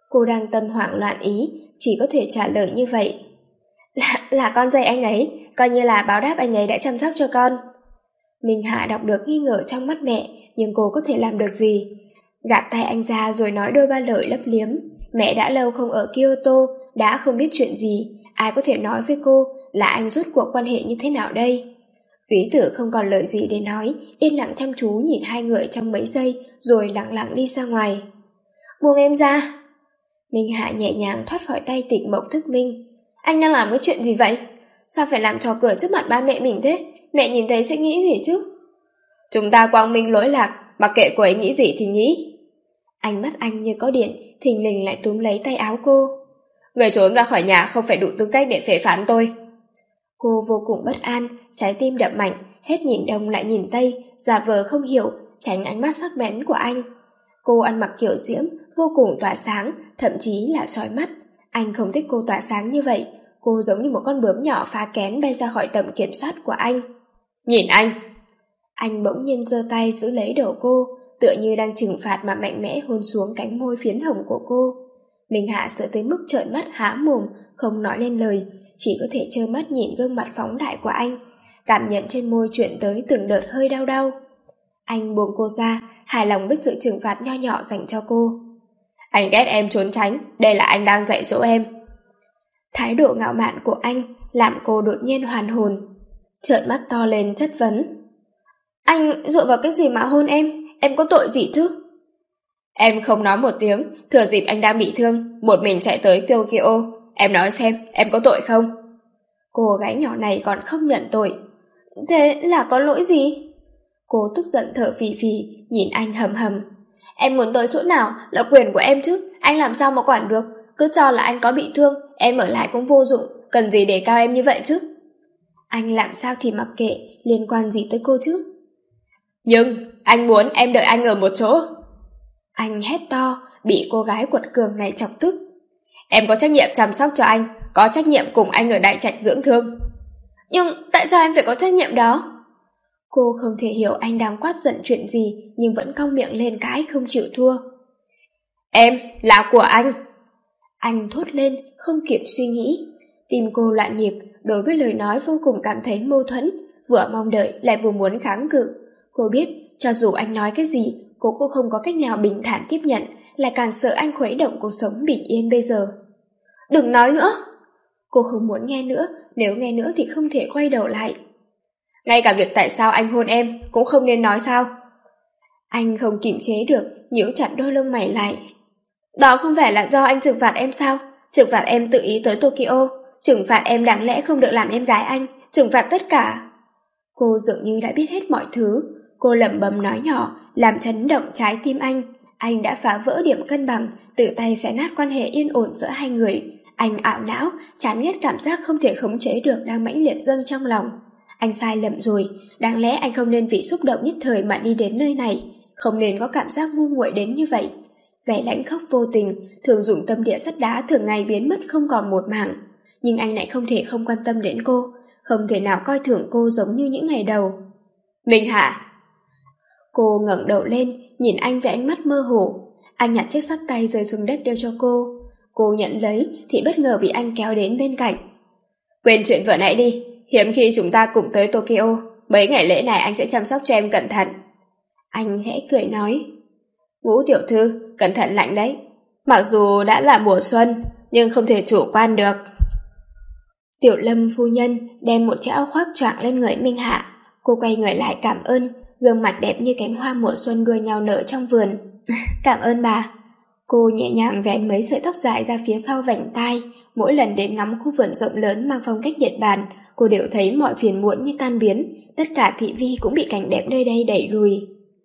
Cô đang tâm hoảng loạn ý, chỉ có thể trả lời như vậy. Là, là con dạy anh ấy, coi như là báo đáp anh ấy đã chăm sóc cho con. Minh Hạ đọc được nghi ngờ trong mắt mẹ, nhưng cô có thể làm được gì? Gạt tay anh ra rồi nói đôi ba lời lấp liếm. Mẹ đã lâu không ở Kyoto, đã không biết chuyện gì, ai có thể nói với cô là anh rốt cuộc quan hệ như thế nào đây? Úy Tử không còn lời gì để nói, yên lặng chăm chú nhìn hai người trong mấy giây, rồi lặng lặng đi ra ngoài. Buông em ra! Minh Hạ nhẹ nhàng thoát khỏi tay Tịch Mộc Thức Minh. Anh đang làm cái chuyện gì vậy? Sao phải làm trò cười trước mặt ba mẹ mình thế? Mẹ nhìn thấy sẽ nghĩ gì chứ? Chúng ta quang minh lỗi lạc, mặc kệ cô ấy nghĩ gì thì nghĩ. Ánh mắt anh như có điện, thình lình lại túm lấy tay áo cô. Người trốn ra khỏi nhà không phải đủ tư cách để phê phán tôi. Cô vô cùng bất an, trái tim đập mạnh, hết nhìn đông lại nhìn tây, giả vờ không hiểu, tránh ánh mắt sắc bén của anh. Cô ăn mặc kiểu diễm, vô cùng tỏa sáng, thậm chí là chói mắt. Anh không thích cô tỏa sáng như vậy, cô giống như một con bướm nhỏ phá kén bay ra khỏi tầm kiểm soát của anh. Nhìn anh! Anh bỗng nhiên giơ tay giữ lấy đầu cô, tựa như đang trừng phạt mà mạnh mẽ hôn xuống cánh môi phiến hồng của cô. Minh Hạ sợ tới mức trợn mắt há mồm, không nói lên lời, chỉ có thể trơ mắt nhìn gương mặt phóng đại của anh, cảm nhận trên môi chuyện tới từng đợt hơi đau đau. Anh buông cô ra, hài lòng với sự trừng phạt nho nhỏ dành cho cô. Anh ghét em trốn tránh, đây là anh đang dạy dỗ em. Thái độ ngạo mạn của anh làm cô đột nhiên hoàn hồn, trợn mắt to lên chất vấn. Anh dựa vào cái gì mà hôn em? Em có tội gì chứ? Em không nói một tiếng, thừa dịp anh đang bị thương, một mình chạy tới Tokyo. Em nói xem, em có tội không? Cô gái nhỏ này còn không nhận tội. Thế là có lỗi gì? Cô tức giận thở phì phì, nhìn anh hầm hầm. Em muốn tới chỗ nào là quyền của em chứ, anh làm sao mà quản được? Cứ cho là anh có bị thương, em ở lại cũng vô dụng, cần gì để cao em như vậy chứ? Anh làm sao thì mặc kệ, liên quan gì tới cô chứ? Nhưng anh muốn em đợi anh ở một chỗ. Anh hét to, bị cô gái quật cường này chọc tức. Em có trách nhiệm chăm sóc cho anh, có trách nhiệm cùng anh ở đại trạch dưỡng thương. Nhưng tại sao em phải có trách nhiệm đó? Cô không thể hiểu anh đang quát giận chuyện gì, nhưng vẫn cong miệng lên cãi không chịu thua. Em là của anh. Anh thốt lên, không kịp suy nghĩ. Tim cô loạn nhịp, đối với lời nói vô cùng cảm thấy mâu thuẫn, vừa mong đợi lại vừa muốn kháng cự. Cô biết, cho dù anh nói cái gì, cô cũng không có cách nào bình thản tiếp nhận, lại càng sợ anh khuấy động cuộc sống bình yên bây giờ. Đừng nói nữa! Cô không muốn nghe nữa, nếu nghe nữa thì không thể quay đầu lại. Ngay cả việc tại sao anh hôn em cũng không nên nói sao? Anh không kiềm chế được, nhíu chặt đôi lông mày lại. Đó không phải là do anh trừng phạt em sao? Trừng phạt em tự ý tới Tokyo, trừng phạt em đáng lẽ không được làm em gái anh, trừng phạt tất cả. Cô dường như đã biết hết mọi thứ. Cô lẩm bẩm nói nhỏ, làm chấn động trái tim anh. Anh đã phá vỡ điểm cân bằng, tự tay xé nát quan hệ yên ổn giữa hai người. Anh ảo não, chán ghét cảm giác không thể khống chế được đang mãnh liệt dâng trong lòng. Anh sai lầm rồi, đáng lẽ anh không nên vì xúc động nhất thời mà đi đến nơi này, không nên có cảm giác ngu muội đến như vậy. Vẻ lãnh khốc vô tình, thường dùng tâm địa sắt đá thường ngày biến mất không còn một mảng. Nhưng anh lại không thể không quan tâm đến cô, không thể nào coi thường cô giống như những ngày đầu. Minh Hạ! Cô ngẩng đầu lên, nhìn anh với ánh mắt mơ hồ. Anh nhặt chiếc xách tay rơi xuống đất đưa cho cô. Cô nhận lấy thì bất ngờ bị anh kéo đến bên cạnh. Quên chuyện vừa nãy đi, hiếm khi chúng ta cùng tới Tokyo, mấy ngày lễ này anh sẽ chăm sóc cho em cẩn thận. Anh khẽ cười nói. Ngũ tiểu thư, cẩn thận lạnh đấy. Mặc dù đã là mùa xuân, nhưng không thể chủ quan được. Tiểu Lâm phu nhân đem một chiếc áo khoác choàng lên người Minh Hạ. Cô quay người lại cảm ơn, gương mặt đẹp như cánh hoa mùa xuân đua nhau nở trong vườn. Cảm ơn bà. Cô nhẹ nhàng vén mấy sợi tóc dài ra phía sau vành tai. Mỗi lần đến ngắm khu vườn rộng lớn mang phong cách Nhật Bản, cô đều thấy mọi phiền muộn như tan biến. Tất cả thị vi cũng bị cảnh đẹp nơi đây đẩy lùi.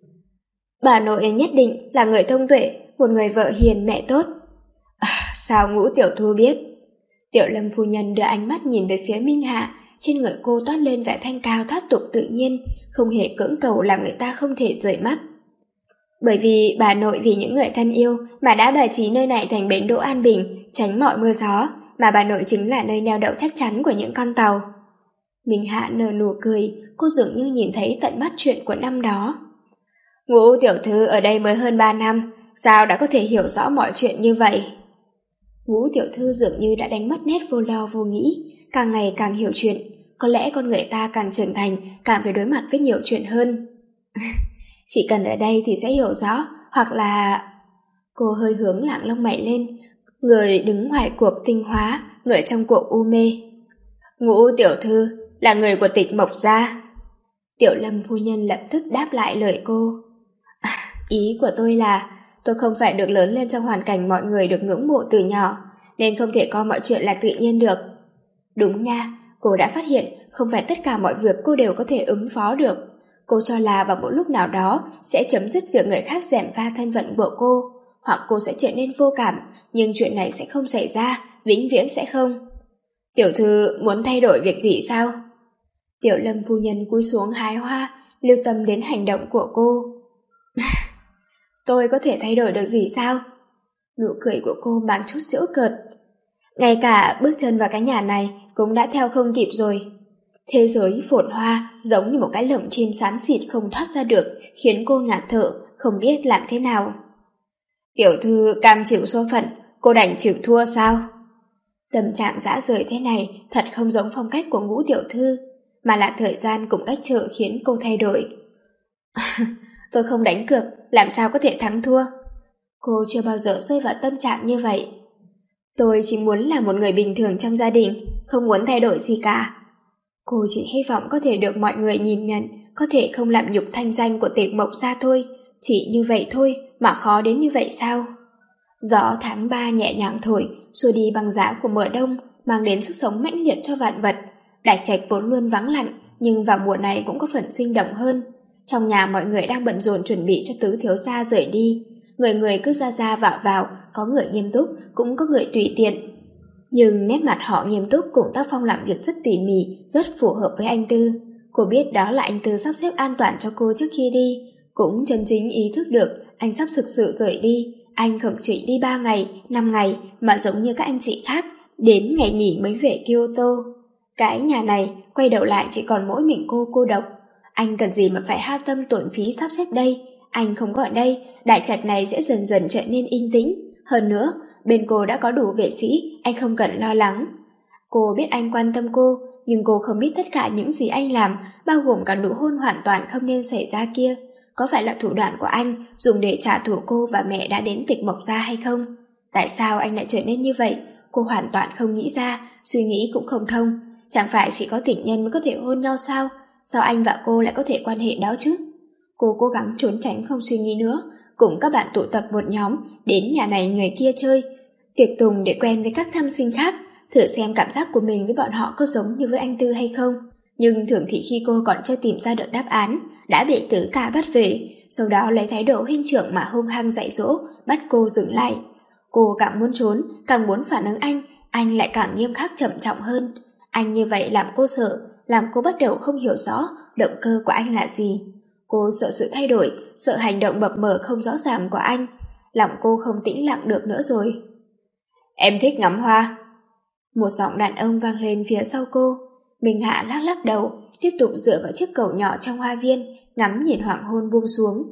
Bà nội nhất định là người thông tuệ, một người vợ hiền mẹ tốt. À, sao Ngũ tiểu thư biết? Tiểu Lâm phu nhân đưa ánh mắt nhìn về phía Minh Hạ, trên người cô toát lên vẻ thanh cao thoát tục tự nhiên, không hề cưỡng cầu làm người ta không thể rời mắt. Bởi vì bà nội vì những người thân yêu mà đã bài trí nơi này thành bến đỗ an bình, tránh mọi mưa gió, mà bà nội chính là nơi neo đậu chắc chắn của những con tàu. Minh Hạ nở nụ cười, cô dường như nhìn thấy tận mắt chuyện của năm đó. Ngũ tiểu thư ở đây mới hơn ba năm, sao đã có thể hiểu rõ mọi chuyện như vậy? Ngũ tiểu thư dường như đã đánh mất nét vô lo vô nghĩ, càng ngày càng hiểu chuyện. Có lẽ con người ta càng trưởng thành, càng phải đối mặt với nhiều chuyện hơn. Chỉ cần ở đây thì sẽ hiểu rõ, hoặc là... Cô hơi hướng lạng lông mày lên, người đứng ngoài cuộc tinh hóa, người trong cuộc u mê. Ngũ tiểu thư là người của Tịch Mộc gia. Tiểu Lâm phu nhân lập tức đáp lại lời cô. À, ý của tôi là tôi không phải được lớn lên trong hoàn cảnh mọi người được ngưỡng mộ từ nhỏ, nên không thể coi mọi chuyện là tự nhiên được. Đúng nha, cô đã phát hiện không phải tất cả mọi việc cô đều có thể ứng phó được. Cô cho là vào một lúc nào đó sẽ chấm dứt việc người khác gièm pha thân phận của cô, hoặc cô sẽ trở nên vô cảm, nhưng chuyện này sẽ không xảy ra, vĩnh viễn sẽ không. Tiểu thư muốn thay đổi việc gì sao? Tiểu Lâm phu nhân cúi xuống hái hoa, lưu tâm đến hành động của cô. Tôi có thể thay đổi được gì sao? Nụ cười của cô mang chút giễu cợt. Ngay cả bước chân vào cái nhà này cũng đã theo không kịp rồi. Thế giới phồn hoa giống như một cái lồng chim xám xịt không thoát ra được, khiến cô ngạt thở, không biết làm thế nào. Tiểu thư cam chịu số phận, cô đành chịu thua sao? Tâm trạng dã rời thế này thật không giống phong cách của Ngũ tiểu thư, mà là thời gian cùng cách trở khiến cô thay đổi. Tôi không đánh cược, làm sao có thể thắng thua? Cô chưa bao giờ rơi vào tâm trạng như vậy. Tôi chỉ muốn là một người bình thường trong gia đình, không muốn thay đổi gì cả. Cô chỉ hy vọng có thể được mọi người nhìn nhận, có thể không làm nhục thanh danh của Tịch Mộc gia thôi. Chỉ như vậy thôi mà khó đến như vậy sao? Gió tháng ba nhẹ nhàng thổi, xua đi băng giá của mùa đông, mang đến sức sống mãnh liệt cho vạn vật. Đại trạch vốn luôn vắng lặng, nhưng vào mùa này cũng có phần sinh động hơn. Trong nhà mọi người đang bận rộn chuẩn bị cho tứ thiếu gia rời đi. Người người cứ ra ra vào vào, có người nghiêm túc, cũng có người tùy tiện. Nhưng nét mặt họ nghiêm túc cùng tác phong làm việc rất tỉ mỉ, rất phù hợp với anh Tư. Cô biết đó là anh Tư sắp xếp an toàn cho cô trước khi đi. Cũng chân chính ý thức được anh sắp thực sự rời đi. Anh không chỉ đi ba ngày, năm ngày, mà giống như các anh chị khác, đến ngày nghỉ mới về Kyoto. Cái nhà này quay đầu lại chỉ còn mỗi mình cô cô độc. Anh cần gì mà phải hao tâm tổn phí sắp xếp đây? Anh không có ở đây, đại trạch này sẽ dần dần trở nên yên tĩnh. Hơn nữa, bên cô đã có đủ vệ sĩ, anh không cần lo lắng. Cô biết anh quan tâm cô, nhưng cô không biết tất cả những gì anh làm, bao gồm cả nụ hôn hoàn toàn không nên xảy ra kia. Có phải là thủ đoạn của anh dùng để trả thù cô và mẹ đã đến Tịch Mộc gia hay không? Tại sao anh lại trở nên như vậy? Cô hoàn toàn không nghĩ ra, suy nghĩ cũng không thông. Chẳng phải chỉ có tình nhân mới có thể hôn nhau sao? Sao anh và cô lại có thể quan hệ đó chứ? Cô cố gắng trốn tránh không suy nghĩ nữa, cùng các bạn tụ tập một nhóm, đến nhà này người kia chơi, tiệc tùng để quen với các tham sinh khác, thử xem cảm giác của mình với bọn họ có giống như với anh Tư hay không. Nhưng thường thì khi cô còn chưa tìm ra được đáp án, đã bị Tứ Ca bắt về, sau đó lấy thái độ huynh trưởng mà hung hăng dạy dỗ, bắt cô dừng lại. Cô càng muốn trốn, càng muốn phản ứng anh, anh lại càng nghiêm khắc trầm trọng hơn. Anh như vậy làm cô sợ, làm cô bắt đầu không hiểu rõ động cơ của anh là gì. Cô sợ sự thay đổi, sợ hành động mập mờ không rõ ràng của anh. Lòng cô không tĩnh lặng được nữa rồi. Em thích ngắm hoa. Một giọng đàn ông vang lên phía sau cô. Minh Hạ lắc lắc đầu, tiếp tục dựa vào chiếc cầu nhỏ trong hoa viên, ngắm nhìn hoàng hôn buông xuống.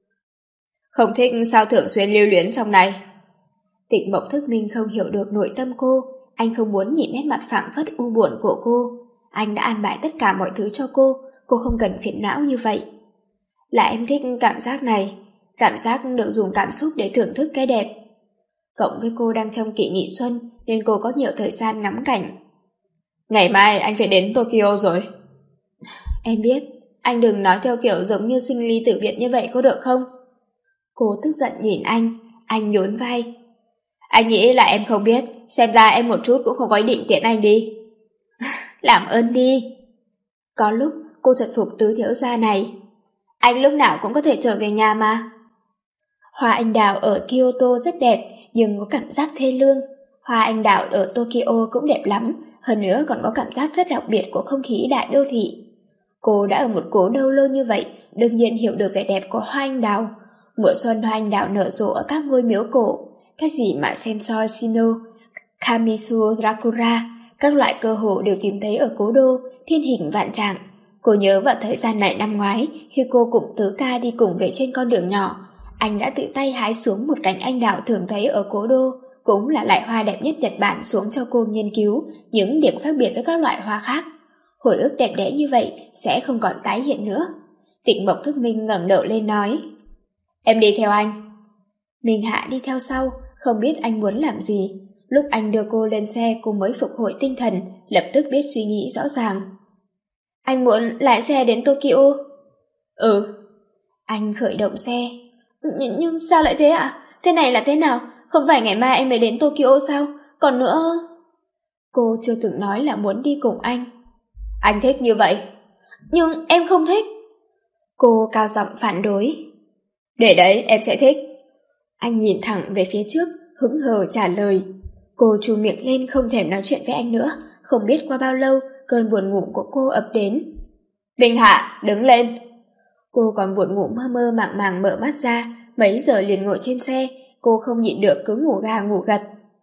Không thích sao thường xuyên lưu luyến trong này? Tịch Mộc Thức Minh không hiểu được nội tâm cô. Anh không muốn nhìn nét mặt phảng phất u buồn của cô. Anh đã an bài tất cả mọi thứ cho cô, cô không cần phiền não như vậy. Là em thích cảm giác này, cảm giác được dùng cảm xúc để thưởng thức cái đẹp. Cộng với cô đang trong kỳ nghỉ xuân nên cô có nhiều thời gian ngắm cảnh. Ngày mai anh phải đến Tokyo rồi. Em biết, anh đừng nói theo kiểu giống như sinh ly tử biệt như vậy có được không? Cô tức giận nhìn anh, anh nhún vai. Anh nghĩ là em không biết, xem ra em một chút cũng không có ý định tiễn anh đi. Làm ơn đi. Có lúc cô thật phục tứ thiếu gia này. Anh lúc nào cũng có thể trở về nhà mà. Hoa anh đào ở Kyoto rất đẹp, nhưng có cảm giác thê lương. Hoa anh đào ở Tokyo cũng đẹp lắm, hơn nữa còn có cảm giác rất đặc biệt của không khí đại đô thị. Cô đã ở một cố đô lâu như vậy, đương nhiên hiểu được vẻ đẹp của hoa anh đào. Mùa xuân hoa anh đào nở rộ ở các ngôi miếu cổ, cái gì mà Sensoi Shino, Kamisu Rakura, các loại cơ hồ đều tìm thấy ở cố đô, thiên hình vạn trạng. Cô nhớ vào thời gian này năm ngoái, khi cô cùng Tứ Ca đi cùng về trên con đường nhỏ, anh đã tự tay hái xuống một cành anh đào thường thấy ở cố đô, cũng là loại hoa đẹp nhất Nhật Bản xuống cho cô nghiên cứu những điểm khác biệt với các loại hoa khác. Hồi ức đẹp đẽ như vậy sẽ không còn tái hiện nữa. Tịnh Mộc Thức Minh ngẩng đầu lên nói: Em đi theo anh. Minh Hạ đi theo sau, không biết anh muốn làm gì. Lúc anh đưa cô lên xe, cô mới phục hồi tinh thần, lập tức biết suy nghĩ rõ ràng. Anh muốn lái xe đến Tokyo? Ừ. Anh khởi động xe. Nh- Nhưng sao lại thế ạ? Thế này là thế nào? Không phải ngày mai anh mới đến Tokyo sao? Còn nữa... Cô chưa từng nói là muốn đi cùng anh. Anh thích như vậy. Nhưng em không thích. Cô cao giọng phản đối. Để đấy, em sẽ thích. Anh nhìn thẳng về phía trước, hững hờ trả lời. Cô trù miệng lên không thèm nói chuyện với anh nữa. Không biết qua bao lâu, cơn buồn ngủ của cô ập đến. Bình Hạ, đứng lên. Cô còn buồn ngủ mơ mơ màng màng mở mắt ra. Mấy giờ liền ngồi trên xe, cô không nhịn được cứ ngủ gà ngủ gật.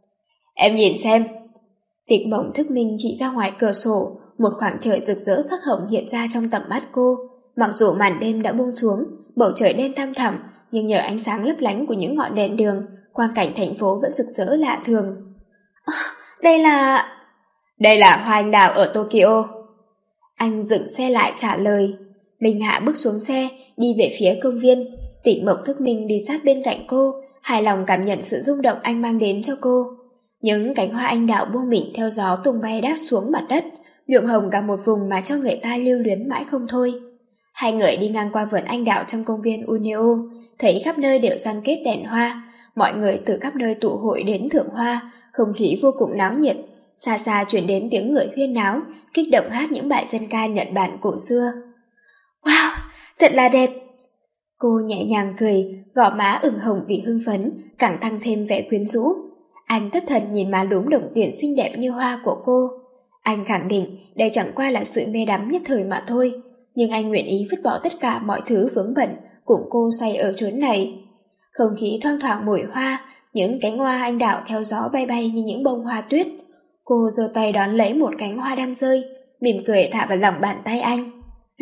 Em nhìn xem. Tịch Mộng Thức Minh chỉ ra ngoài cửa sổ. Một khoảng trời rực rỡ sắc hồng hiện ra trong tầm mắt cô. Mặc dù màn đêm đã buông xuống, bầu trời đen thăm thẳm, nhưng nhờ ánh sáng lấp lánh của những ngọn đèn đường, quang cảnh thành phố vẫn rực rỡ lạ thường. À, đây là... Đây là hoa anh đào ở Tokyo. Anh dừng xe lại trả lời. Minh Hạ bước xuống xe, đi về phía công viên. Tịnh Mộc Thức Minh đi sát bên cạnh cô, hài lòng cảm nhận sự rung động anh mang đến cho cô. Những cánh hoa anh đào buông mình theo gió tung bay đáp xuống mặt đất, nhuộm hồng cả một vùng mà cho người ta lưu luyến mãi không thôi. Hai người đi ngang qua vườn anh đào trong công viên Uneo, thấy khắp nơi đều giăng kết đèn hoa, mọi người từ khắp nơi tụ hội đến thưởng hoa, không khí vô cùng náo nhiệt. Xa xa chuyển đến tiếng người huyên náo, kích động hát những bài dân ca Nhật Bản cổ xưa. Wow, thật là đẹp! Cô nhẹ nhàng cười, gò má ửng hồng vì hưng phấn, càng tăng thêm vẻ quyến rũ. Anh thất thần nhìn má lúm đồng tiền xinh đẹp như hoa của cô. Anh khẳng định đây chẳng qua là sự mê đắm nhất thời mà thôi, nhưng anh nguyện ý vứt bỏ tất cả mọi thứ vướng bận, cùng cô say ở chốn này. Không khí thoang thoảng mùi hoa, những cánh hoa anh đào theo gió bay bay như những bông hoa tuyết. Cô giơ tay đón lấy một cánh hoa đang rơi, mỉm cười thả vào lòng bàn tay anh.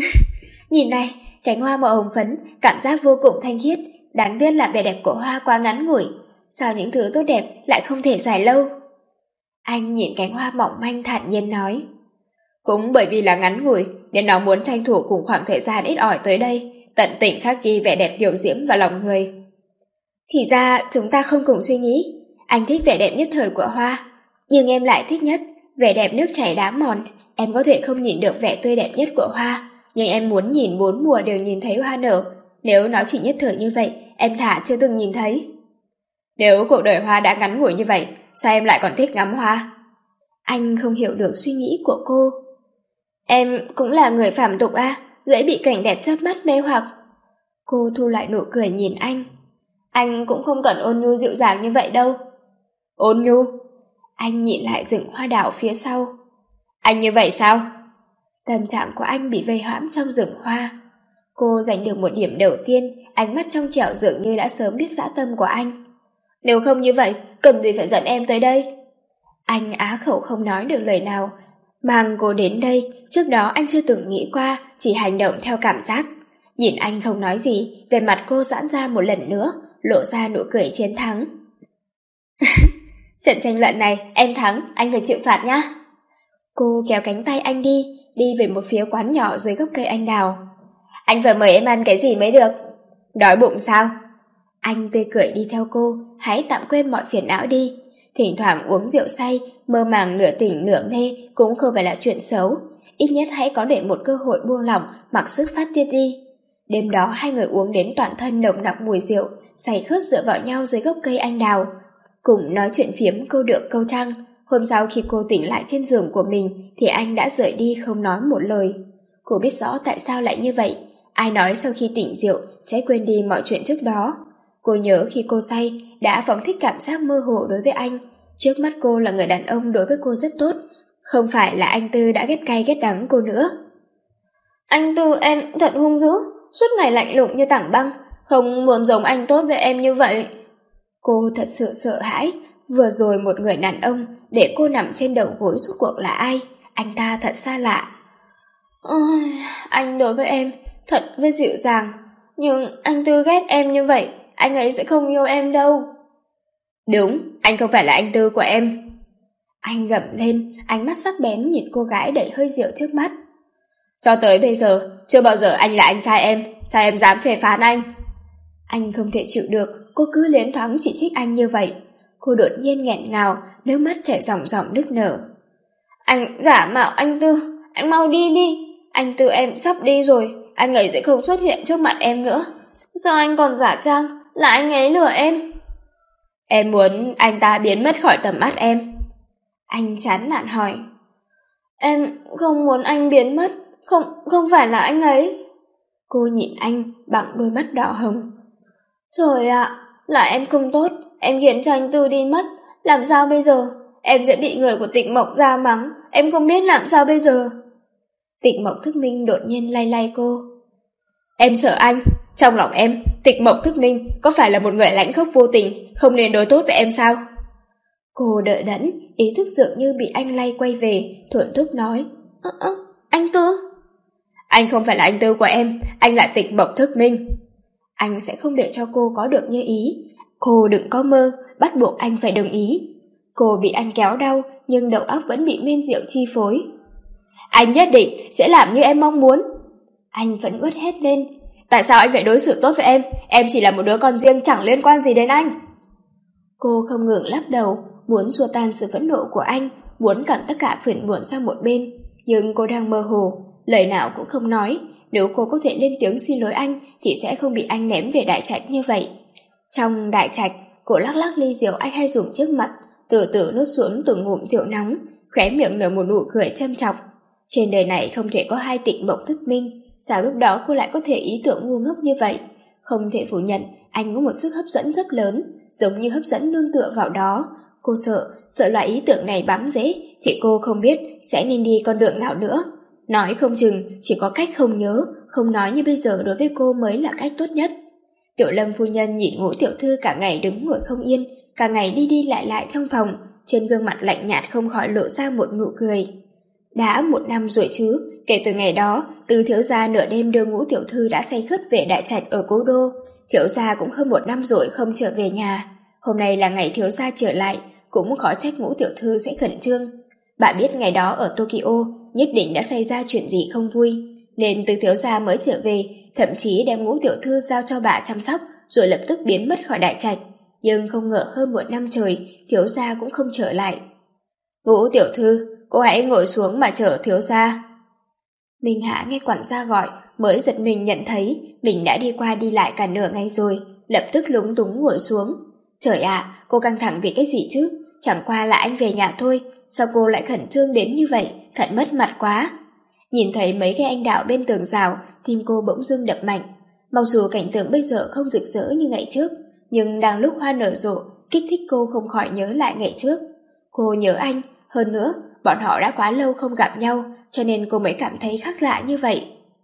Nhìn này, cánh hoa màu hồng phấn, cảm giác vô cùng thanh khiết, đáng tiếc là vẻ đẹp của hoa quá ngắn ngủi. Sao những thứ tốt đẹp lại không thể dài lâu? Anh nhìn cánh hoa mỏng manh thản nhiên nói. Cũng bởi vì là ngắn ngủi, nên nó muốn tranh thủ cùng khoảng thời gian ít ỏi tới đây, tận tình khắc ghi vẻ đẹp kiều diễm vào lòng người. Thì ra chúng ta không cùng suy nghĩ. Anh thích vẻ đẹp nhất thời của hoa, nhưng em lại thích nhất vẻ đẹp nước chảy đá mòn. Em có thể không nhìn được vẻ tươi đẹp nhất của hoa, nhưng em muốn nhìn bốn mùa đều nhìn thấy hoa nở. Nếu nó chỉ nhất thời như vậy, em thả chưa từng nhìn thấy. Nếu cuộc đời hoa đã ngắn ngủi như vậy, sao em lại còn thích ngắm hoa? Anh không hiểu được suy nghĩ của cô. Em cũng là người phàm tục à, dễ bị cảnh đẹp chớp mắt mê hoặc. Cô thu lại nụ cười nhìn anh. Anh cũng không cần ôn nhu dịu dàng như vậy đâu. Ôn nhu? Anh nhìn lại rừng hoa đào phía sau. Anh như vậy sao? Tâm trạng của anh bị vây hãm trong rừng hoa. Cô giành được một điểm đầu tiên, ánh mắt trong trẻo dường như đã sớm biết dã tâm của anh. Nếu không như vậy, cần gì phải dẫn em tới đây? Anh á khẩu không nói được lời nào. Mang cô đến đây, trước đó anh chưa từng nghĩ qua, chỉ hành động theo cảm giác. Nhìn anh không nói gì, về mặt cô giãn ra một lần nữa, lộ ra nụ cười chiến thắng. Trận tranh luận này, em thắng, anh phải chịu phạt nhá. Cô kéo cánh tay anh đi, đi về một phía quán nhỏ dưới gốc cây anh đào. Anh phải mời em ăn cái gì mới được? Đói bụng sao? Anh tươi cười đi theo cô, hãy tạm quên mọi phiền não đi. Thỉnh thoảng uống rượu say, mơ màng nửa tỉnh nửa mê cũng không phải là chuyện xấu. Ít nhất hãy có để một cơ hội buông lỏng, mặc sức phát tiết đi. Đêm đó hai người uống đến toàn thân nồng nặc mùi rượu, say khướt dựa vào nhau dưới gốc cây anh đào, cùng nói chuyện phiếm câu được câu trăng. Hôm sau khi cô tỉnh lại trên giường của mình thì anh đã rời đi không nói một lời. Cô biết rõ tại sao lại như vậy. Ai nói sau khi tỉnh rượu sẽ quên đi mọi chuyện trước đó. Cô nhớ khi cô say đã phóng thích cảm giác mơ hồ đối với anh. Trước mắt cô là người đàn ông đối với cô rất tốt, không phải là anh Tư đã ghét cay ghét đắng cô nữa. Anh Tư em thật hung dữ, suốt ngày lạnh lùng như tảng băng, không muốn giống anh tốt với em như vậy. Cô thật sự sợ hãi. Vừa rồi một người đàn ông để cô nằm trên đầu gối suốt cuộc là ai? Anh ta thật xa lạ. Ôi, anh đối với em thật với dịu dàng, nhưng anh Tư ghét em như vậy, anh ấy sẽ không yêu em đâu. Đúng, anh không phải là anh Tư của em. Anh gầm lên, ánh mắt sắc bén nhìn cô gái đầy hơi rượu trước mắt. Cho tới bây giờ, chưa bao giờ anh là anh trai em, sao em dám phê phán anh? Anh không thể chịu được, cô cứ liến thoáng chỉ trích anh như vậy. Cô đột nhiên nghẹn ngào, nước mắt chảy ròng ròng nức nở. Anh giả mạo anh Tư, anh mau đi đi. Anh Tư em sắp đi rồi, anh ấy sẽ không xuất hiện trước mặt em nữa. Sao anh còn giả trang, là anh ấy lừa em? Em muốn anh ta biến mất khỏi tầm mắt em. Anh chán nản hỏi. Em không muốn anh biến mất, không, không phải là anh ấy. Cô nhìn anh bằng đôi mắt đỏ hồng. Trời ạ, là em không tốt, em khiến cho anh Tư đi mất. Làm sao bây giờ? Em sẽ bị người của Tịnh Mộc ra mắng, em không biết làm sao bây giờ. Tịnh Mộc Thức Minh đột nhiên lay lay cô. Em sợ anh, trong lòng em, Tịnh Mộc Thức Minh có phải là một người lãnh khốc vô tình, không nên đối tốt với em sao? Cô đỡ đẫn, ý thức dường như bị anh lay quay về, thổn thức nói. Ơ ơ, anh Tư? Anh không phải là anh Tư của em, anh là Tịnh Mộc Thức Minh. Anh sẽ không để cho cô có được như ý. Cô đừng có mơ, bắt buộc anh phải đồng ý. Cô bị anh kéo đau, nhưng đầu óc vẫn bị men rượu chi phối. Anh nhất định sẽ làm như em mong muốn. Anh vẫn uất hét lên. Tại sao anh phải đối xử tốt với em? Em chỉ là một đứa con riêng chẳng liên quan gì đến anh. Cô không ngừng lắc đầu, muốn xua tan sự phẫn nộ của anh, muốn cẩn tất cả phiền muộn sang một bên. Nhưng cô đang mơ hồ, lời nào cũng không nói. Nếu cô có thể lên tiếng xin lỗi anh thì sẽ không bị anh ném về đại trạch như vậy. Trong đại trạch, cô lắc lắc ly rượu anh hay dùng trước mặt, từ từ nuốt xuống từng ngụm rượu nóng, khóe miệng nở một nụ cười châm chọc. Trên đời này không thể có hai Tịnh Mộc Thức Minh, sao lúc đó cô lại có thể ý tưởng ngu ngốc như vậy? Không thể phủ nhận, anh có một sức hấp dẫn rất lớn, giống như hấp dẫn nương tựa vào đó. Cô sợ, sợ loại ý tưởng này bám rễ, thì cô không biết sẽ nên đi con đường nào nữa. Nói không chừng, chỉ có cách không nhớ, không nói như bây giờ đối với cô mới là cách tốt nhất. Tiểu Lâm phu nhân nhìn Ngũ tiểu thư cả ngày đứng ngồi không yên, cả ngày đi đi lại lại trong phòng, trên gương mặt lạnh nhạt không khỏi lộ ra một nụ cười. Đã một năm rồi chứ, kể từ ngày đó, Từ thiếu gia nửa đêm đưa Ngũ tiểu thư đã say khướt về đại trạch ở cố đô. Thiếu gia cũng hơn một năm rồi không trở về nhà. Hôm nay là ngày thiếu gia trở lại, cũng khó trách Ngũ tiểu thư sẽ khẩn trương. Bà biết ngày đó ở Tokyo nhất định đã xảy ra chuyện gì không vui, nên Từ thiếu gia mới trở về, thậm chí đem Ngũ tiểu thư giao cho bà chăm sóc, rồi lập tức biến mất khỏi đại trạch. Nhưng không ngờ hơn một năm trời, thiếu gia cũng không trở lại. Ngũ tiểu thư, cô hãy ngồi xuống mà chờ thiếu gia. Minh Hạ nghe quản gia gọi, mới giật mình nhận thấy mình đã đi qua đi lại cả nửa ngày rồi, lập tức lúng túng ngồi xuống. Trời ạ, cô căng thẳng vì cái gì chứ? Chẳng qua là anh về nhà thôi, sao cô lại khẩn trương đến như vậy, thật mất mặt quá. Nhìn thấy mấy cái anh đạo bên tường rào, tim cô bỗng dưng đập mạnh. Mặc dù cảnh tượng bây giờ không rực rỡ như ngày trước, nhưng đang lúc hoa nở rộ, kích thích cô không khỏi nhớ lại ngày trước. Cô nhớ anh, hơn nữa, bọn họ đã quá lâu không gặp nhau, cho nên cô mới cảm thấy khác lạ như vậy.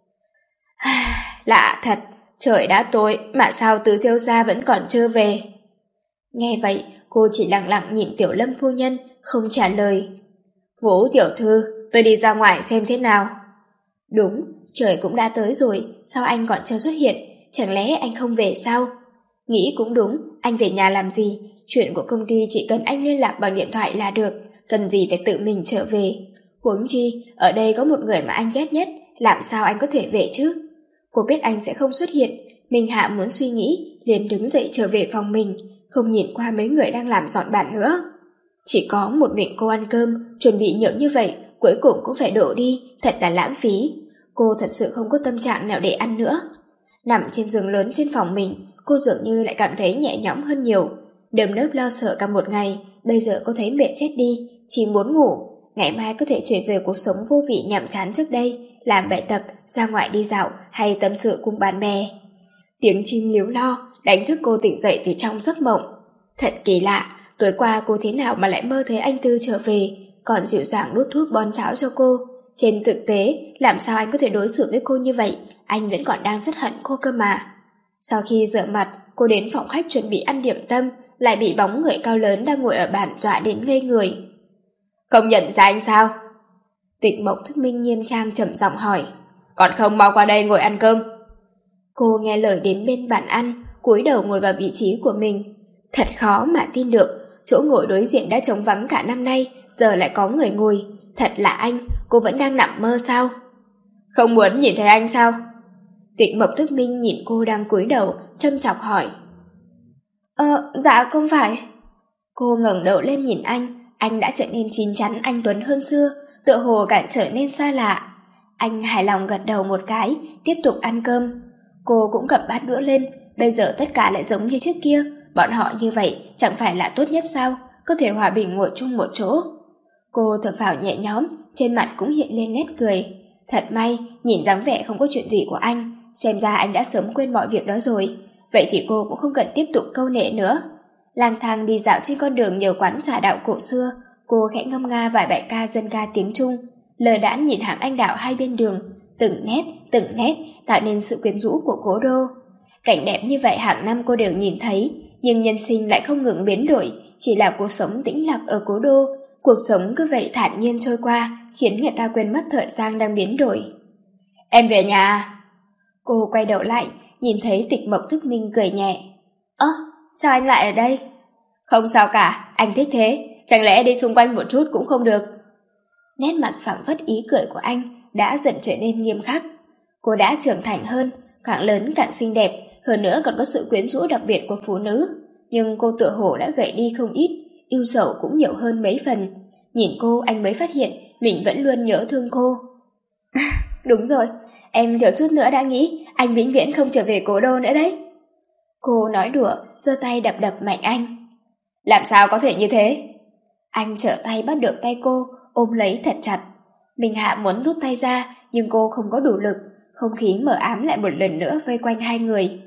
Lạ thật, trời đã tối mà sao Từ thiếu gia vẫn còn chưa về. Nghe vậy, cô chỉ lặng lặng nhìn Tiểu Lâm phu nhân, không trả lời. Ngũ tiểu thư, tôi đi ra ngoài xem thế nào. Đúng, trời cũng đã tới rồi, sao anh còn chưa xuất hiện, chẳng lẽ anh không về sao? Nghĩ cũng đúng, anh về nhà làm gì? Chuyện của công ty chỉ cần anh liên lạc bằng điện thoại là được, cần gì phải tự mình trở về. Huống chi, ở đây có một người mà anh ghét nhất, làm sao anh có thể về chứ? Cô biết anh sẽ không xuất hiện, Minh Hạ muốn suy nghĩ, liền đứng dậy trở về phòng mình, không nhìn qua mấy người đang làm dọn bàn nữa. Chỉ có một mình cô ăn cơm, chuẩn bị nhiều như vậy, cuối cùng cũng phải đổ đi, thật là lãng phí. Cô thật sự không có tâm trạng nào để ăn nữa. Nằm trên giường lớn trên phòng mình, cô dường như lại cảm thấy nhẹ nhõm hơn nhiều. Đơm nớp lo sợ cả một ngày, bây giờ cô thấy mệt chết đi, chỉ muốn ngủ. Ngày mai có thể trở về cuộc sống vô vị nhàm chán trước đây, làm bài tập, ra ngoài đi dạo hay tâm sự cùng bạn bè. Tiếng chim líu lo đánh thức cô tỉnh dậy từ trong giấc mộng. Thật kỳ lạ, tối qua cô thế nào mà lại mơ thấy anh Tư trở về, còn dịu dàng đút thuốc bon cháo cho cô. Trên thực tế, làm sao anh có thể đối xử với cô như vậy, anh vẫn còn đang rất hận cô cơ mà. Sau khi rửa mặt, cô đến phòng khách chuẩn bị ăn điểm tâm, lại bị bóng người cao lớn đang ngồi ở bàn dọa đến ngây người. Không nhận ra anh sao? Tịnh Mộc Thức Minh nghiêm trang trầm giọng hỏi. Còn không mau qua đây ngồi ăn cơm. Cô nghe lời đến bên bàn ăn, cúi đầu ngồi vào vị trí của mình. Thật khó mà tin được, chỗ ngồi đối diện đã trống vắng cả năm nay, giờ lại có người ngồi. Thật là anh, cô vẫn đang nằm mơ sao? Không muốn nhìn thấy anh sao? Tịch Mộc Thức Minh nhìn cô đang cúi đầu, châm chọc hỏi. Ờ, dạ không phải. Cô ngẩng đầu lên nhìn anh, anh đã trở nên chín chắn anh tuấn hơn xưa, tựa hồ càng trở nên xa lạ. Anh hài lòng gật đầu một cái, tiếp tục ăn cơm. Cô cũng cầm bát đũa lên, bây giờ tất cả lại giống như trước kia, bọn họ như vậy chẳng phải là tốt nhất sao, có thể hòa bình ngồi chung một chỗ. Cô thở phào nhẹ nhõm, trên mặt cũng hiện lên nét cười. Thật may, nhìn dáng vẻ không có chuyện gì của anh, xem ra anh đã sớm quên mọi việc đó rồi. Vậy thì cô cũng không cần tiếp tục câu nệ nữa. Lang thang đi dạo trên con đường nhiều quán trà đạo cổ xưa, cô khẽ ngâm nga vài bài ca dân ca tiếng Trung, lờ đãng nhìn hàng anh đạo hai bên đường, từng nét, từng nét tạo nên sự quyến rũ của cố đô. Cảnh đẹp như vậy hàng năm cô đều nhìn thấy, nhưng nhân sinh lại không ngừng biến đổi, chỉ là cuộc sống tĩnh lặng ở cố đô. Cuộc sống cứ vậy thản nhiên trôi qua, khiến người ta quên mất thời gian đang biến đổi. Em về nhà. Cô quay đầu lại, nhìn thấy Tịch Mộc Thức Minh cười nhẹ. Ơ, sao anh lại ở đây? Không sao cả, anh thích thế, chẳng lẽ đi xung quanh một chút cũng không được? Nét mặt phảng phất ý cười của anh đã dần trở nên nghiêm khắc. Cô đã trưởng thành hơn, càng lớn càng xinh đẹp, hơn nữa còn có sự quyến rũ đặc biệt của phụ nữ. Nhưng cô tựa hồ đã gầy đi không ít, yêu sầu cũng nhiều hơn mấy phần. Nhìn cô anh mới phát hiện mình vẫn luôn nhớ thương cô. Đúng rồi, em thiếu chút nữa đã nghĩ anh vĩnh viễn không trở về cố đô nữa đấy. Cô nói đùa, giơ tay đập đập mạnh anh. Làm sao có thể như thế? Anh trở tay bắt được tay cô, ôm lấy thật chặt. Minh Hạ muốn rút tay ra, nhưng cô không có đủ lực. Không khí mờ ám lại một lần nữa vây quanh hai người.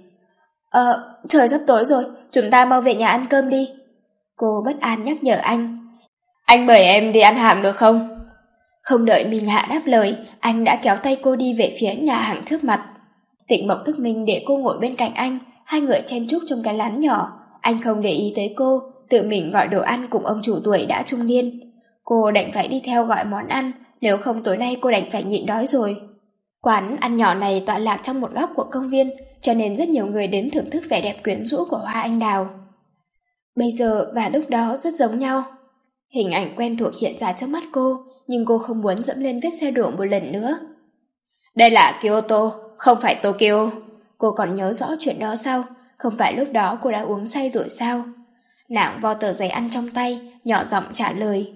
Ờ, trời sắp tối rồi, chúng ta mau về nhà ăn cơm đi. Cô bất an nhắc nhở anh. Anh mời em đi ăn hạm được không? Không đợi Minh Hạ đáp lời, anh đã kéo tay cô đi về phía nhà hàng trước mặt. Tịch Mộc Thức Minh để cô ngồi bên cạnh anh, hai người chen chúc trong cái lán nhỏ. Anh không để ý tới cô, tự mình gọi đồ ăn cùng ông chủ tuổi đã trung niên. Cô đành phải đi theo gọi món ăn, nếu không tối nay cô đành phải nhịn đói rồi. Quán ăn nhỏ này tọa lạc trong một góc của công viên, cho nên rất nhiều người đến thưởng thức vẻ đẹp quyến rũ của hoa anh đào. Bây giờ và lúc đó rất giống nhau. Hình ảnh quen thuộc hiện ra trước mắt cô, nhưng cô không muốn dẫm lên vết xe đổ một lần nữa. Đây là Kyoto, không phải Tokyo. Cô còn nhớ rõ chuyện đó sao? Không phải lúc đó cô đã uống say rồi sao? Nàng vo tờ giấy ăn trong tay, nhỏ giọng trả lời.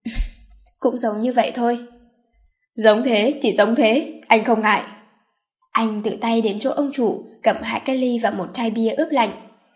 Cũng giống như vậy thôi. Giống thế thì giống thế, anh không ngại. Anh tự tay đến chỗ ông chủ, cầm hai cái ly và một chai bia ướp lạnh.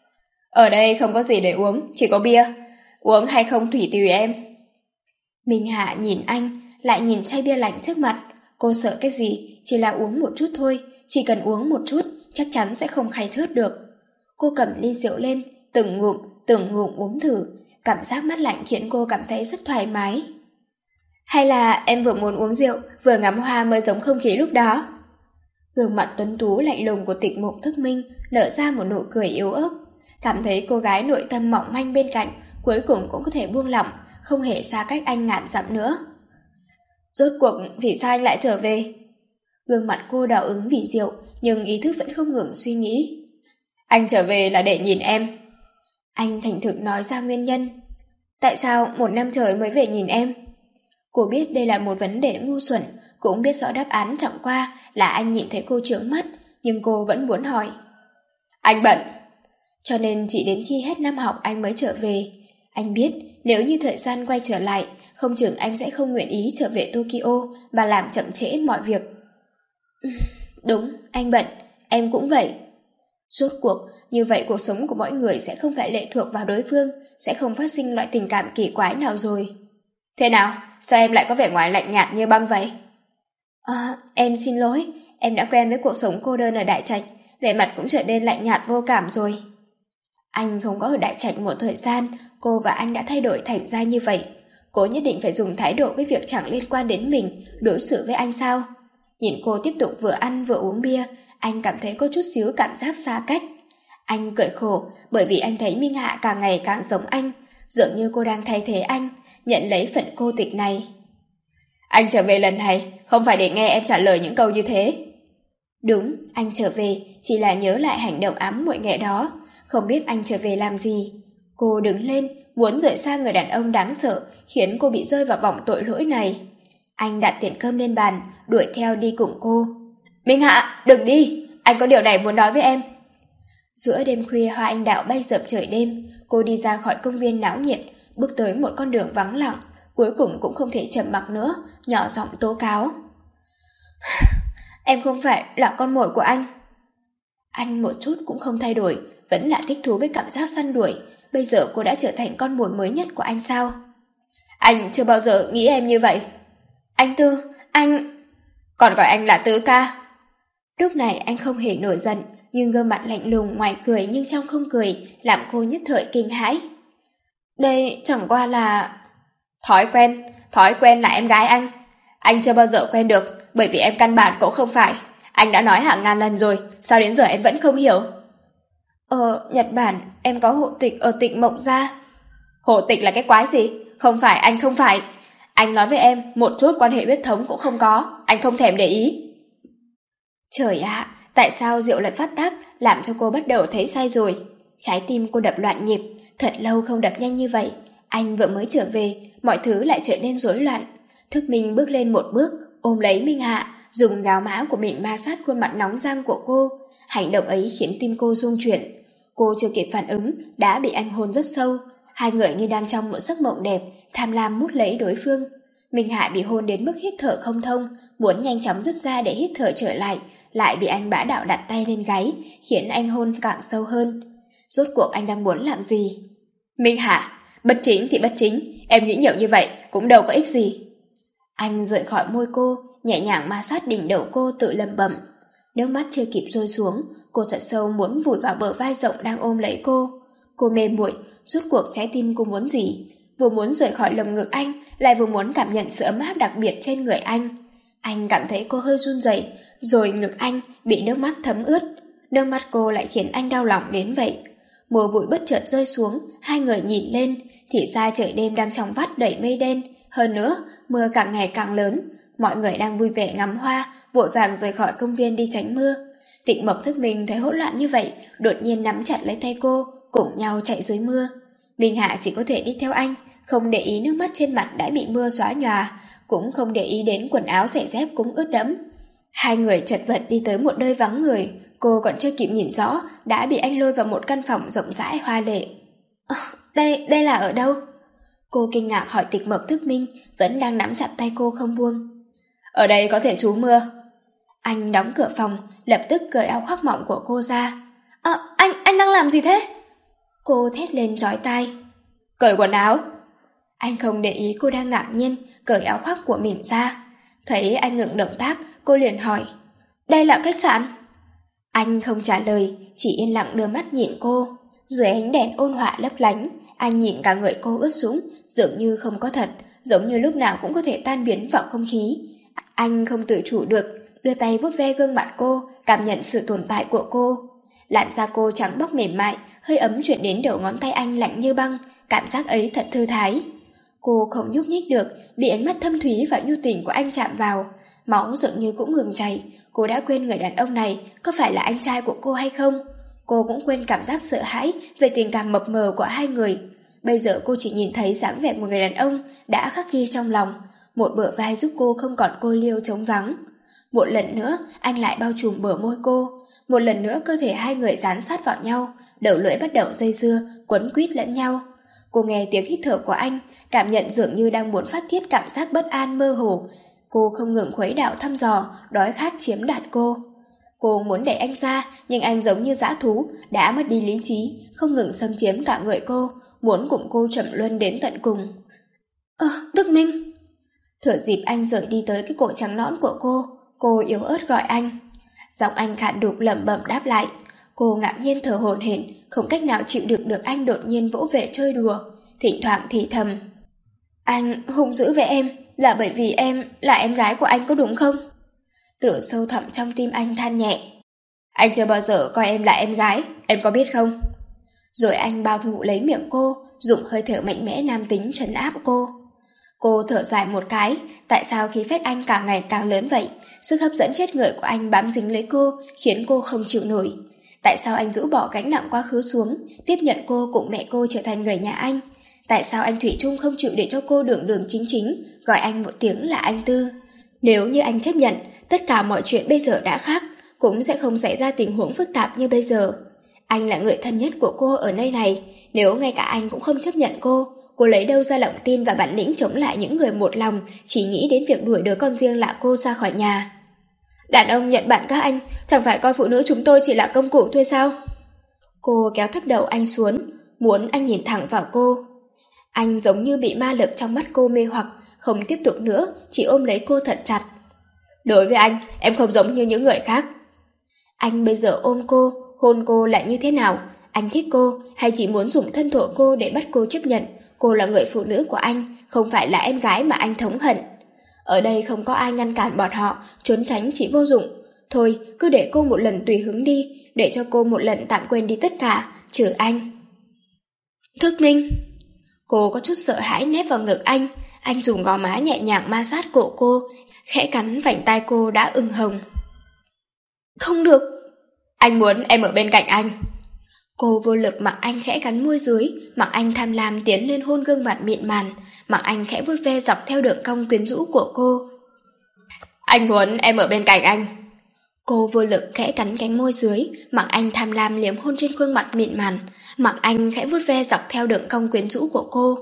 Ở đây không có gì để uống, chỉ có bia. Uống hay không tùy tùy em. Minh Hạ nhìn anh, lại nhìn chai bia lạnh trước mặt. Cô sợ cái gì, chỉ là uống một chút thôi. Chỉ cần uống một chút, chắc chắn sẽ không khay thớt được. Cô cầm ly rượu lên, từng ngụm, từng ngụm uống thử. Cảm giác mát lạnh khiến cô cảm thấy rất thoải mái. Hay là em vừa muốn uống rượu, vừa ngắm hoa mới giống không khí lúc đó? Gương mặt tuấn tú lạnh lùng của Tịch Mộc Thức Minh nở ra một nụ cười yếu ớt. Cảm thấy cô gái nội tâm mỏng manh bên cạnh cuối cùng cũng có thể buông lỏng, không hề xa cách anh ngàn dặm nữa. Rốt cuộc vì sao anh lại trở về? Gương mặt cô đỏ ứng vì rượu, nhưng ý thức vẫn không ngừng suy nghĩ. Anh trở về là để nhìn em. Anh thành thực nói ra nguyên nhân. Tại sao một năm trời mới về nhìn em? Cô biết đây là một vấn đề ngu xuẩn, cũng biết rõ đáp án, chẳng qua là anh nhìn thấy cô trướng mắt, nhưng cô vẫn muốn hỏi. Anh bận. Cho nên chỉ đến khi hết năm học anh mới trở về. Anh biết nếu như thời gian quay trở lại, không chừng anh sẽ không nguyện ý trở về Tokyo mà làm chậm trễ mọi việc. Đúng, anh bận, em cũng vậy. Rốt cuộc, như vậy cuộc sống của mỗi người sẽ không phải lệ thuộc vào đối phương, sẽ không phát sinh loại tình cảm kỳ quái nào rồi. Thế nào, sao em lại có vẻ ngoài lạnh nhạt như băng vậy? À, em xin lỗi, em đã quen với cuộc sống cô đơn ở Đại Trạch, vẻ mặt cũng trở nên lạnh nhạt vô cảm rồi. Anh không có ở Đại Trạch một thời gian, cô và anh đã thay đổi thành ra như vậy. Cô nhất định phải dùng thái độ với việc chẳng liên quan đến mình, đối xử với anh sao? Nhìn cô tiếp tục vừa ăn vừa uống bia, anh cảm thấy có chút xíu cảm giác xa cách. Anh cười khổ bởi vì anh thấy Minh Hạ càng ngày càng giống anh, dường như cô đang thay thế anh, nhận lấy phận cô tịch này. Anh trở về lần này không phải để nghe em trả lời những câu như thế. Đúng, anh trở về chỉ là nhớ lại hành động ám muội ngày đó. Không biết anh trở về làm gì. Cô đứng lên, muốn rời xa người đàn ông đáng sợ, khiến cô bị rơi vào vòng tội lỗi này. Anh đặt tiền cơm lên bàn, đuổi theo đi cùng cô. Minh Hạ, đừng đi, anh có điều này muốn nói với em. Giữa đêm khuya hoa anh đào bay rợp trời đêm, cô đi ra khỏi công viên náo nhiệt, bước tới một con đường vắng lặng, cuối cùng cũng không thể trầm mặc nữa, nhỏ giọng tố cáo. Em không phải là con mồi của anh. Anh một chút cũng không thay đổi, vẫn là thích thú với cảm giác săn đuổi. Bây giờ cô đã trở thành con mồi mới nhất của anh sao? Anh chưa bao giờ nghĩ em như vậy. Anh Tư, anh... Còn gọi anh là Tứ ca. Lúc này anh không hề nổi giận, nhưng gương mặt lạnh lùng ngoài cười nhưng trong không cười, làm cô nhất thời kinh hãi. Đây chẳng qua là... Thói quen, thói quen là em gái anh. Anh chưa bao giờ quen được, bởi vì em căn bản cũng không phải. Anh đã nói hàng ngàn lần rồi, sao đến giờ em vẫn không hiểu? Ờ, Nhật Bản, em có hộ tịch ở tỉnh Mộng Gia. Hộ tịch là cái quái gì? Không phải, anh không phải. Anh nói với em, một chút quan hệ huyết thống cũng không có, anh không thèm để ý. Trời ạ, tại sao rượu lại phát tác, làm cho cô bắt đầu thấy say rồi. Trái tim cô đập loạn nhịp, thật lâu không đập nhanh như vậy. Anh vừa mới trở về, mọi thứ lại trở nên rối loạn. Thức Minh bước lên một bước, ôm lấy Minh Hạ, dùng gáo mã của mình ma sát khuôn mặt nóng rang của cô. Hành động ấy khiến tim cô rung chuyển. Cô chưa kịp phản ứng, đã bị anh hôn rất sâu. Hai người như đang trong một giấc mộng đẹp, tham lam mút lấy đối phương. Minh Hạ bị hôn đến mức hít thở không thông, muốn nhanh chóng dứt ra để hít thở trở lại, lại bị anh bá đạo đặt tay lên gáy, khiến anh hôn càng sâu hơn. Rốt cuộc anh đang muốn làm gì? Minh Hạ, bất chính thì bất chính, em nghĩ nhiều như vậy cũng đâu có ích gì. Anh rời khỏi môi cô, nhẹ nhàng ma sát đỉnh đầu cô, tự lẩm bẩm. Nước mắt chưa kịp rơi xuống, cô thật sâu muốn vùi vào bờ vai rộng đang ôm lấy cô. Cô mê muội, rốt cuộc trái tim cô muốn gì? Vừa muốn rời khỏi lồng ngực anh, lại vừa muốn cảm nhận sự ấm áp đặc biệt trên người anh. Anh cảm thấy cô hơi run rẩy, rồi ngực anh bị nước mắt thấm ướt. Nước mắt cô lại khiến anh đau lòng đến vậy. Mùa bụi bất chợt rơi xuống, hai người nhìn lên, thì ra trời đêm đang trong vắt đầy mây đen. Hơn nữa, mưa càng ngày càng lớn. Mọi người đang vui vẻ ngắm hoa, vội vàng rời khỏi công viên đi tránh mưa. Tịnh Mộc Thức Minh thấy hỗn loạn như vậy, đột nhiên nắm chặt lấy tay cô, cùng nhau chạy dưới mưa. Minh Hạ chỉ có thể đi theo anh, không để ý nước mắt trên mặt đã bị mưa xóa nhòa, cũng không để ý đến quần áo giày dép cũng ướt đẫm. Hai người chật vật đi tới một nơi vắng người, cô còn chưa kịp nhìn rõ, đã bị anh lôi vào một căn phòng rộng rãi hoa lệ. À, đây, đây là ở đâu? Cô kinh ngạc hỏi Tịch Mộc Thức Minh, vẫn đang nắm chặt tay cô không buông. Ở đây có thể trú mưa. Anh đóng cửa phòng, lập tức cởi áo khoác mỏng của cô ra. À, anh, anh đang làm gì thế? Cô thét lên chói tai. Cởi quần áo. Anh không để ý cô đang ngạc nhiên, cởi áo khoác của mình ra. Thấy anh ngừng động tác, cô liền hỏi. Đây là khách sạn? Anh không trả lời, chỉ yên lặng đưa mắt nhìn cô. Dưới ánh đèn ôn hòa lấp lánh, anh nhìn cả người cô ướt sũng, dường như không có thật, giống như lúc nào cũng có thể tan biến vào không khí. Anh không tự chủ được, đưa tay vuốt ve gương mặt cô, cảm nhận sự tồn tại của cô. Làn da cô trắng bóc mềm mại, hơi ấm chuyển đến đầu ngón tay anh lạnh như băng, cảm giác ấy thật thư thái. Cô không nhúc nhích được, bị ánh mắt thâm thúy và nhu tình của anh chạm vào. Máu dường như cũng ngừng chảy, cô đã quên người đàn ông này có phải là anh trai của cô hay không. Cô cũng quên cảm giác sợ hãi về tình cảm mập mờ của hai người. Bây giờ cô chỉ nhìn thấy dáng vẻ một người đàn ông đã khắc ghi trong lòng, một bờ vai giúp cô không còn cô liêu trống vắng. Một lần nữa anh lại bao trùm bờ môi cô, một lần nữa cơ thể hai người dán sát vào nhau, đầu lưỡi bắt đầu dây dưa, quấn quýt lẫn nhau. Cô nghe tiếng hít thở của anh, cảm nhận dường như đang muốn phát tiết cảm giác bất an mơ hồ. Cô không ngừng khuấy đảo thăm dò, đói khát chiếm đoạt cô. Cô muốn đẩy anh ra, nhưng anh giống như dã thú, đã mất đi lý trí, không ngừng xâm chiếm cả người cô, muốn cùng cô trầm luân đến tận cùng. Ơ, à, Đức Minh! Thừa dịp anh rời đi tới cái cổ trắng nõn của cô, cô yếu ớt gọi anh. Giọng anh khàn đục lẩm bẩm đáp lại. Cô ngạc nhiên thở hổn hển, không cách nào chịu đựng được anh đột nhiên vỗ về chơi đùa, thỉnh thoảng thì thầm. Anh hung dữ với em là bởi vì em là em gái của anh có đúng không? Từ sâu thẳm trong tim anh than nhẹ. Anh chưa bao giờ coi em là em gái, em có biết không? Rồi anh bao phủ lấy miệng cô, dùng hơi thở mạnh mẽ nam tính trấn áp cô. Cô thở dài một cái, tại sao khí phách anh càng ngày càng lớn vậy? Sức hấp dẫn chết người của anh bám dính lấy cô, khiến cô không chịu nổi. Tại sao anh rũ bỏ gánh nặng quá khứ xuống, tiếp nhận cô cùng mẹ cô trở thành người nhà anh? Tại sao anh thủy chung không chịu để cho cô đường đường chính chính gọi anh một tiếng là anh Tư? Nếu như anh chấp nhận, tất cả mọi chuyện bây giờ đã khác, cũng sẽ không xảy ra tình huống phức tạp như bây giờ. Anh là người thân nhất của cô ở nơi này, nếu ngay cả anh cũng không chấp nhận cô, cô lấy đâu ra lòng tin và bản lĩnh chống lại những người một lòng chỉ nghĩ đến việc đuổi đứa con riêng lạ cô ra khỏi nhà? Đàn ông nhận bạn các anh, chẳng phải coi phụ nữ chúng tôi chỉ là công cụ thôi sao? Cô kéo thấp đầu anh xuống, muốn anh nhìn thẳng vào cô. Anh giống như bị ma lực trong mắt cô mê hoặc, không tiếp tục nữa, chỉ ôm lấy cô thật chặt. Đối với anh, em không giống như những người khác. Anh bây giờ ôm cô, hôn cô lại như thế nào? Anh thích cô, hay chỉ muốn dùng thân thổ cô để bắt cô chấp nhận cô là người phụ nữ của anh, không phải là em gái mà anh thống hận? Ở đây không có ai ngăn cản bọn họ, trốn tránh chỉ vô dụng. Thôi, cứ để cô một lần tùy hứng đi, để cho cô một lần tạm quên đi tất cả, trừ anh. Thức Minh. Cô có chút sợ hãi nép vào ngực anh. Anh dùng gò má nhẹ nhàng ma sát cổ cô, khẽ cắn vành tai cô đã ửng hồng. Không được. Anh muốn em ở bên cạnh anh. Cô vô lực mặc anh khẽ cắn môi dưới, mặc anh tham lam tiến lên hôn gương mặt mịn màng, mặc anh khẽ vuốt ve dọc theo đường cong quyến rũ của cô. Anh muốn em ở bên cạnh anh. Cô vô lực khẽ cắn cánh môi dưới, mặc anh tham lam liếm hôn trên khuôn mặt mịn màng, mặc anh khẽ vuốt ve dọc theo đường cong quyến rũ của cô.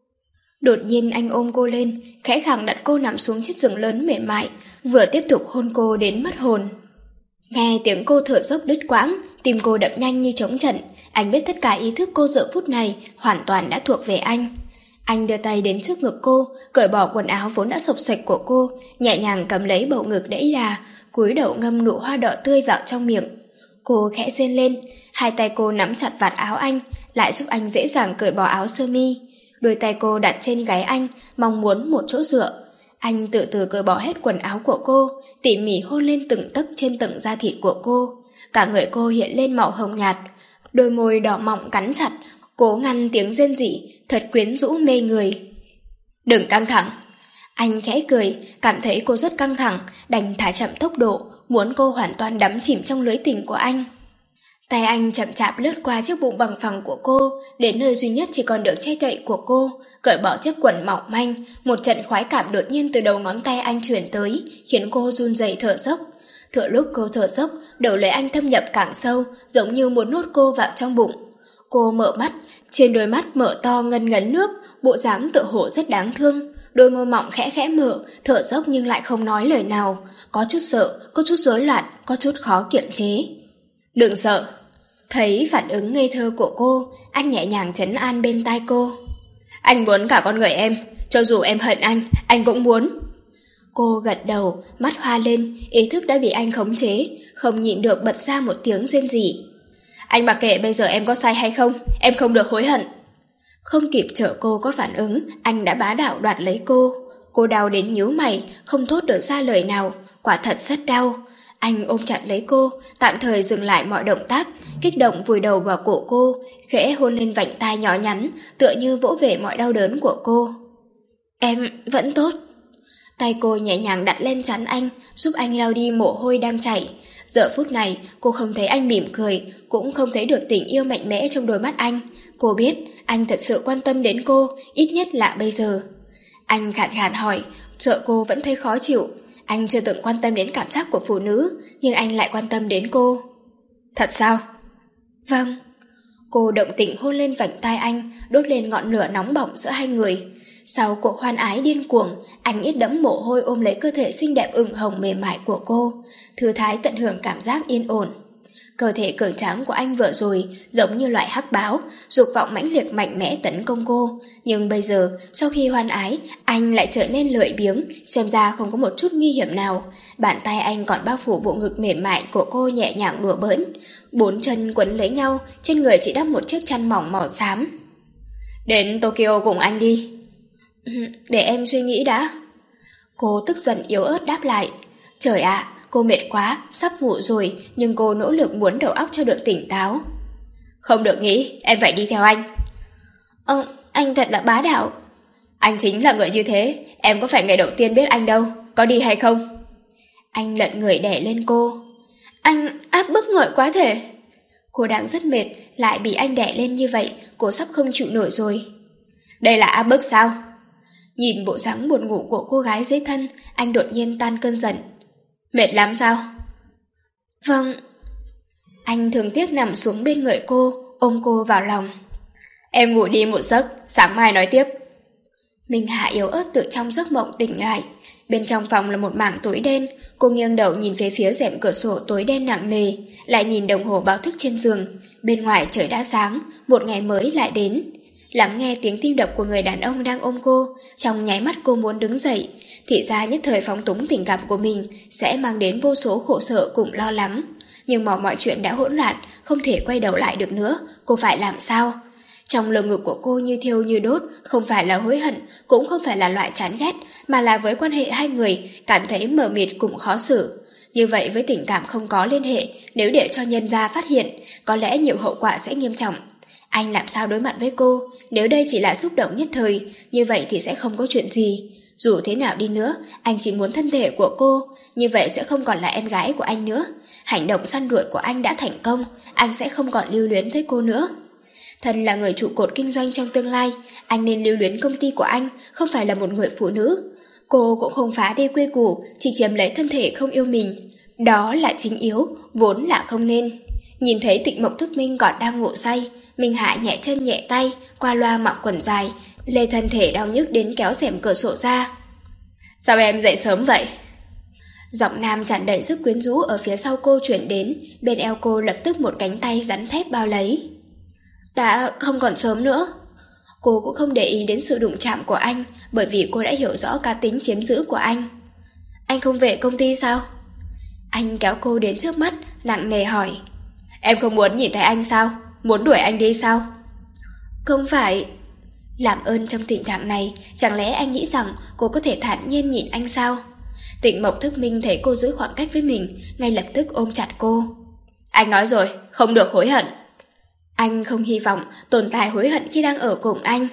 Đột nhiên anh ôm cô lên, khẽ khàng đặt cô nằm xuống chiếc giường lớn mềm mại, vừa tiếp tục hôn cô đến mất hồn. Nghe tiếng cô thở dốc đứt quãng, tim cô đập nhanh như trống trận. Anh biết tất cả ý thức cô giờ phút này hoàn toàn đã thuộc về anh. Anh đưa tay đến trước ngực cô, cởi bỏ quần áo vốn đã xộc xệch của cô, nhẹ nhàng cầm lấy bầu ngực đẫy đà, cúi đầu ngâm nụ hoa đỏ tươi vào trong miệng. Cô khẽ rên lên, hai tay cô nắm chặt vạt áo anh, lại giúp anh dễ dàng cởi bỏ áo sơ mi. Đôi tay cô đặt trên gáy anh, mong muốn một chỗ dựa. Anh từ từ cởi bỏ hết quần áo của cô, tỉ mỉ hôn lên từng tấc trên từng da thịt của cô. Cả người cô hiện lên màu hồng nhạt, đôi môi đỏ mọng cắn chặt, cố ngăn tiếng rên rỉ, thật quyến rũ mê người. Đừng căng thẳng. Anh khẽ cười, cảm thấy cô rất căng thẳng, đành thả chậm tốc độ, muốn cô hoàn toàn đắm chìm trong lưới tình của anh. Tay anh chậm chạp lướt qua chiếc bụng bằng phẳng của cô, đến nơi duy nhất chỉ còn được che đậy của cô, cởi bỏ chiếc quần mỏng manh. Một trận khoái cảm đột nhiên từ đầu ngón tay anh chuyển tới, khiến cô run rẩy thở dốc. Thừa lúc cô thở dốc, đầu lưỡi anh thâm nhập càng sâu, giống như muốn nuốt cô vào trong bụng. Cô mở mắt, trên đôi mắt mở to ngân ngấn nước, bộ dáng tựa hồ rất đáng thương. Đôi môi mỏng khẽ khẽ mở, thở dốc nhưng lại không nói lời nào, có chút sợ, có chút rối loạn, có chút khó kiềm chế. Đừng sợ. Thấy phản ứng ngây thơ của cô, anh nhẹ nhàng trấn an bên tai cô. Anh muốn cả con người em, cho dù em hận anh, anh cũng muốn. Cô gật đầu, mắt hoa lên, ý thức đã bị anh khống chế, không nhịn được bật ra một tiếng rên rỉ. Anh mặc kệ bây giờ em có sai hay không, em không được hối hận. Không kịp chờ cô có phản ứng, anh đã bá đạo đoạt lấy cô. Cô đau đến nhíu mày, không thốt được ra lời nào, quả thật rất đau. Anh ôm chặt lấy cô, tạm thời dừng lại mọi động tác, kích động vùi đầu vào cổ cô, khẽ hôn lên vành tai nhỏ nhắn, tựa như vỗ về mọi đau đớn của cô. Em vẫn tốt. Tay cô nhẹ nhàng đặt lên trán anh, giúp anh lau đi mồ hôi đang chảy. Giờ phút này, cô không thấy anh mỉm cười, cũng không thấy được tình yêu mạnh mẽ trong đôi mắt anh. Cô biết, anh thật sự quan tâm đến cô, ít nhất là bây giờ. Anh khàn khàn hỏi, sợ cô vẫn thấy khó chịu. Anh chưa từng quan tâm đến cảm giác của phụ nữ, nhưng anh lại quan tâm đến cô. Thật sao? Vâng. Cô động tình hôn lên vành tai anh, đốt lên ngọn lửa nóng bỏng giữa hai người. Sau cuộc hoan ái điên cuồng, anh ít đẫm mồ hôi ôm lấy cơ thể xinh đẹp ửng hồng mềm mại của cô, thư thái tận hưởng cảm giác yên ổn. Cơ thể cường tráng của anh vừa rồi giống như loại hắc báo, dục vọng mãnh liệt mạnh mẽ tấn công cô. Nhưng bây giờ, sau khi hoan ái, anh lại trở nên lười biếng, xem ra không có một chút nguy hiểm nào. Bàn tay anh còn bao phủ bộ ngực mềm mại của cô nhẹ nhàng đùa bỡn. Bốn chân quấn lấy nhau, trên người chỉ đắp một chiếc chăn mỏng màu xám. Đến Tokyo cùng anh đi. Để em suy nghĩ đã. Cô tức giận yếu ớt đáp lại. Trời ạ, cô mệt quá, sắp ngủ rồi, nhưng cô nỗ lực muốn đầu óc cho được tỉnh táo. Không được nghĩ, em phải đi theo anh. Ờ, anh thật là bá đạo. Anh chính là người như thế, em có phải người đầu tiên biết anh đâu, có đi hay không? Anh lật người đè lên cô. Anh áp bức người quá thể. Cô đang rất mệt, lại bị anh đè lên như vậy, cô sắp không chịu nổi rồi. Đây là áp bức sao? Nhìn bộ dáng buồn ngủ của cô gái dưới thân, anh đột nhiên tan cơn giận. Mệt lắm sao? Vâng. Anh thường tiếc nằm xuống bên người cô, ôm cô vào lòng. Em ngủ đi một giấc, sáng mai nói tiếp. Minh Hạ yếu ớt từ trong giấc mộng tỉnh lại. Bên trong phòng là một mảng tối đen. Cô nghiêng đầu nhìn về phía rèm cửa sổ tối đen nặng nề, lại nhìn đồng hồ báo thức trên giường. Bên ngoài trời đã sáng, một ngày mới lại đến. Lắng nghe tiếng tim đập của người đàn ông đang ôm cô, trong nháy mắt cô muốn đứng dậy. Thì ra nhất thời phóng túng tình cảm của mình sẽ mang đến vô số khổ sở cùng lo lắng. Nhưng mà mọi chuyện đã hỗn loạn, không thể quay đầu lại được nữa. Cô phải làm sao? Trong lồng ngực của cô như thiêu như đốt, không phải là hối hận, cũng không phải là loại chán ghét, mà là với quan hệ hai người, cảm thấy mờ mịt cùng khó xử. Như vậy với tình cảm không có liên hệ, nếu để cho nhân gia phát hiện, có lẽ nhiều hậu quả sẽ nghiêm trọng. Anh làm sao đối mặt với cô? Nếu đây chỉ là xúc động nhất thời, như vậy thì sẽ không có chuyện gì. Dù thế nào đi nữa, anh chỉ muốn thân thể của cô, như vậy sẽ không còn là em gái của anh nữa. Hành động săn đuổi của anh đã thành công, anh sẽ không còn lưu luyến tới cô nữa. Thân là người trụ cột kinh doanh trong tương lai, anh nên lưu luyến công ty của anh, không phải là một người phụ nữ. Cô cũng không phá đi quy củ, chỉ chiếm lấy thân thể không yêu mình. Đó là chính yếu, vốn là không nên. Nhìn thấy Tịnh Mộc Thức Minh còn đang ngủ say, Minh Hạ nhẹ chân nhẹ tay, qua loa mặc quần dài, lê thân thể đau nhức đến kéo rèm cửa sổ ra. Sao em dậy sớm vậy? Giọng nam tràn đầy sức quyến rũ ở phía sau cô chuyển đến, bên eo cô lập tức một cánh tay rắn thép bao lấy. Đã không còn sớm nữa. Cô cũng không để ý đến sự đụng chạm của anh, bởi vì cô đã hiểu rõ cá tính chiếm giữ của anh. Anh không về công ty sao? Anh kéo cô đến trước mắt, nặng nề hỏi. Em không muốn nhìn thấy anh sao? Muốn đuổi anh đi sao? Không phải. Làm ơn trong tình trạng này, chẳng lẽ anh nghĩ rằng cô có thể thản nhiên nhìn anh sao? Tịnh Mộc Thức Minh thấy cô giữ khoảng cách với mình, ngay lập tức ôm chặt cô. Anh nói rồi, không được hối hận. Anh không hy vọng tồn tại hối hận khi đang ở cùng anh.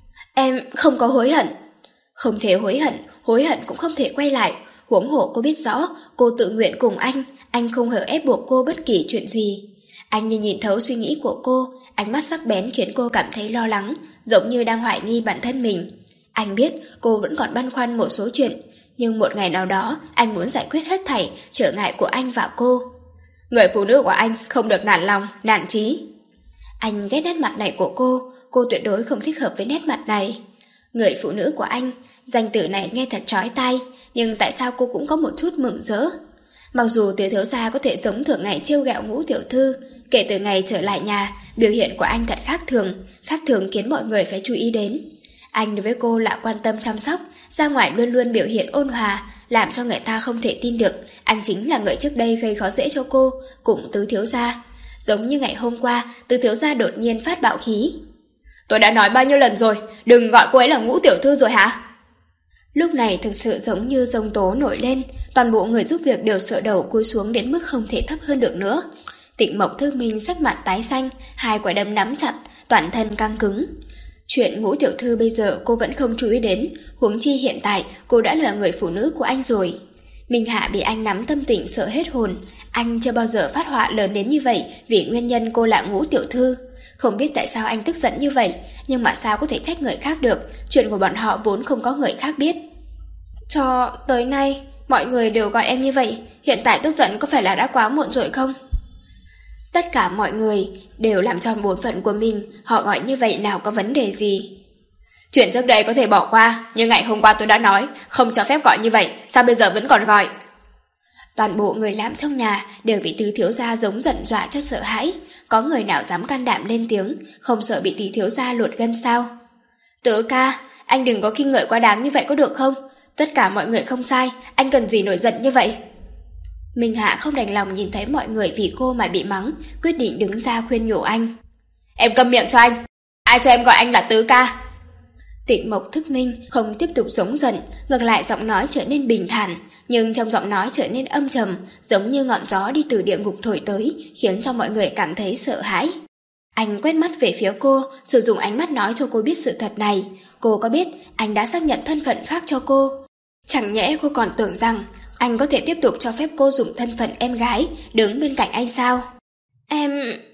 Em không có hối hận. Không thể hối hận, hối hận cũng không thể quay lại. Huống hồ cô biết rõ, cô tự nguyện cùng anh, anh không hề ép buộc cô bất kỳ chuyện gì. Anh như nhìn thấu suy nghĩ của cô, ánh mắt sắc bén khiến cô cảm thấy lo lắng, giống như đang hoài nghi bản thân mình. Anh biết cô vẫn còn băn khoăn một số chuyện, nhưng một ngày nào đó anh muốn giải quyết hết thảy trở ngại của anh và cô. Người phụ nữ của anh không được nản lòng, nản chí. Anh ghét nét mặt này của cô, cô tuyệt đối không thích hợp với nét mặt này. Người phụ nữ của anh, danh từ này nghe thật chói tai, nhưng tại sao cô cũng có một chút mừng rỡ. Mặc dù Tứ thiếu gia có thể giống thường ngày trêu ghẹo Ngũ tiểu thư, kể từ ngày trở lại nhà, biểu hiện của anh thật khác thường, khác thường khiến mọi người phải chú ý đến. Anh đối với cô là quan tâm chăm sóc, ra ngoài luôn luôn biểu hiện ôn hòa, làm cho người ta không thể tin được anh chính là người trước đây gây khó dễ cho cô, cùng Tứ thiếu gia. Giống như ngày hôm qua, Tứ thiếu gia đột nhiên phát bạo khí. Tôi đã nói bao nhiêu lần rồi, đừng gọi cô ấy là Ngũ tiểu thư rồi hả? Lúc này thực sự giống như giông tố nổi lên, toàn bộ người giúp việc đều sợ đầu cúi xuống đến mức không thể thấp hơn được nữa. Tịnh Mộc Thức Minh sắc mặt tái xanh, hai quả đấm nắm chặt, toàn thân căng cứng. Chuyện Ngũ tiểu thư bây giờ cô vẫn không chú ý đến, huống chi hiện tại cô đã là người phụ nữ của anh rồi. Minh Hạ bị anh nắm tâm tình sợ hết hồn, anh chưa bao giờ phát họa lớn đến như vậy vì nguyên nhân cô là Ngũ tiểu thư. Không biết tại sao anh tức giận như vậy, nhưng mà sao có thể trách người khác được, chuyện của bọn họ vốn không có người khác biết. Cho tới nay, mọi người đều gọi em như vậy, hiện tại tức giận có phải là đã quá muộn rồi không? Tất cả mọi người đều làm tròn bổn phận của mình, họ gọi như vậy nào có vấn đề gì. Chuyện trước đây có thể bỏ qua, nhưng ngày hôm qua tôi đã nói, không cho phép gọi như vậy, sao bây giờ vẫn còn gọi? Toàn bộ người làm trong nhà đều bị Tứ thiếu gia giống giận dọa cho sợ hãi, có người nào dám can đảm lên tiếng, không sợ bị Tứ thiếu gia lột gân sao? Tứ ca, anh đừng có khinh người quá đáng như vậy có được không? Tất cả mọi người không sai, anh cần gì nổi giận như vậy? Minh Hạ không đành lòng nhìn thấy mọi người vì cô mà bị mắng, quyết định đứng ra khuyên nhủ anh. Em câm miệng cho anh, ai cho em gọi anh là Tứ ca? Tịnh Mộc Thức Minh không tiếp tục giống giận, ngược lại giọng nói trở nên bình thản, nhưng trong giọng nói trở nên âm trầm, giống như ngọn gió đi từ địa ngục thổi tới, khiến cho mọi người cảm thấy sợ hãi. Anh quét mắt về phía cô, sử dụng ánh mắt nói cho cô biết sự thật này. Cô có biết anh đã xác nhận thân phận khác cho cô? Chẳng nhẽ cô còn tưởng rằng anh có thể tiếp tục cho phép cô dùng thân phận em gái đứng bên cạnh anh sao? Em...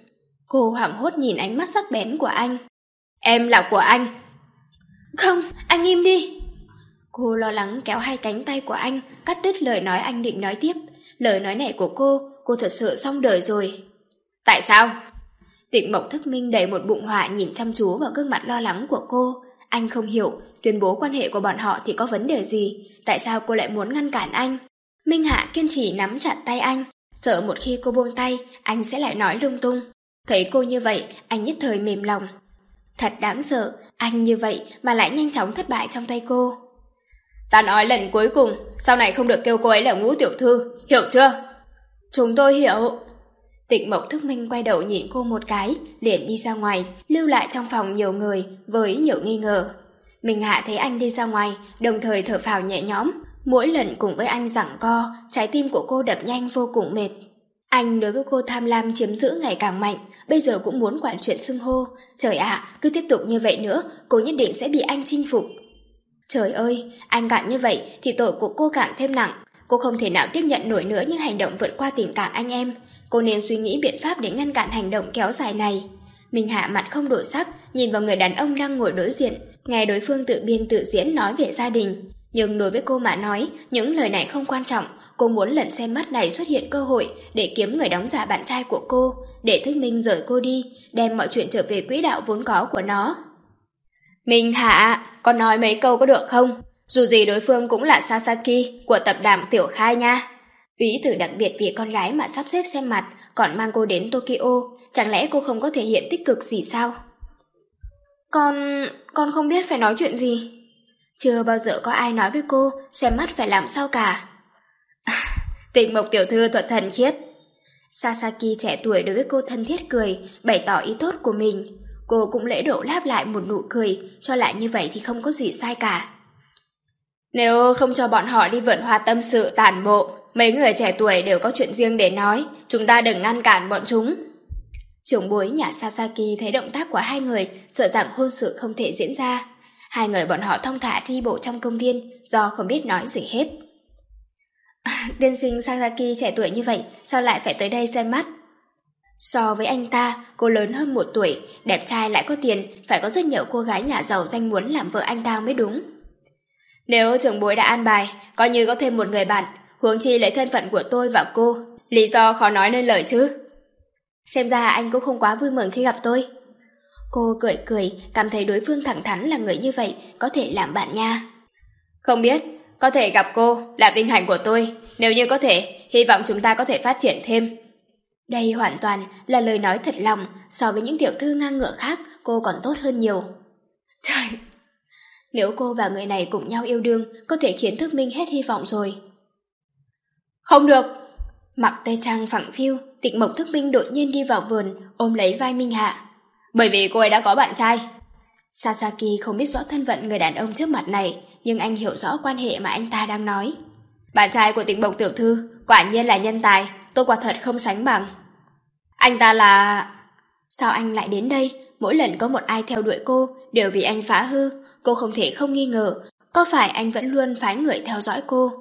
Cô hoảng hốt nhìn ánh mắt sắc bén của anh. Em là của anh. Không, anh im đi. Cô lo lắng kéo hai cánh tay của anh, cắt đứt lời nói anh định nói tiếp. Lời nói này của cô, cô thật sự xong đời rồi. Tại sao? Tịnh Mộc Thức Minh đầy một bụng họa nhìn chăm chú vào gương mặt lo lắng của cô. Anh không hiểu, tuyên bố quan hệ của bọn họ thì có vấn đề gì, tại sao cô lại muốn ngăn cản anh? Minh Hạ kiên trì nắm chặt tay anh, sợ một khi cô buông tay, anh sẽ lại nói lung tung. Thấy cô như vậy, anh nhất thời mềm lòng. Thật đáng sợ, anh như vậy mà lại nhanh chóng thất bại trong tay cô. Ta nói lần cuối cùng, sau này không được kêu cô ấy là Ngũ tiểu thư, hiểu chưa? Chúng tôi hiểu. Tịnh Mộc Thức Minh quay đầu nhìn cô một cái, liền đi ra ngoài, lưu lại trong phòng nhiều người với nhiều nghi ngờ. Minh Hạ thấy anh đi ra ngoài, đồng thời thở phào nhẹ nhõm. Mỗi lần cùng với anh giằng co, trái tim của cô đập nhanh vô cùng mệt. Anh đối với cô tham lam chiếm giữ ngày càng mạnh, bây giờ cũng muốn quản chuyện xưng hô. Trời ạ, cứ tiếp tục như vậy nữa, cô nhất định sẽ bị anh chinh phục. Trời ơi, anh cạn như vậy thì tội của cô càng thêm nặng. Cô không thể nào tiếp nhận nổi nữa những hành động vượt qua tình cảm anh em. Cô nên suy nghĩ biện pháp để ngăn cản hành động kéo dài này. Minh Hạ mặt không đổi sắc, nhìn vào người đàn ông đang ngồi đối diện, nghe đối phương tự biên tự diễn nói về gia đình. Nhưng đối với cô mà nói, những lời này không quan trọng. Cô muốn lần xem mắt này xuất hiện cơ hội để kiếm người đóng giả bạn trai của cô, để Thức Minh rời cô đi, đem mọi chuyện trở về quỹ đạo vốn có của nó. Minh Hạ, con nói mấy câu có được không? Dù gì đối phương cũng là Sasaki của tập đoàn Tiểu Khai nha. Úy tử đặc biệt vì con gái mà sắp xếp xem mặt, còn mang cô đến Tokyo, chẳng lẽ cô không có thể hiện tích cực gì sao? Con... con không biết phải nói chuyện gì. Chưa bao giờ có ai nói với cô xem mắt phải làm sao cả. Tịnh Mộc tiểu thư thuật thần khiết. Sasaki trẻ tuổi đối với cô thân thiết cười, bày tỏ ý tốt của mình. Cô cũng lễ độ đáp lại một nụ cười, cho lại như vậy thì không có gì sai cả. Nếu không cho bọn họ đi vườn hoa tâm sự tản bộ, mấy người trẻ tuổi đều có chuyện riêng để nói, chúng ta đừng ngăn cản bọn chúng. Trưởng bối nhà Sasaki thấy động tác của hai người, sợ rằng hôn sự không thể diễn ra. Hai người bọn họ thong thả đi bộ trong công viên, do không biết nói gì hết. Tiên sinh Sasaki trẻ tuổi như vậy, sao lại phải tới đây xem mắt? So với anh ta, cô lớn hơn một tuổi, đẹp trai lại có tiền, phải có rất nhiều cô gái nhà giàu danh muốn làm vợ anh ta mới đúng. Nếu trưởng bối đã an bài, coi như có thêm một người bạn, huống chi lấy thân phận của tôi và cô, lý do khó nói nên lời chứ. Xem ra anh cũng không quá vui mừng khi gặp tôi. Cô cười cười, cảm thấy đối phương thẳng thắn là người như vậy, có thể làm bạn nha. Không biết, có thể gặp cô là vinh hạnh của tôi, nếu như có thể, hy vọng chúng ta có thể phát triển thêm. Đây hoàn toàn là lời nói thật lòng, so với những tiểu thư ngang ngửa khác, cô còn tốt hơn nhiều. Trời! Nếu cô và người này cùng nhau yêu đương, có thể khiến Thức Minh hết hy vọng rồi. Không được! Mặc tây trang phẳng phiu, Tịnh Mộc Thức Minh đột nhiên đi vào vườn, ôm lấy vai Minh Hạ. Bởi vì cô ấy đã có bạn trai. Sasaki không biết rõ thân phận người đàn ông trước mặt này, nhưng anh hiểu rõ quan hệ mà anh ta đang nói. Bạn trai của Tịnh Mộc tiểu thư, quả nhiên là nhân tài, tôi quả thật không sánh bằng. Anh ta là... Sao anh lại đến đây? Mỗi lần có một ai theo đuổi cô, đều bị anh phá hư. Cô không thể không nghi ngờ, có phải anh vẫn luôn phái người theo dõi cô?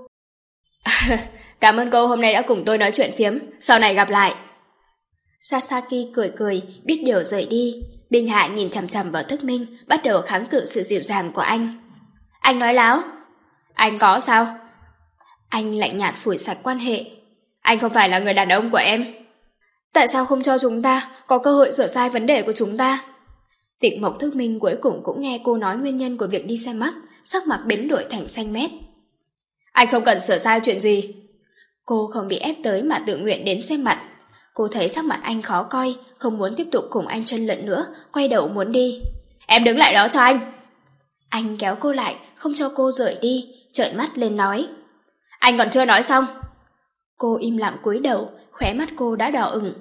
Cảm ơn cô hôm nay đã cùng tôi nói chuyện phiếm, sau này gặp lại. Sasaki cười cười, biết điều rời đi. Minh Hạ nhìn chằm chằm vào Thức Minh, bắt đầu kháng cự sự dịu dàng của anh. Anh nói láo. Anh có sao? Anh lạnh nhạt phủi sạch quan hệ. Anh không phải là người đàn ông của em. Tại sao không cho chúng ta có cơ hội sửa sai vấn đề của chúng ta? Tịnh Mộc Thức Minh cuối cùng cũng nghe cô nói nguyên nhân của việc đi xem mắt, sắc mặt biến đổi thành xanh mét. Anh không cần sửa sai chuyện gì. Cô không bị ép tới mà tự nguyện đến xem mặt. Cô thấy sắc mặt anh khó coi, không muốn tiếp tục cùng anh tranh luận nữa, quay đầu muốn đi. Em đứng lại đó cho anh. Anh kéo cô lại, không cho cô rời đi, trợn mắt lên nói. Anh còn chưa nói xong. Cô im lặng cúi đầu, khóe mắt cô đã đỏ ửng.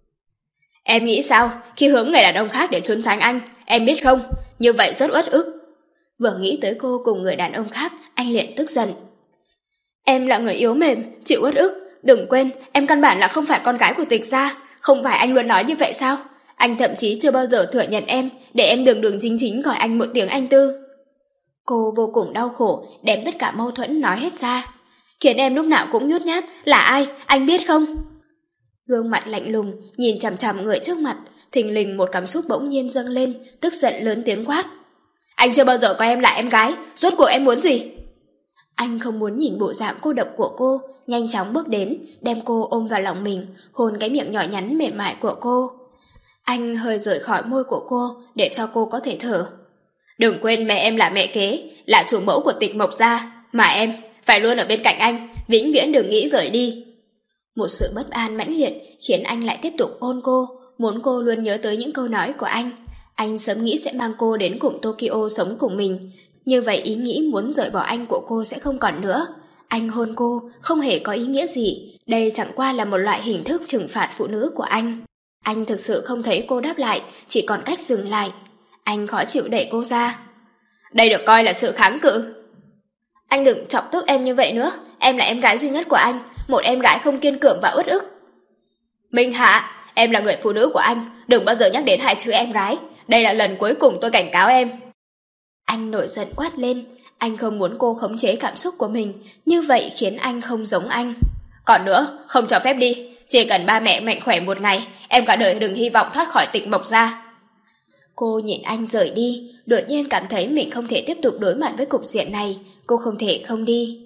Em nghĩ sao khi hướng người đàn ông khác để trốn tránh anh, em biết không? Như vậy rất uất ức. Vừa nghĩ tới cô cùng người đàn ông khác, anh liền tức giận. Em là người yếu mềm, chịu uất ức. Đừng quên, em căn bản là không phải con gái của Tịch gia. Không phải anh luôn nói như vậy sao? Anh thậm chí chưa bao giờ thừa nhận em, để em đường đường chính chính gọi anh một tiếng anh Tư. Cô vô cùng đau khổ, đem tất cả mâu thuẫn nói hết ra. Khiến em lúc nào cũng nhút nhát, là ai, anh biết không? Gương mặt lạnh lùng, nhìn chằm chằm người trước mặt, Thình lình một cảm xúc bỗng nhiên dâng lên, tức giận lớn tiếng quát. Anh chưa bao giờ coi em là em gái, rốt cuộc em muốn gì? Anh không muốn nhìn bộ dạng cô độc của cô, nhanh chóng bước đến, đem cô ôm vào lòng mình, hôn cái miệng nhỏ nhắn mềm mại của cô. Anh hơi rời khỏi môi của cô để cho cô có thể thở. Đừng quên mẹ em là mẹ kế, là chủ mẫu của Tịch Mộc gia, mà em phải luôn ở bên cạnh anh, vĩnh viễn đừng nghĩ rời đi. Một sự bất an mãnh liệt khiến anh lại tiếp tục ôm cô, muốn cô luôn nhớ tới những câu nói của anh. Anh sớm nghĩ sẽ mang cô đến cùng Tokyo sống cùng mình, như vậy ý nghĩ muốn rời bỏ anh của cô sẽ không còn nữa. Anh hôn cô không hề có ý nghĩa gì, đây chẳng qua là một loại hình thức trừng phạt phụ nữ của anh. Anh thực sự không thấy cô đáp lại, chỉ còn cách dừng lại. Anh khó chịu đẩy cô ra. Đây được coi là sự kháng cự. Anh đừng chọc tức em như vậy nữa, em là em gái duy nhất của anh, một em gái không kiên cường và uất ức. Minh Hạ, em là người phụ nữ của anh, đừng bao giờ nhắc đến hai chữ em gái. Đây là lần cuối cùng tôi cảnh cáo em. Anh nổi giận quát lên. Anh không muốn cô khống chế cảm xúc của mình, như vậy khiến anh không giống anh. Còn nữa, không cho phép đi. Chỉ cần ba mẹ mạnh khỏe một ngày, em cả đời đừng hy vọng thoát khỏi Tịch Mộc gia. Cô nhìn anh rời đi, đột nhiên cảm thấy mình không thể tiếp tục đối mặt với cục diện này. Cô không thể không đi.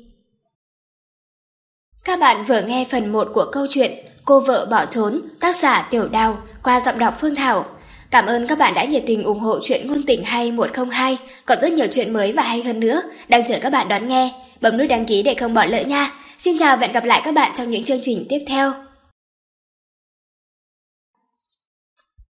Các bạn vừa nghe phần một của câu chuyện Cô vợ bỏ trốn, tác giả Tiểu Đào, qua giọng đọc Phương Thảo. Cảm ơn các bạn đã nhiệt tình ủng hộ truyện ngôn tình hay một không hai, còn rất nhiều chuyện mới và hay hơn nữa đang chờ các bạn đón nghe. Bấm nút đăng ký để không bỏ lỡ nha. Xin chào và hẹn gặp lại các bạn trong những chương trình tiếp theo.